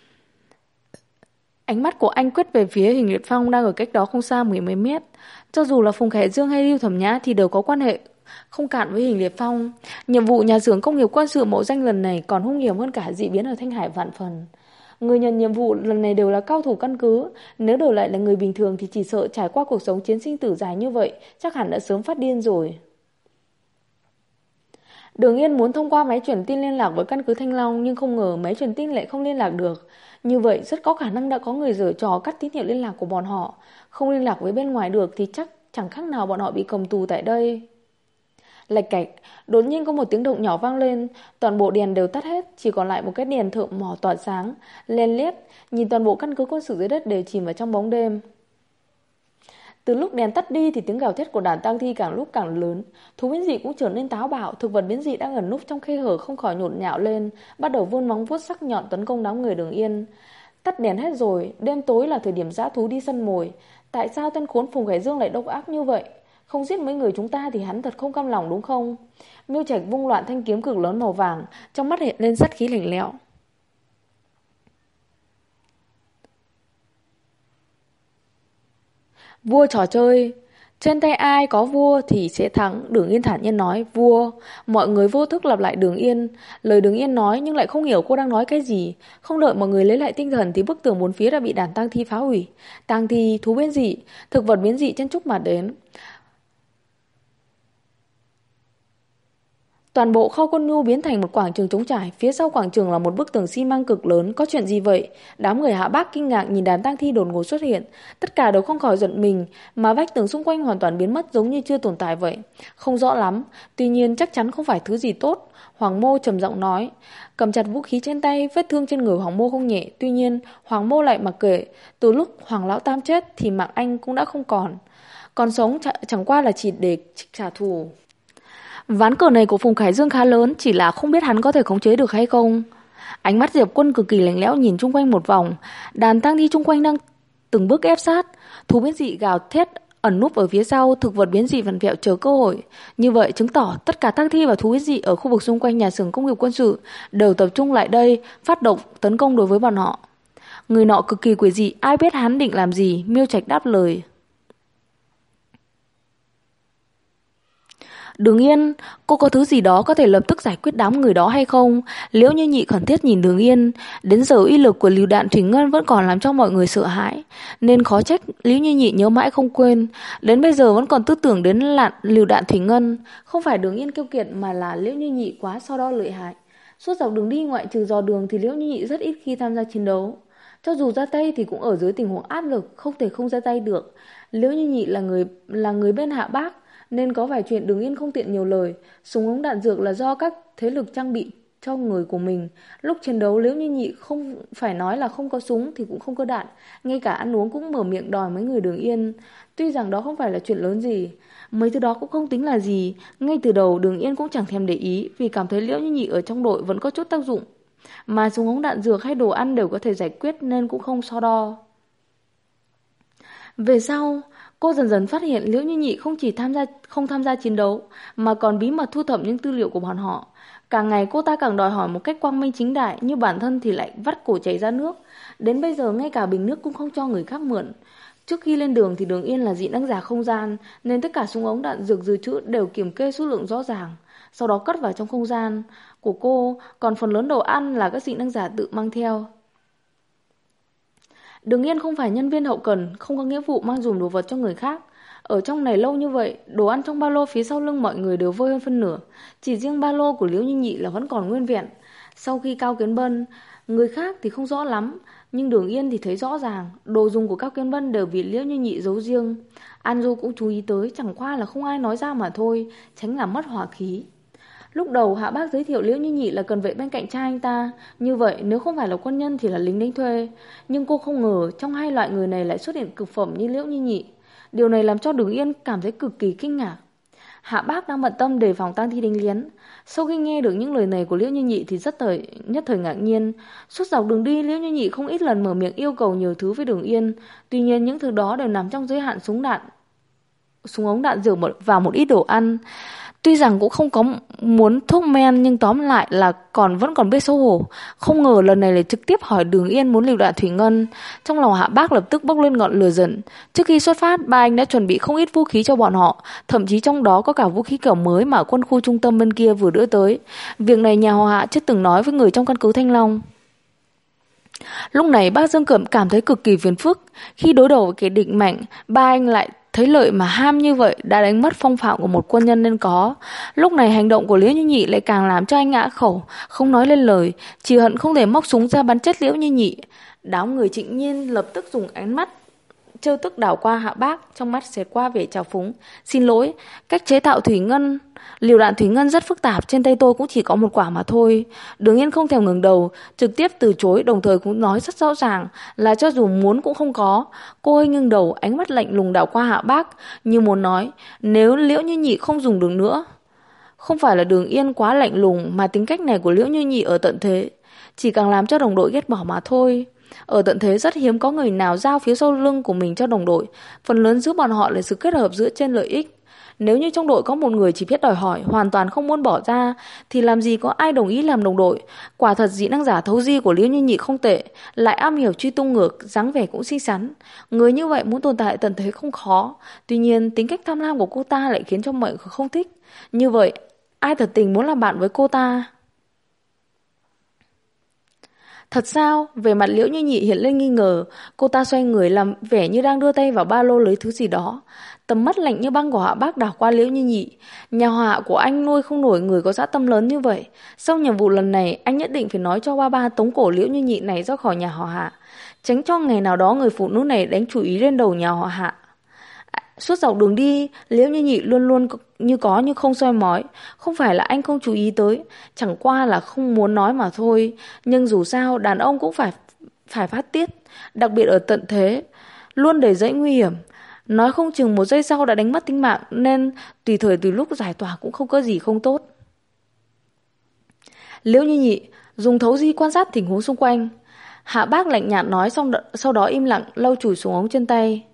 Ánh mắt của anh quét về phía Hình Liệt Phong đang ở cách đó không xa mười mấy mét. Cho dù là Phùng Khải Dương hay Lưu Thẩm Nhã thì đều có quan hệ không cạn với Hình Liệt Phong. Nhiệm vụ nhà xưởng công nghiệp quân sự mộ danh lần này còn hung hiểm hơn cả dị biến ở Thanh Hải vạn phần. Người nhận nhiệm vụ lần này đều là cao thủ căn cứ. Nếu đổi lại là người bình thường thì chỉ sợ trải qua cuộc sống chiến sinh tử dài như vậy chắc hẳn đã sớm phát điên rồi. Đường Yên muốn thông qua máy truyền tin liên lạc với căn cứ Thanh Long, nhưng không ngờ máy truyền tin lại không liên lạc được. Như vậy rất có khả năng đã có người giở trò cắt tín hiệu liên lạc của bọn họ. Không liên lạc với bên ngoài được thì chắc chẳng khác nào bọn họ bị cầm tù tại đây. Lạch cạch, đột nhiên có một tiếng động nhỏ vang lên. Toàn bộ đèn đều tắt hết, chỉ còn lại một cái đèn thợ mỏ tỏa sáng. Len lét, nhìn toàn bộ căn cứ quân sự dưới đất đều chìm vào trong bóng đêm. Từ lúc đèn tắt đi thì tiếng gào thét của đàn tang thi càng lúc càng lớn. Thú biến dị cũng trở nên táo bạo. Thực vật biến dị đang ẩn núp trong khe hở không khỏi nhộn nhạo lên, bắt đầu vươn móng vuốt sắc nhọn tấn công đám người Đường Yên. Tắt đèn hết rồi, đêm tối là thời điểm dã thú đi săn mồi. Tại sao tên khốn Phùng Khải Dương lại độc ác như vậy? Không giết mấy người chúng ta thì hắn thật không cam lòng đúng không? Miêu Trạch vung loạn thanh kiếm cực lớn màu vàng, trong mắt hiện lên sát khí lạnh lẽo. Vua trò chơi, trên tay ai có vua thì sẽ thắng. Đường Yên thản nhiên nói. Vua. Mọi người vô thức lặp lại Đường Yên. Lời Đường Yên nói nhưng lại không hiểu cô đang nói cái gì. Không đợi mọi người lấy lại tinh thần thì bức tường bốn phía đã bị đàn tang thi phá hủy. Tang thi, thú biến dị, thực vật biến dị chen chúc mà đến. Toàn bộ kho quân nhu biến thành một quảng trường trống trải. Phía sau quảng trường là một bức tường xi măng cực lớn. Có chuyện gì vậy? Đám người Hạ Bác kinh ngạc nhìn đàn tang thi đột ngột xuất hiện. Tất cả đều không khỏi giận mình. Mà vách tường xung quanh hoàn toàn biến mất, giống như chưa tồn tại vậy. Không rõ lắm, tuy nhiên chắc chắn không phải thứ gì tốt. Hoàng Mô trầm giọng nói. Cầm chặt vũ khí trên tay. Vết thương trên người Hoàng Mô không nhẹ. Tuy nhiên Hoàng Mô lại mặc kệ. Từ lúc Hoàng Lão Tam chết thì mạng anh cũng đã không còn. Còn sống chẳng qua là chỉ để trả thù. Ván cờ này của Phùng Khải Dương khá lớn, chỉ là không biết hắn có thể khống chế được hay không. Ánh mắt Diệp Quân cực kỳ lạnh lẽo nhìn chung quanh một vòng. Đàn tang thi chung quanh đang từng bước ép sát. Thú biến dị gào thét ẩn núp ở phía sau. Thực vật biến dị vặn vẹo chờ cơ hội. Như vậy chứng tỏ tất cả tang thi và thú biến dị ở khu vực xung quanh nhà xưởng công nghiệp quân sự đều tập trung lại đây, phát động tấn công đối với bọn họ. Người nọ cực kỳ quỷ dị, ai biết hắn định làm gì? Miêu Trạch đáp lời. Đường Yên, cô có thứ gì đó có thể lập tức giải quyết đám người đó hay không? Liễu Như Nhị khẩn thiết nhìn Đường Yên. Đến giờ uy lực của lựu đạn thủy ngân vẫn còn làm cho mọi người sợ hãi, nên khó trách Liễu Như Nhị nhớ mãi không quên. Đến bây giờ vẫn còn tư tưởng đến lựu đạn thủy ngân. Không phải Đường Yên kiêu kiệt mà là Liễu Như Nhị quá so đo lợi hại. Suốt dọc đường đi ngoại trừ dò đường thì Liễu Như Nhị rất ít khi tham gia chiến đấu. Cho dù ra tay thì cũng ở dưới tình huống áp lực, không thể không ra tay được. Liễu Như Nhị là người bên Hạ Bác, nên có vài chuyện Đường Yên không tiện nhiều lời. Súng ống đạn dược là do các thế lực trang bị cho người của mình. Lúc chiến đấu Liễu Như Nhị không phải nói là không có súng thì cũng không có đạn. Ngay cả ăn uống cũng mở miệng đòi mấy người Đường Yên. Tuy rằng đó không phải là chuyện lớn gì, mấy thứ đó cũng không tính là gì. Ngay từ đầu Đường Yên cũng chẳng thèm để ý, vì cảm thấy Liễu Như Nhị ở trong đội vẫn có chút tác dụng, mà súng ống đạn dược hay đồ ăn đều có thể giải quyết, nên cũng không so đo. Về sau, cô dần dần phát hiện Liễu Như Nhị không chỉ không tham gia chiến đấu, mà còn bí mật thu thập những tư liệu của bọn họ. Càng ngày cô ta càng đòi hỏi một cách quang minh chính đại, như bản thân thì lại vắt cổ chảy ra nước. Đến bây giờ ngay cả bình nước cũng không cho người khác mượn. Trước khi lên đường thì Đường Yên là dị năng giả không gian, nên tất cả súng ống đạn dược dự trữ đều kiểm kê số lượng rõ ràng, sau đó cất vào trong không gian của cô. Còn phần lớn đồ ăn là các dị năng giả tự mang theo. Đường Yên không phải nhân viên hậu cần, không có nghĩa vụ mang dùm đồ vật cho người khác. Ở trong này lâu như vậy, đồ ăn trong ba lô phía sau lưng mọi người đều vơi hơn phân nửa. Chỉ riêng ba lô của Liễu Như Nhị là vẫn còn nguyên vẹn. Sau khi Cao Kiến Bân, người khác thì không rõ lắm, nhưng Đường Yên thì thấy rõ ràng. Đồ dùng của Cao Kiến Bân đều bị Liễu Như Nhị giấu riêng. An Du cũng chú ý tới, chẳng qua là không ai nói ra mà thôi, tránh làm mất hỏa khí. Lúc đầu Hạ Bác giới thiệu Liễu Như Nhị là cần vệ bên cạnh cha anh ta. Như vậy nếu không phải là quân nhân thì là lính đánh thuê. Nhưng cô không ngờ trong hai loại người này lại xuất hiện cực phẩm như Liễu Như Nhị. Điều này làm cho Đường Yên cảm thấy cực kỳ kinh ngạc. Hạ Bác đang bận tâm đề phòng tang thi đánh lén. Sau khi nghe được những lời này của Liễu Như Nhị thì nhất thời ngạc nhiên. Suốt dọc đường đi, Liễu Như Nhị không ít lần mở miệng yêu cầu nhiều thứ với Đường Yên. Tuy nhiên những thứ đó đều nằm trong giới hạn súng ống đạn dược và một ít đồ ăn. Tuy rằng cũng không có muốn thuốc men, nhưng tóm lại là vẫn còn biết xấu hổ. Không ngờ lần này lại trực tiếp hỏi Đường Yên muốn lựu đạn thủy ngân. Trong lòng Hạ Bác lập tức bốc lên ngọn lửa giận. Trước khi xuất phát, ba anh đã chuẩn bị không ít vũ khí cho bọn họ, thậm chí trong đó có cả vũ khí kiểu mới mà quân khu trung tâm bên kia vừa đưa tới. Việc này nhà họ Hạ chưa từng nói với người trong căn cứ Thanh Long. Lúc này bác Dương Cẩm cảm thấy cực kỳ phiền phức. Khi đối đầu với kẻ địch mạnh, ba anh lại thấy lợi mà ham như vậy, đã đánh mất phong phạm của một quân nhân nên có. Lúc này hành động của Liễu Như Nhị lại càng làm cho anh ngã khẩu, không nói lên lời, chỉ hận không thể móc súng ra bắn chết Liễu Như Nhị. Đám người Trịnh Nhiên lập tức dùng ánh mắt trêu tức đảo qua Hạ Bác, trong mắt xẹt qua vẻ trào phúng. Xin lỗi, cách chế tạo liều đạn thủy ngân rất phức tạp, trên tay tôi cũng chỉ có một quả mà thôi. Đường Yên không thèm ngừng đầu, trực tiếp từ chối, đồng thời cũng nói rất rõ ràng là cho dù muốn cũng không có. Cô ấy ngưng đầu, ánh mắt lạnh lùng đảo qua Hạ Bác, như muốn nói, nếu Liễu Như Nhị không dùng được nữa. Không phải là Đường Yên quá lạnh lùng, mà tính cách này của Liễu Như Nhị ở tận thế chỉ càng làm cho đồng đội ghét bỏ mà thôi. Ở tận thế rất hiếm có người nào giao phía sau lưng của mình cho đồng đội, phần lớn giữa bọn họ là sự kết hợp dựa trên lợi ích. Nếu như trong đội có một người chỉ biết đòi hỏi, hoàn toàn không muốn bỏ ra, thì làm gì có ai đồng ý làm đồng đội. Quả thật dị năng giả thấu di của Liễu Như Nhị không tệ, lại am hiểu truy tung ngược, dáng vẻ cũng xinh xắn. Người như vậy muốn tồn tại tận thế không khó. Tuy nhiên tính cách tham lam của cô ta lại khiến cho mọi người không thích. Như vậy ai thật tình muốn làm bạn với cô ta? Thật sao? Về mặt Liễu Như Nhị hiện lên nghi ngờ. Cô ta xoay người làm vẻ như đang đưa tay vào ba lô lấy thứ gì đó. Tầm mắt lạnh như băng của Hạ Bác đảo qua Liễu Như Nhị. Nhà họ Hạ của anh nuôi không nổi người có dã tâm lớn như vậy. Sau nhiệm vụ lần này, anh nhất định phải nói cho ba tống cổ Liễu Như Nhị này ra khỏi nhà họ Hạ, tránh cho ngày nào đó người phụ nữ này đánh chủ ý lên đầu nhà họ Hạ. Suốt dọc đường đi, Liễu Như Nhị luôn luôn như có như không soi mói. Không phải là anh không chú ý tới, chẳng qua là không muốn nói mà thôi. Nhưng dù sao đàn ông cũng phải phát tiết, đặc biệt ở tận thế luôn đầy rẫy nguy hiểm. Nói không chừng một giây sau đã đánh mất tính mạng, nên tùy thời tùy lúc giải tỏa cũng không có gì không tốt. Liễu Như Nhị dùng thấu di quan sát tình huống xung quanh. Hạ Bác lạnh nhạt nói, sau đó im lặng lau chùi xuống ống chân tay.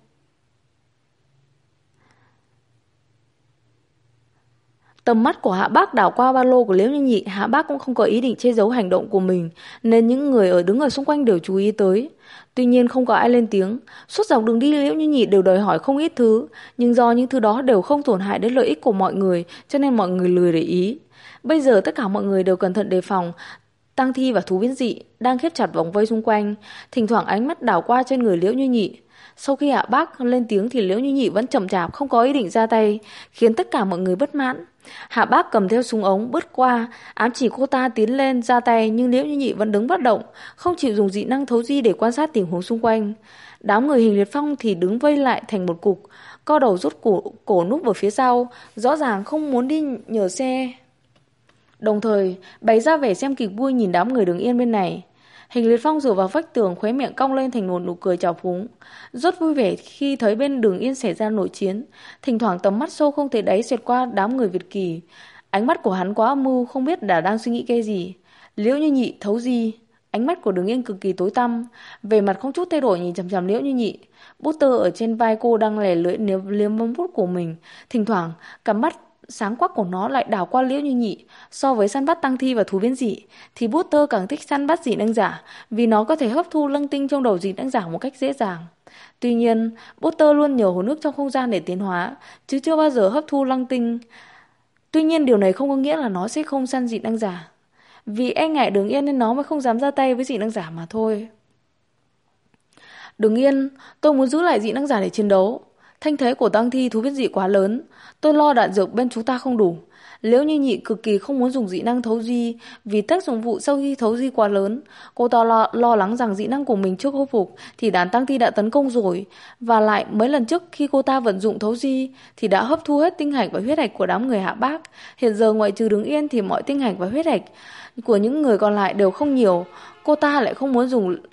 Tầm mắt của Hạ Bác đảo qua ba lô của Liễu Như Nhị. Hạ Bác cũng không có ý định che giấu hành động của mình, nên những người đứng ở xung quanh đều chú ý tới. Tuy nhiên không có ai lên tiếng. Suốt dọc đường đi, Liễu Như Nhị đều đòi hỏi không ít thứ, nhưng do những thứ đó đều không tổn hại đến lợi ích của mọi người, cho nên mọi người lười để ý. Bây giờ tất cả mọi người đều cẩn thận đề phòng. Tang Thi và thú biến dị đang khép chặt vòng vây xung quanh, thỉnh thoảng ánh mắt đảo qua trên người Liễu Như Nhị. Sau khi Hạ Bác lên tiếng thì Liễu Như Nhị vẫn chậm chạp không có ý định ra tay, khiến tất cả mọi người bất mãn. Hạ Bác cầm theo súng ống bước qua, ám chỉ cô ta tiến lên ra tay, nhưng Liễu Như Nhị vẫn đứng bất động, không chịu dùng dị năng thấu di để quan sát tình huống xung quanh. Đám người Hình Liệt Phong thì đứng vây lại thành một cục, co đầu rút cổ núp vào phía sau, rõ ràng không muốn đi nhờ xe. Đồng thời bày ra vẻ xem kịch vui nhìn đám người đứng yên bên này. Hình Liệt Phong dựa vào vách tường, khóe miệng cong lên thành một nụ cười trào phúng, rất vui vẻ khi thấy bên Đường Yên xảy ra nội chiến. Thỉnh thoảng tầm mắt sâu không thể đáy xẹt qua đám người Việt Kỳ. Ánh mắt của hắn quá âm mưu, không biết đang suy nghĩ cái gì. Liễu Như Nhị thấu di. Ánh mắt của Đường Yên cực kỳ tối tăm, về mặt không chút thay đổi nhìn chằm chằm Liễu Như Nhị. Bút tơ ở trên vai cô đang lẻ lưỡi liếm móng vuốt của mình. Thỉnh thoảng cặp mắt sáng quắc của nó lại đảo qua Liễu Như Nhị. So với săn bắt tăng thi và thú biến dị thì bút tơ càng thích săn bắt dị năng giả, vì nó có thể hấp thu lăng tinh trong đầu dị năng giả một cách dễ dàng. Tuy nhiên bút tơ luôn nhờ hồ nước trong không gian để tiến hóa, chứ chưa bao giờ hấp thu lăng tinh. Tuy nhiên điều này không có nghĩa là nó sẽ không săn dị năng giả, vì e ngại Đường Yên nên nó mới không dám ra tay với dị năng giả mà thôi. Đường Yên, tôi muốn giữ lại dị năng giả để chiến đấu. Thanh thế của tăng thi thú biến dị quá lớn, tôi lo đạn dược bên chúng ta không đủ. Liễu Như Nhị cực kỳ không muốn dùng dị năng thấu di, vì tác dụng phụ sau khi thấu di quá lớn. Cô ta lo lắng rằng dị năng của mình trước khôi phục thì đàn tăng thi đã tấn công rồi, và lại mấy lần trước khi cô ta vận dụng thấu di thì đã hấp thu hết tinh hạch và huyết hạch của đám người Hạ Bác. Hiện giờ ngoại trừ Đường Yên thì mọi tinh hạch và huyết hạch của những người còn lại đều không nhiều. Cô ta lại không muốn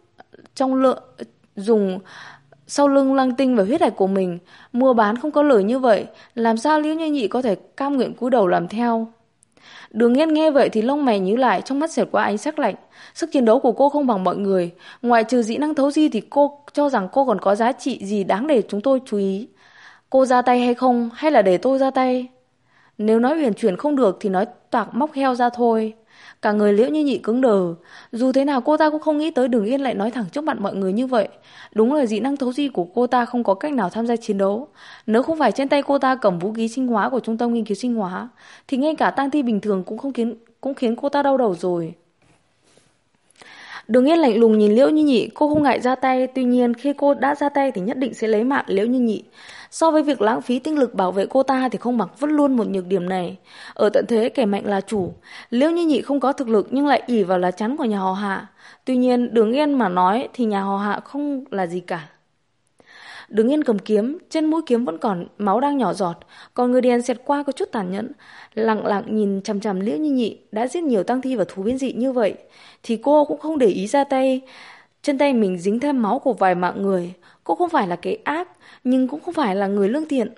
dùng sau lưng lăng tinh và huyết hạch của mình. Mua bán không có lời như vậy, làm sao Liễu Như Nhị có thể cam nguyện cúi đầu làm theo? Đường Yên nghe vậy thì lông mày nhíu lại, trong mắt xẹt qua ánh sắc lạnh. Sức chiến đấu của cô không bằng mọi người, ngoại trừ dị năng thấu di thì cô cho rằng cô còn có giá trị gì đáng để chúng tôi chú ý. Cô ra tay hay không, hay là để tôi ra tay? Nếu nói uyển chuyển không được thì nói toạc móc heo ra thôi. Cả người Liễu Như Nhị cứng đờ. Dù thế nào cô ta cũng không nghĩ tới Đường Yên lại nói thẳng trước mặt mọi người như vậy. Đúng là dị năng thấu di của cô ta không có cách nào tham gia chiến đấu. Nếu không phải trên tay cô ta cầm vũ khí sinh hóa của trung tâm nghiên cứu sinh hóa, thì ngay cả tang thi bình thường cũng khiến cô ta đau đầu rồi. Đường Yên lạnh lùng nhìn Liễu Như Nhị, cô không ngại ra tay, tuy nhiên khi cô đã ra tay thì nhất định sẽ lấy mạng Liễu Như Nhị. So với việc lãng phí tinh lực bảo vệ cô ta thì không bằng vứt luôn một nhược điểm này. Ở tận thế kẻ mạnh là chủ, Liễu Như Nhị không có thực lực nhưng lại ỷ vào lá chắn của nhà họ Hạ. Tuy nhiên Đường Yên mà nói thì nhà họ Hạ không là gì cả. Đường Yên cầm kiếm, trên mũi kiếm vẫn còn máu đang nhỏ giọt, còn người đèn xẹt qua có chút tàn nhẫn, lặng lặng nhìn chằm chằm Liễu Như Nhị đã giết nhiều tang thi và thú biến dị như vậy, thì cô cũng không để ý ra tay. Trên tay mình dính thêm máu của vài mạng người, cô không phải là cái ác, nhưng cũng không phải là người lương thiện.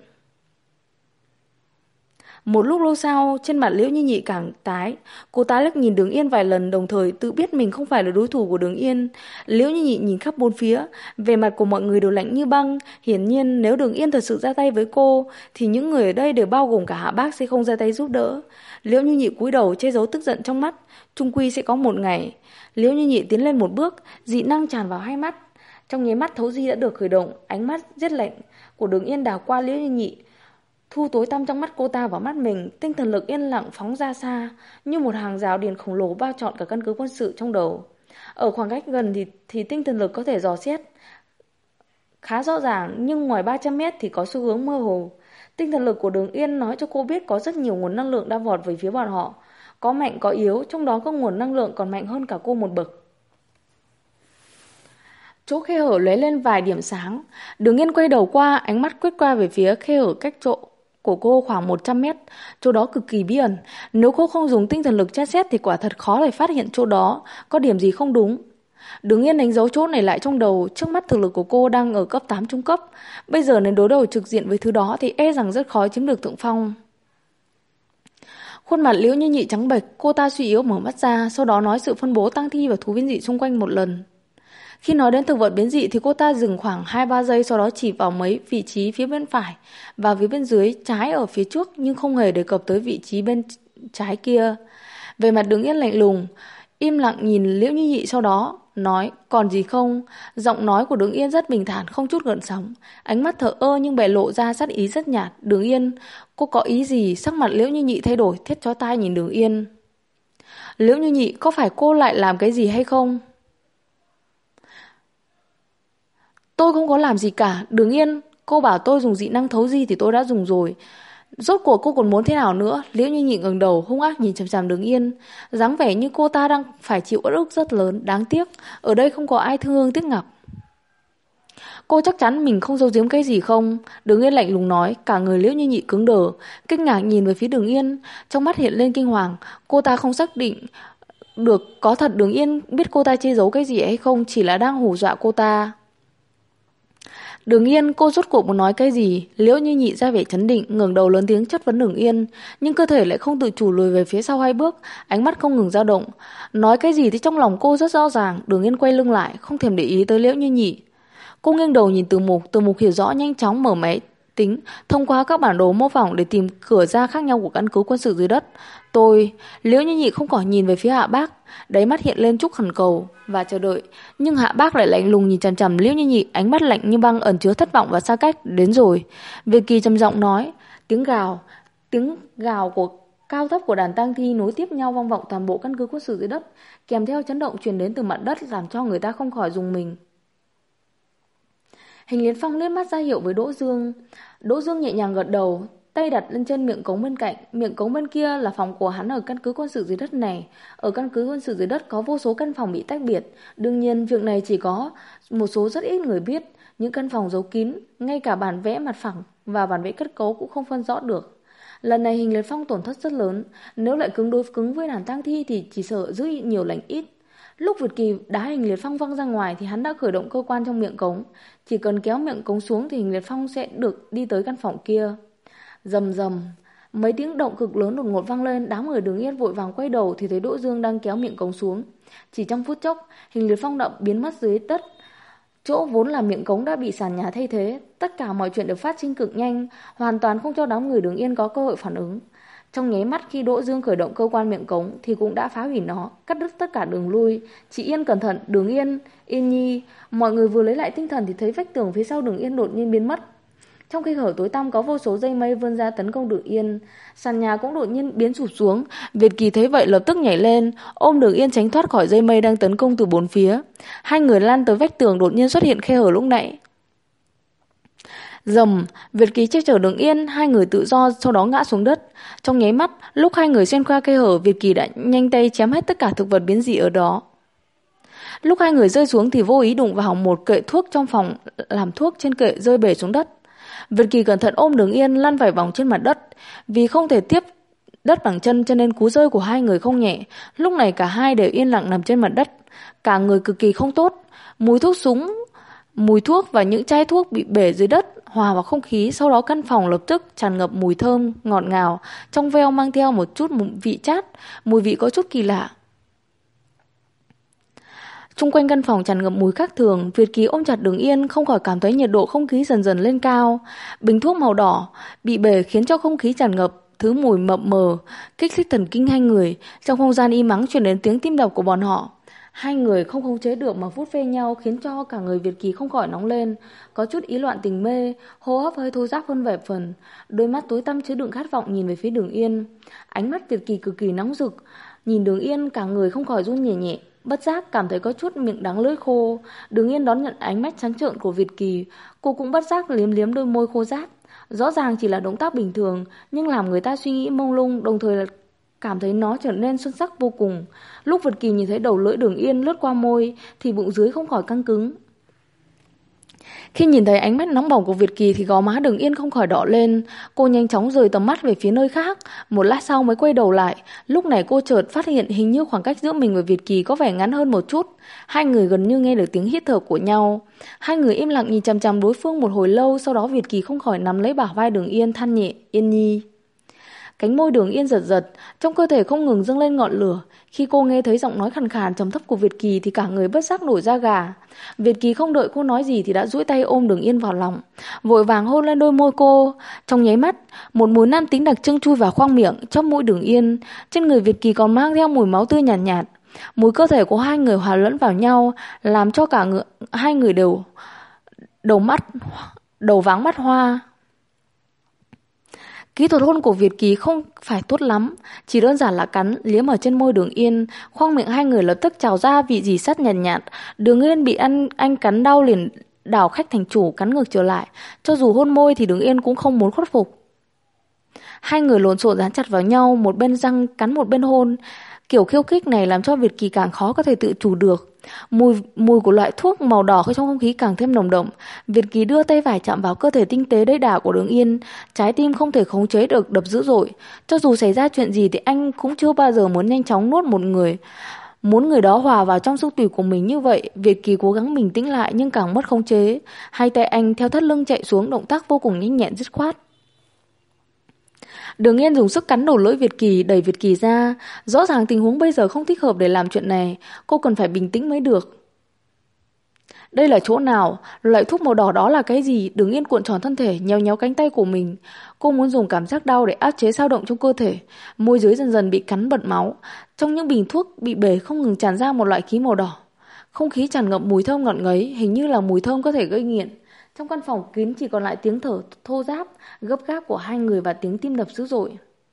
Một lúc lâu sau, trên mặt Liễu Như Nhị càng tái, cô ta liếc nhìn Đường Yên vài lần, đồng thời tự biết mình không phải là đối thủ của Đường Yên. Liễu Như Nhị nhìn khắp bốn phía, vẻ mặt của mọi người đều lạnh như băng. Hiển nhiên nếu Đường Yên thật sự ra tay với cô, thì những người ở đây đều bao gồm cả Hạ Bác sẽ không ra tay giúp đỡ. Liễu Như Nhị cúi đầu che giấu tức giận trong mắt, chung quy sẽ có một ngày. Liễu Như Nhị tiến lên một bước, dị năng tràn vào hai mắt. Trong nháy mắt thấu di đã được khởi động, ánh mắt rất lạnh của Đường Yên đảo qua Liễu Như Nhị, thu tối tăm trong mắt cô ta vào mắt mình. Tinh thần lực yên lặng phóng ra xa, như một hàng rào điện khổng lồ bao trọn cả căn cứ quân sự trong đầu. Ở khoảng cách gần thì tinh thần lực có thể dò xét khá rõ ràng, nhưng ngoài 300 mét thì có xu hướng mơ hồ. Tinh thần lực của Đường Yên nói cho cô biết có rất nhiều nguồn năng lượng đang vọt về phía bọn họ. Có mạnh có yếu, trong đó có nguồn năng lượng còn mạnh hơn cả cô một bậc. Chỗ khe hở lóe lên vài điểm sáng. Đường Yên quay đầu qua, ánh mắt quét qua về phía khe hở cách chỗ của cô khoảng 100 mét. Chỗ đó cực kỳ bí ẩn. Nếu cô không dùng tinh thần lực tra xét thì quả thật khó để phát hiện chỗ đó có điểm gì không đúng. Đường Yên đánh dấu chỗ này lại trong đầu. Trước mắt thực lực của cô đang ở cấp 8 trung cấp. Bây giờ nếu đối đầu trực diện với thứ đó thì e rằng rất khó chiếm được thượng phong. Khuôn mặt Liễu Như Nhị trắng bệch, cô ta suy yếu mở mắt ra, sau đó nói sự phân bố tang thi và thú biến dị xung quanh một lần. Khi nói đến thực vật biến dị thì cô ta dừng khoảng 2-3 giây, sau đó chỉ vào mấy vị trí phía bên phải và phía bên dưới trái ở phía trước, nhưng không hề đề cập tới vị trí bên trái kia. Về mặt Đường Yên lạnh lùng, im lặng nhìn Liễu Như Nhị, sau đó nói còn gì không. Giọng nói của Đường Yên rất bình thản, không chút gợn sóng, ánh mắt thờ ơ nhưng bày lộ ra sát ý rất nhạt. Đường Yên, cô có ý gì? Sắc mặt Liễu Như Nhị thay đổi, thét chói tai nhìn Đường Yên. Liễu Như Nhị, có phải cô lại làm cái gì hay không? Tôi không có làm gì cả. Đường Yên, cô bảo tôi dùng dị năng thấu di thì tôi đã dùng rồi. Rốt cuộc cô còn muốn thế nào nữa? Liễu Như Nhị ngẩng đầu hung ác nhìn chằm chằm Đường Yên, dáng vẻ như cô ta đang phải chịu uất ức rất lớn. Đáng tiếc ở đây không có ai thương hương tiếc ngọc. Cô chắc chắn mình không giấu giếm cái gì không? Đường Yên lạnh lùng nói. Cả người Liễu Như Nhị cứng đờ, kinh ngạc nhìn về phía Đường Yên, trong mắt hiện lên kinh hoàng. Cô ta không xác định được có thật Đường Yên biết cô ta che giấu cái gì hay không, chỉ là đang hù dọa cô ta. Đường Yên, cô rốt cuộc muốn nói cái gì? Liễu Như Nhị ra vẻ chấn định, ngẩng đầu lớn tiếng chất vấn Đường Yên, nhưng cơ thể lại không tự chủ lùi về phía sau 2 bước, ánh mắt không ngừng dao động. Nói cái gì thì trong lòng cô rất rõ ràng. Đường Yên quay lưng lại, không thèm để ý tới Liễu Như Nhị. Cô nghiêng đầu nhìn Từ Mục hiểu rõ, nhanh chóng mở máy tính, thông qua các bản đồ mô phỏng để tìm cửa ra khác nhau của căn cứ quân sự dưới đất. Liễu Như Nhị không khỏi nhìn về phía Hạ Bác, đáy mắt hiện lên chút khẩn cầu và chờ đợi, nhưng Hạ Bác lại lạnh lùng nhìn chằm chằm Liễu Như Nhị, ánh mắt lạnh như băng ẩn chứa thất vọng và xa cách. Đến rồi. Việt Kỳ trầm giọng nói. Tiếng gào của cao thấp của đàn tang thi nối tiếp nhau vang vọng toàn bộ căn cứ quân sự dưới đất, kèm theo chấn động truyền đến từ mặt đất, làm cho người ta không khỏi rùng mình. Hình Liên Phong liếc mắt ra hiệu với Đỗ Dương. Đỗ Dương nhẹ nhàng gật đầu, tay đặt lên trên miệng cống bên cạnh. Miệng cống bên kia là phòng của hắn ở căn cứ quân sự dưới đất này. Ở căn cứ quân sự dưới đất có vô số căn phòng bị tách biệt. Đương nhiên việc này chỉ có một số rất ít người biết. Những căn phòng giấu kín, ngay cả bản vẽ mặt phẳng và bản vẽ kết cấu cũng không phân rõ được. Lần này Hình Liệt Phong tổn thất rất lớn. Nếu lại đối cứng với đàn tang thi thì chỉ sợ giữ nhiều lành ít. Lúc Việt Kỳ đá Hình Liệt Phong văng ra ngoài thì hắn đã khởi động cơ quan trong miệng cống. Chỉ cần kéo miệng cống xuống thì Hình Liệt Phong sẽ được đi tới căn phòng kia. Rầm rầm, mấy tiếng động cực lớn đột ngột vang lên. Đám người Đường Yên vội vàng quay đầu thì thấy Đỗ Dương đang kéo miệng cống xuống. Chỉ trong phút chốc, Hình Liệt Phong đã biến mất dưới đất. Chỗ vốn là miệng cống đã bị sàn nhà thay thế. Tất cả mọi chuyện đều phát sinh cực nhanh, hoàn toàn không cho đám người Đường Yên có cơ hội phản ứng. Trong nháy mắt khi Đỗ Dương khởi động cơ quan miệng cống thì cũng đã phá hủy nó, cắt đứt tất cả đường lui. Chị Yên cẩn thận, Đường Yên, Yên Nhi. Mọi người vừa lấy lại tinh thần thì thấy vách tường phía sau Đường Yên đột nhiên biến mất. Trong khe hở tối tăm có vô số dây mây vươn ra tấn công Đường Yên. Sàn nhà cũng đột nhiên biến sụp xuống. Việt Kỳ thấy vậy lập tức nhảy lên, ôm Đường Yên tránh thoát khỏi dây mây đang tấn công từ bốn phía. Hai người lan tới vách tường đột nhiên xuất hiện khe hở lúc nãy. Rầm, Việt Kỳ che chở Đường Yên, hai người tự do sau đó ngã xuống đất. Trong nháy mắt, lúc hai người xuyên qua khe hở, Việt Kỳ đã nhanh tay chém hết tất cả thực vật biến dị ở đó. Lúc hai người rơi xuống thì vô ý đụng vào một kệ thuốc trong phòng làm thuốc, trên kệ rơi bể xuống đất. Việt Kỳ cẩn thận ôm Đường Yên lăn vài vòng trên mặt đất. Vì không thể tiếp đất bằng chân cho nên cú rơi của hai người không nhẹ. Lúc này cả hai đều yên lặng nằm trên mặt đất. Cả người cực kỳ không tốt. Mùi thuốc và những chai thuốc bị bể dưới đất hòa vào không khí. Sau đó căn phòng lập tức tràn ngập mùi thơm ngọt ngào, trong veo mang theo một chút vị chát. Mùi vị có chút kỳ lạ. Xung quanh căn phòng tràn ngập mùi khác thường. Việt Kỳ ôm chặt Đường Yên, không khỏi cảm thấy nhiệt độ không khí dần dần lên cao. Bình thuốc màu đỏ bị bể khiến cho không khí tràn ngập thứ mùi mập mờ, kích thích thần kinh hai người. Trong không gian im ắng truyền đến tiếng tim đập của bọn họ. Hai người không khống chế được mà vuốt ve nhau, khiến cho cả người Việt Kỳ không khỏi nóng lên, có chút ý loạn tình mê, hô hấp hơi thô ráp hơn vài phần. Đôi mắt tối tăm chứa đựng khát vọng nhìn về phía Đường Yên. Ánh mắt Việt Kỳ cực kỳ nóng rực, nhìn Đường Yên cả người không khỏi run nhẹ nhẹ. Bất giác cảm thấy có chút miệng đắng lưỡi khô. Đường Yên đón nhận ánh mắt trắng trợn của Việt Kỳ, cô cũng bất giác liếm liếm đôi môi khô ráp. Rõ ràng chỉ là động tác bình thường, nhưng làm người ta suy nghĩ mông lung, đồng thời là cảm thấy nó trở nên xuân sắc vô cùng. Lúc Việt Kỳ nhìn thấy đầu lưỡi Đường Yên lướt qua môi thì bụng dưới không khỏi căng cứng. Khi nhìn thấy ánh mắt nóng bỏng của Việt Kỳ thì gò má Đường Yên không khỏi đỏ lên. Cô nhanh chóng rời tầm mắt về phía nơi khác. Một lát sau mới quay đầu lại. Lúc này cô chợt phát hiện hình như khoảng cách giữa mình và Việt Kỳ có vẻ ngắn hơn một chút. Hai người gần như nghe được tiếng hít thở của nhau. Hai người im lặng nhìn chằm chằm đối phương một hồi lâu. Sau đó Việt Kỳ không khỏi nắm lấy bả vai Đường Yên, than nhẹ: Yên Nhi. Cánh môi Đường Yên giật giật, trong cơ thể không ngừng dâng lên ngọn lửa. Khi cô nghe thấy giọng nói khàn khàn trầm thấp của Việt Kỳ thì cả người bất giác nổi da gà. Việt Kỳ không đợi cô nói gì thì đã duỗi tay ôm Đường Yên vào lòng, vội vàng hôn lên đôi môi cô. Trong nháy mắt, một mùi nam tính đặc trưng chui vào khoang miệng, chóp mũi Đường Yên. Trên người Việt Kỳ còn mang theo mùi máu tươi nhàn nhạt. Mùi cơ thể của hai người hòa lẫn vào nhau, làm cho hai người đều đầu váng mắt hoa. Kỹ thuật hôn của Việt Kỳ không phải tốt lắm, chỉ đơn giản là cắn, liếm ở trên môi Đường Yên. Khoang miệng hai người lập tức trào ra vị rỉ sắt nhàn nhạt. Đường Yên bị anh cắn đau liền đảo khách thành chủ, cắn ngược trở lại. Cho dù hôn môi thì Đường Yên cũng không muốn khuất phục. Hai người lộn xộn dán chặt vào nhau, một bên răng cắn một bên hôn. Kiểu khiêu khích này làm cho Việt Kỳ càng khó có thể tự chủ được. Mùi của loại thuốc màu đỏ trong không khí càng thêm nồng đậm. Việt Kỳ đưa tay phải chạm vào cơ thể tinh tế đầy đà của Đường Yên. Trái tim không thể khống chế được đập dữ dội. Cho dù xảy ra chuyện gì thì anh cũng chưa bao giờ muốn nhanh chóng nuốt một người. Muốn người đó hòa vào trong xương tủy của mình như vậy. Việt Kỳ cố gắng bình tĩnh lại nhưng càng mất khống chế. Hai tay anh theo thắt lưng chạy xuống, động tác vô cùng nhanh nhẹn dứt khoát. Đường Yên dùng sức cắn đầu lưỡi Việt Kỳ, đẩy Việt Kỳ ra. Rõ ràng tình huống bây giờ không thích hợp để làm chuyện này. Cô cần phải bình tĩnh mới được. Đây là chỗ nào? Loại thuốc màu đỏ đó là cái gì? Đường Yên cuộn tròn thân thể, nhéo nhéo cánh tay của mình. Cô muốn dùng cảm giác đau để áp chế dao động trong cơ thể. Môi dưới dần dần bị cắn bật máu. Trong những bình thuốc bị bể không ngừng tràn ra một loại khí màu đỏ. Không khí tràn ngập mùi thơm ngọt ngấy, hình như là mùi thơm có thể gây nghiện. Trong căn phòng kín chỉ còn lại tiếng thở thô ráp, gấp gáp của hai người và tiếng tim đập dữ dội.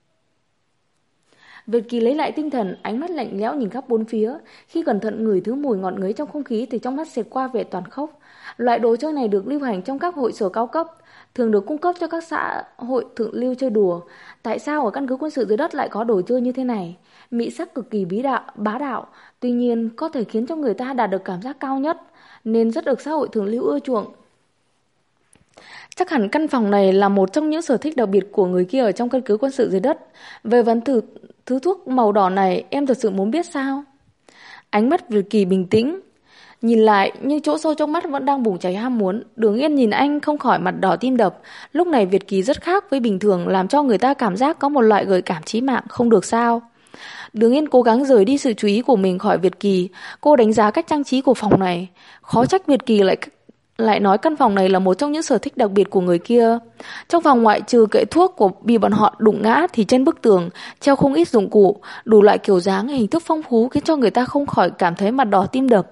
Việt Kỳ lấy lại tinh thần, ánh mắt lạnh lẽo nhìn khắp bốn phía. Khi cẩn thận ngửi thứ mùi ngọt ngấy trong không khí thì trong mắt xẹt qua vẻ toàn khốc. Loại đồ chơi này được lưu hành trong các hội sở cao cấp, thường được cung cấp cho các xã hội thượng lưu chơi đùa. Tại sao ở căn cứ quân sự dưới đất lại có đồ chơi như thế này? Mỹ sắc cực kỳ bá đạo, tuy nhiên có thể khiến cho người ta đạt được cảm giác cao nhất, nên rất được xã hội thượng lưu ưa chuộng. Chắc hẳn căn phòng này là một trong những sở thích đặc biệt của người kia ở trong căn cứ quân sự dưới đất. Về vấn thứ thuốc màu đỏ này, em thật sự muốn biết sao? Ánh mắt Việt Kỳ bình tĩnh, nhìn lại nhưng chỗ sâu trong mắt vẫn đang bùng cháy ham muốn. Đường Yên nhìn anh không khỏi mặt đỏ tim đập. Lúc này Việt Kỳ rất khác với bình thường, làm cho người ta cảm giác có một loại gợi cảm chí mạng, không được sao. Đường Yên cố gắng rời đi sự chú ý của mình khỏi Việt Kỳ. Cô đánh giá cách trang trí của phòng này. Khó trách Việt Kỳ lại nói căn phòng này là một trong những sở thích đặc biệt của người kia. Trong phòng ngoại trừ kệ thuốc của bị bọn họ đụng ngã thì trên bức tường treo không ít dụng cụ, đủ loại kiểu dáng hình thức phong phú khiến cho người ta không khỏi cảm thấy mặt đỏ tim đập.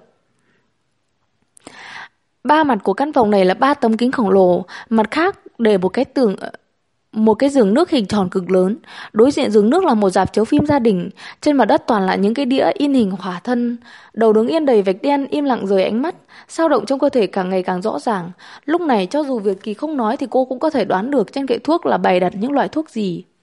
Ba mặt của căn phòng này là ba tấm kính khổng lồ, mặt khác để một cái giường nước hình tròn cực lớn. Đối diện giường nước là một rạp chiếu phim gia đình. Trên mặt đất toàn là những cái đĩa in hình khỏa thân. Đầu đứng yên đầy vạch đen im lặng rời ánh mắt. Dao động trong cơ thể càng ngày càng rõ ràng. Lúc này cho dù Việt Kỳ không nói thì cô cũng có thể đoán được trên kệ thuốc là bày đặt những loại thuốc gì.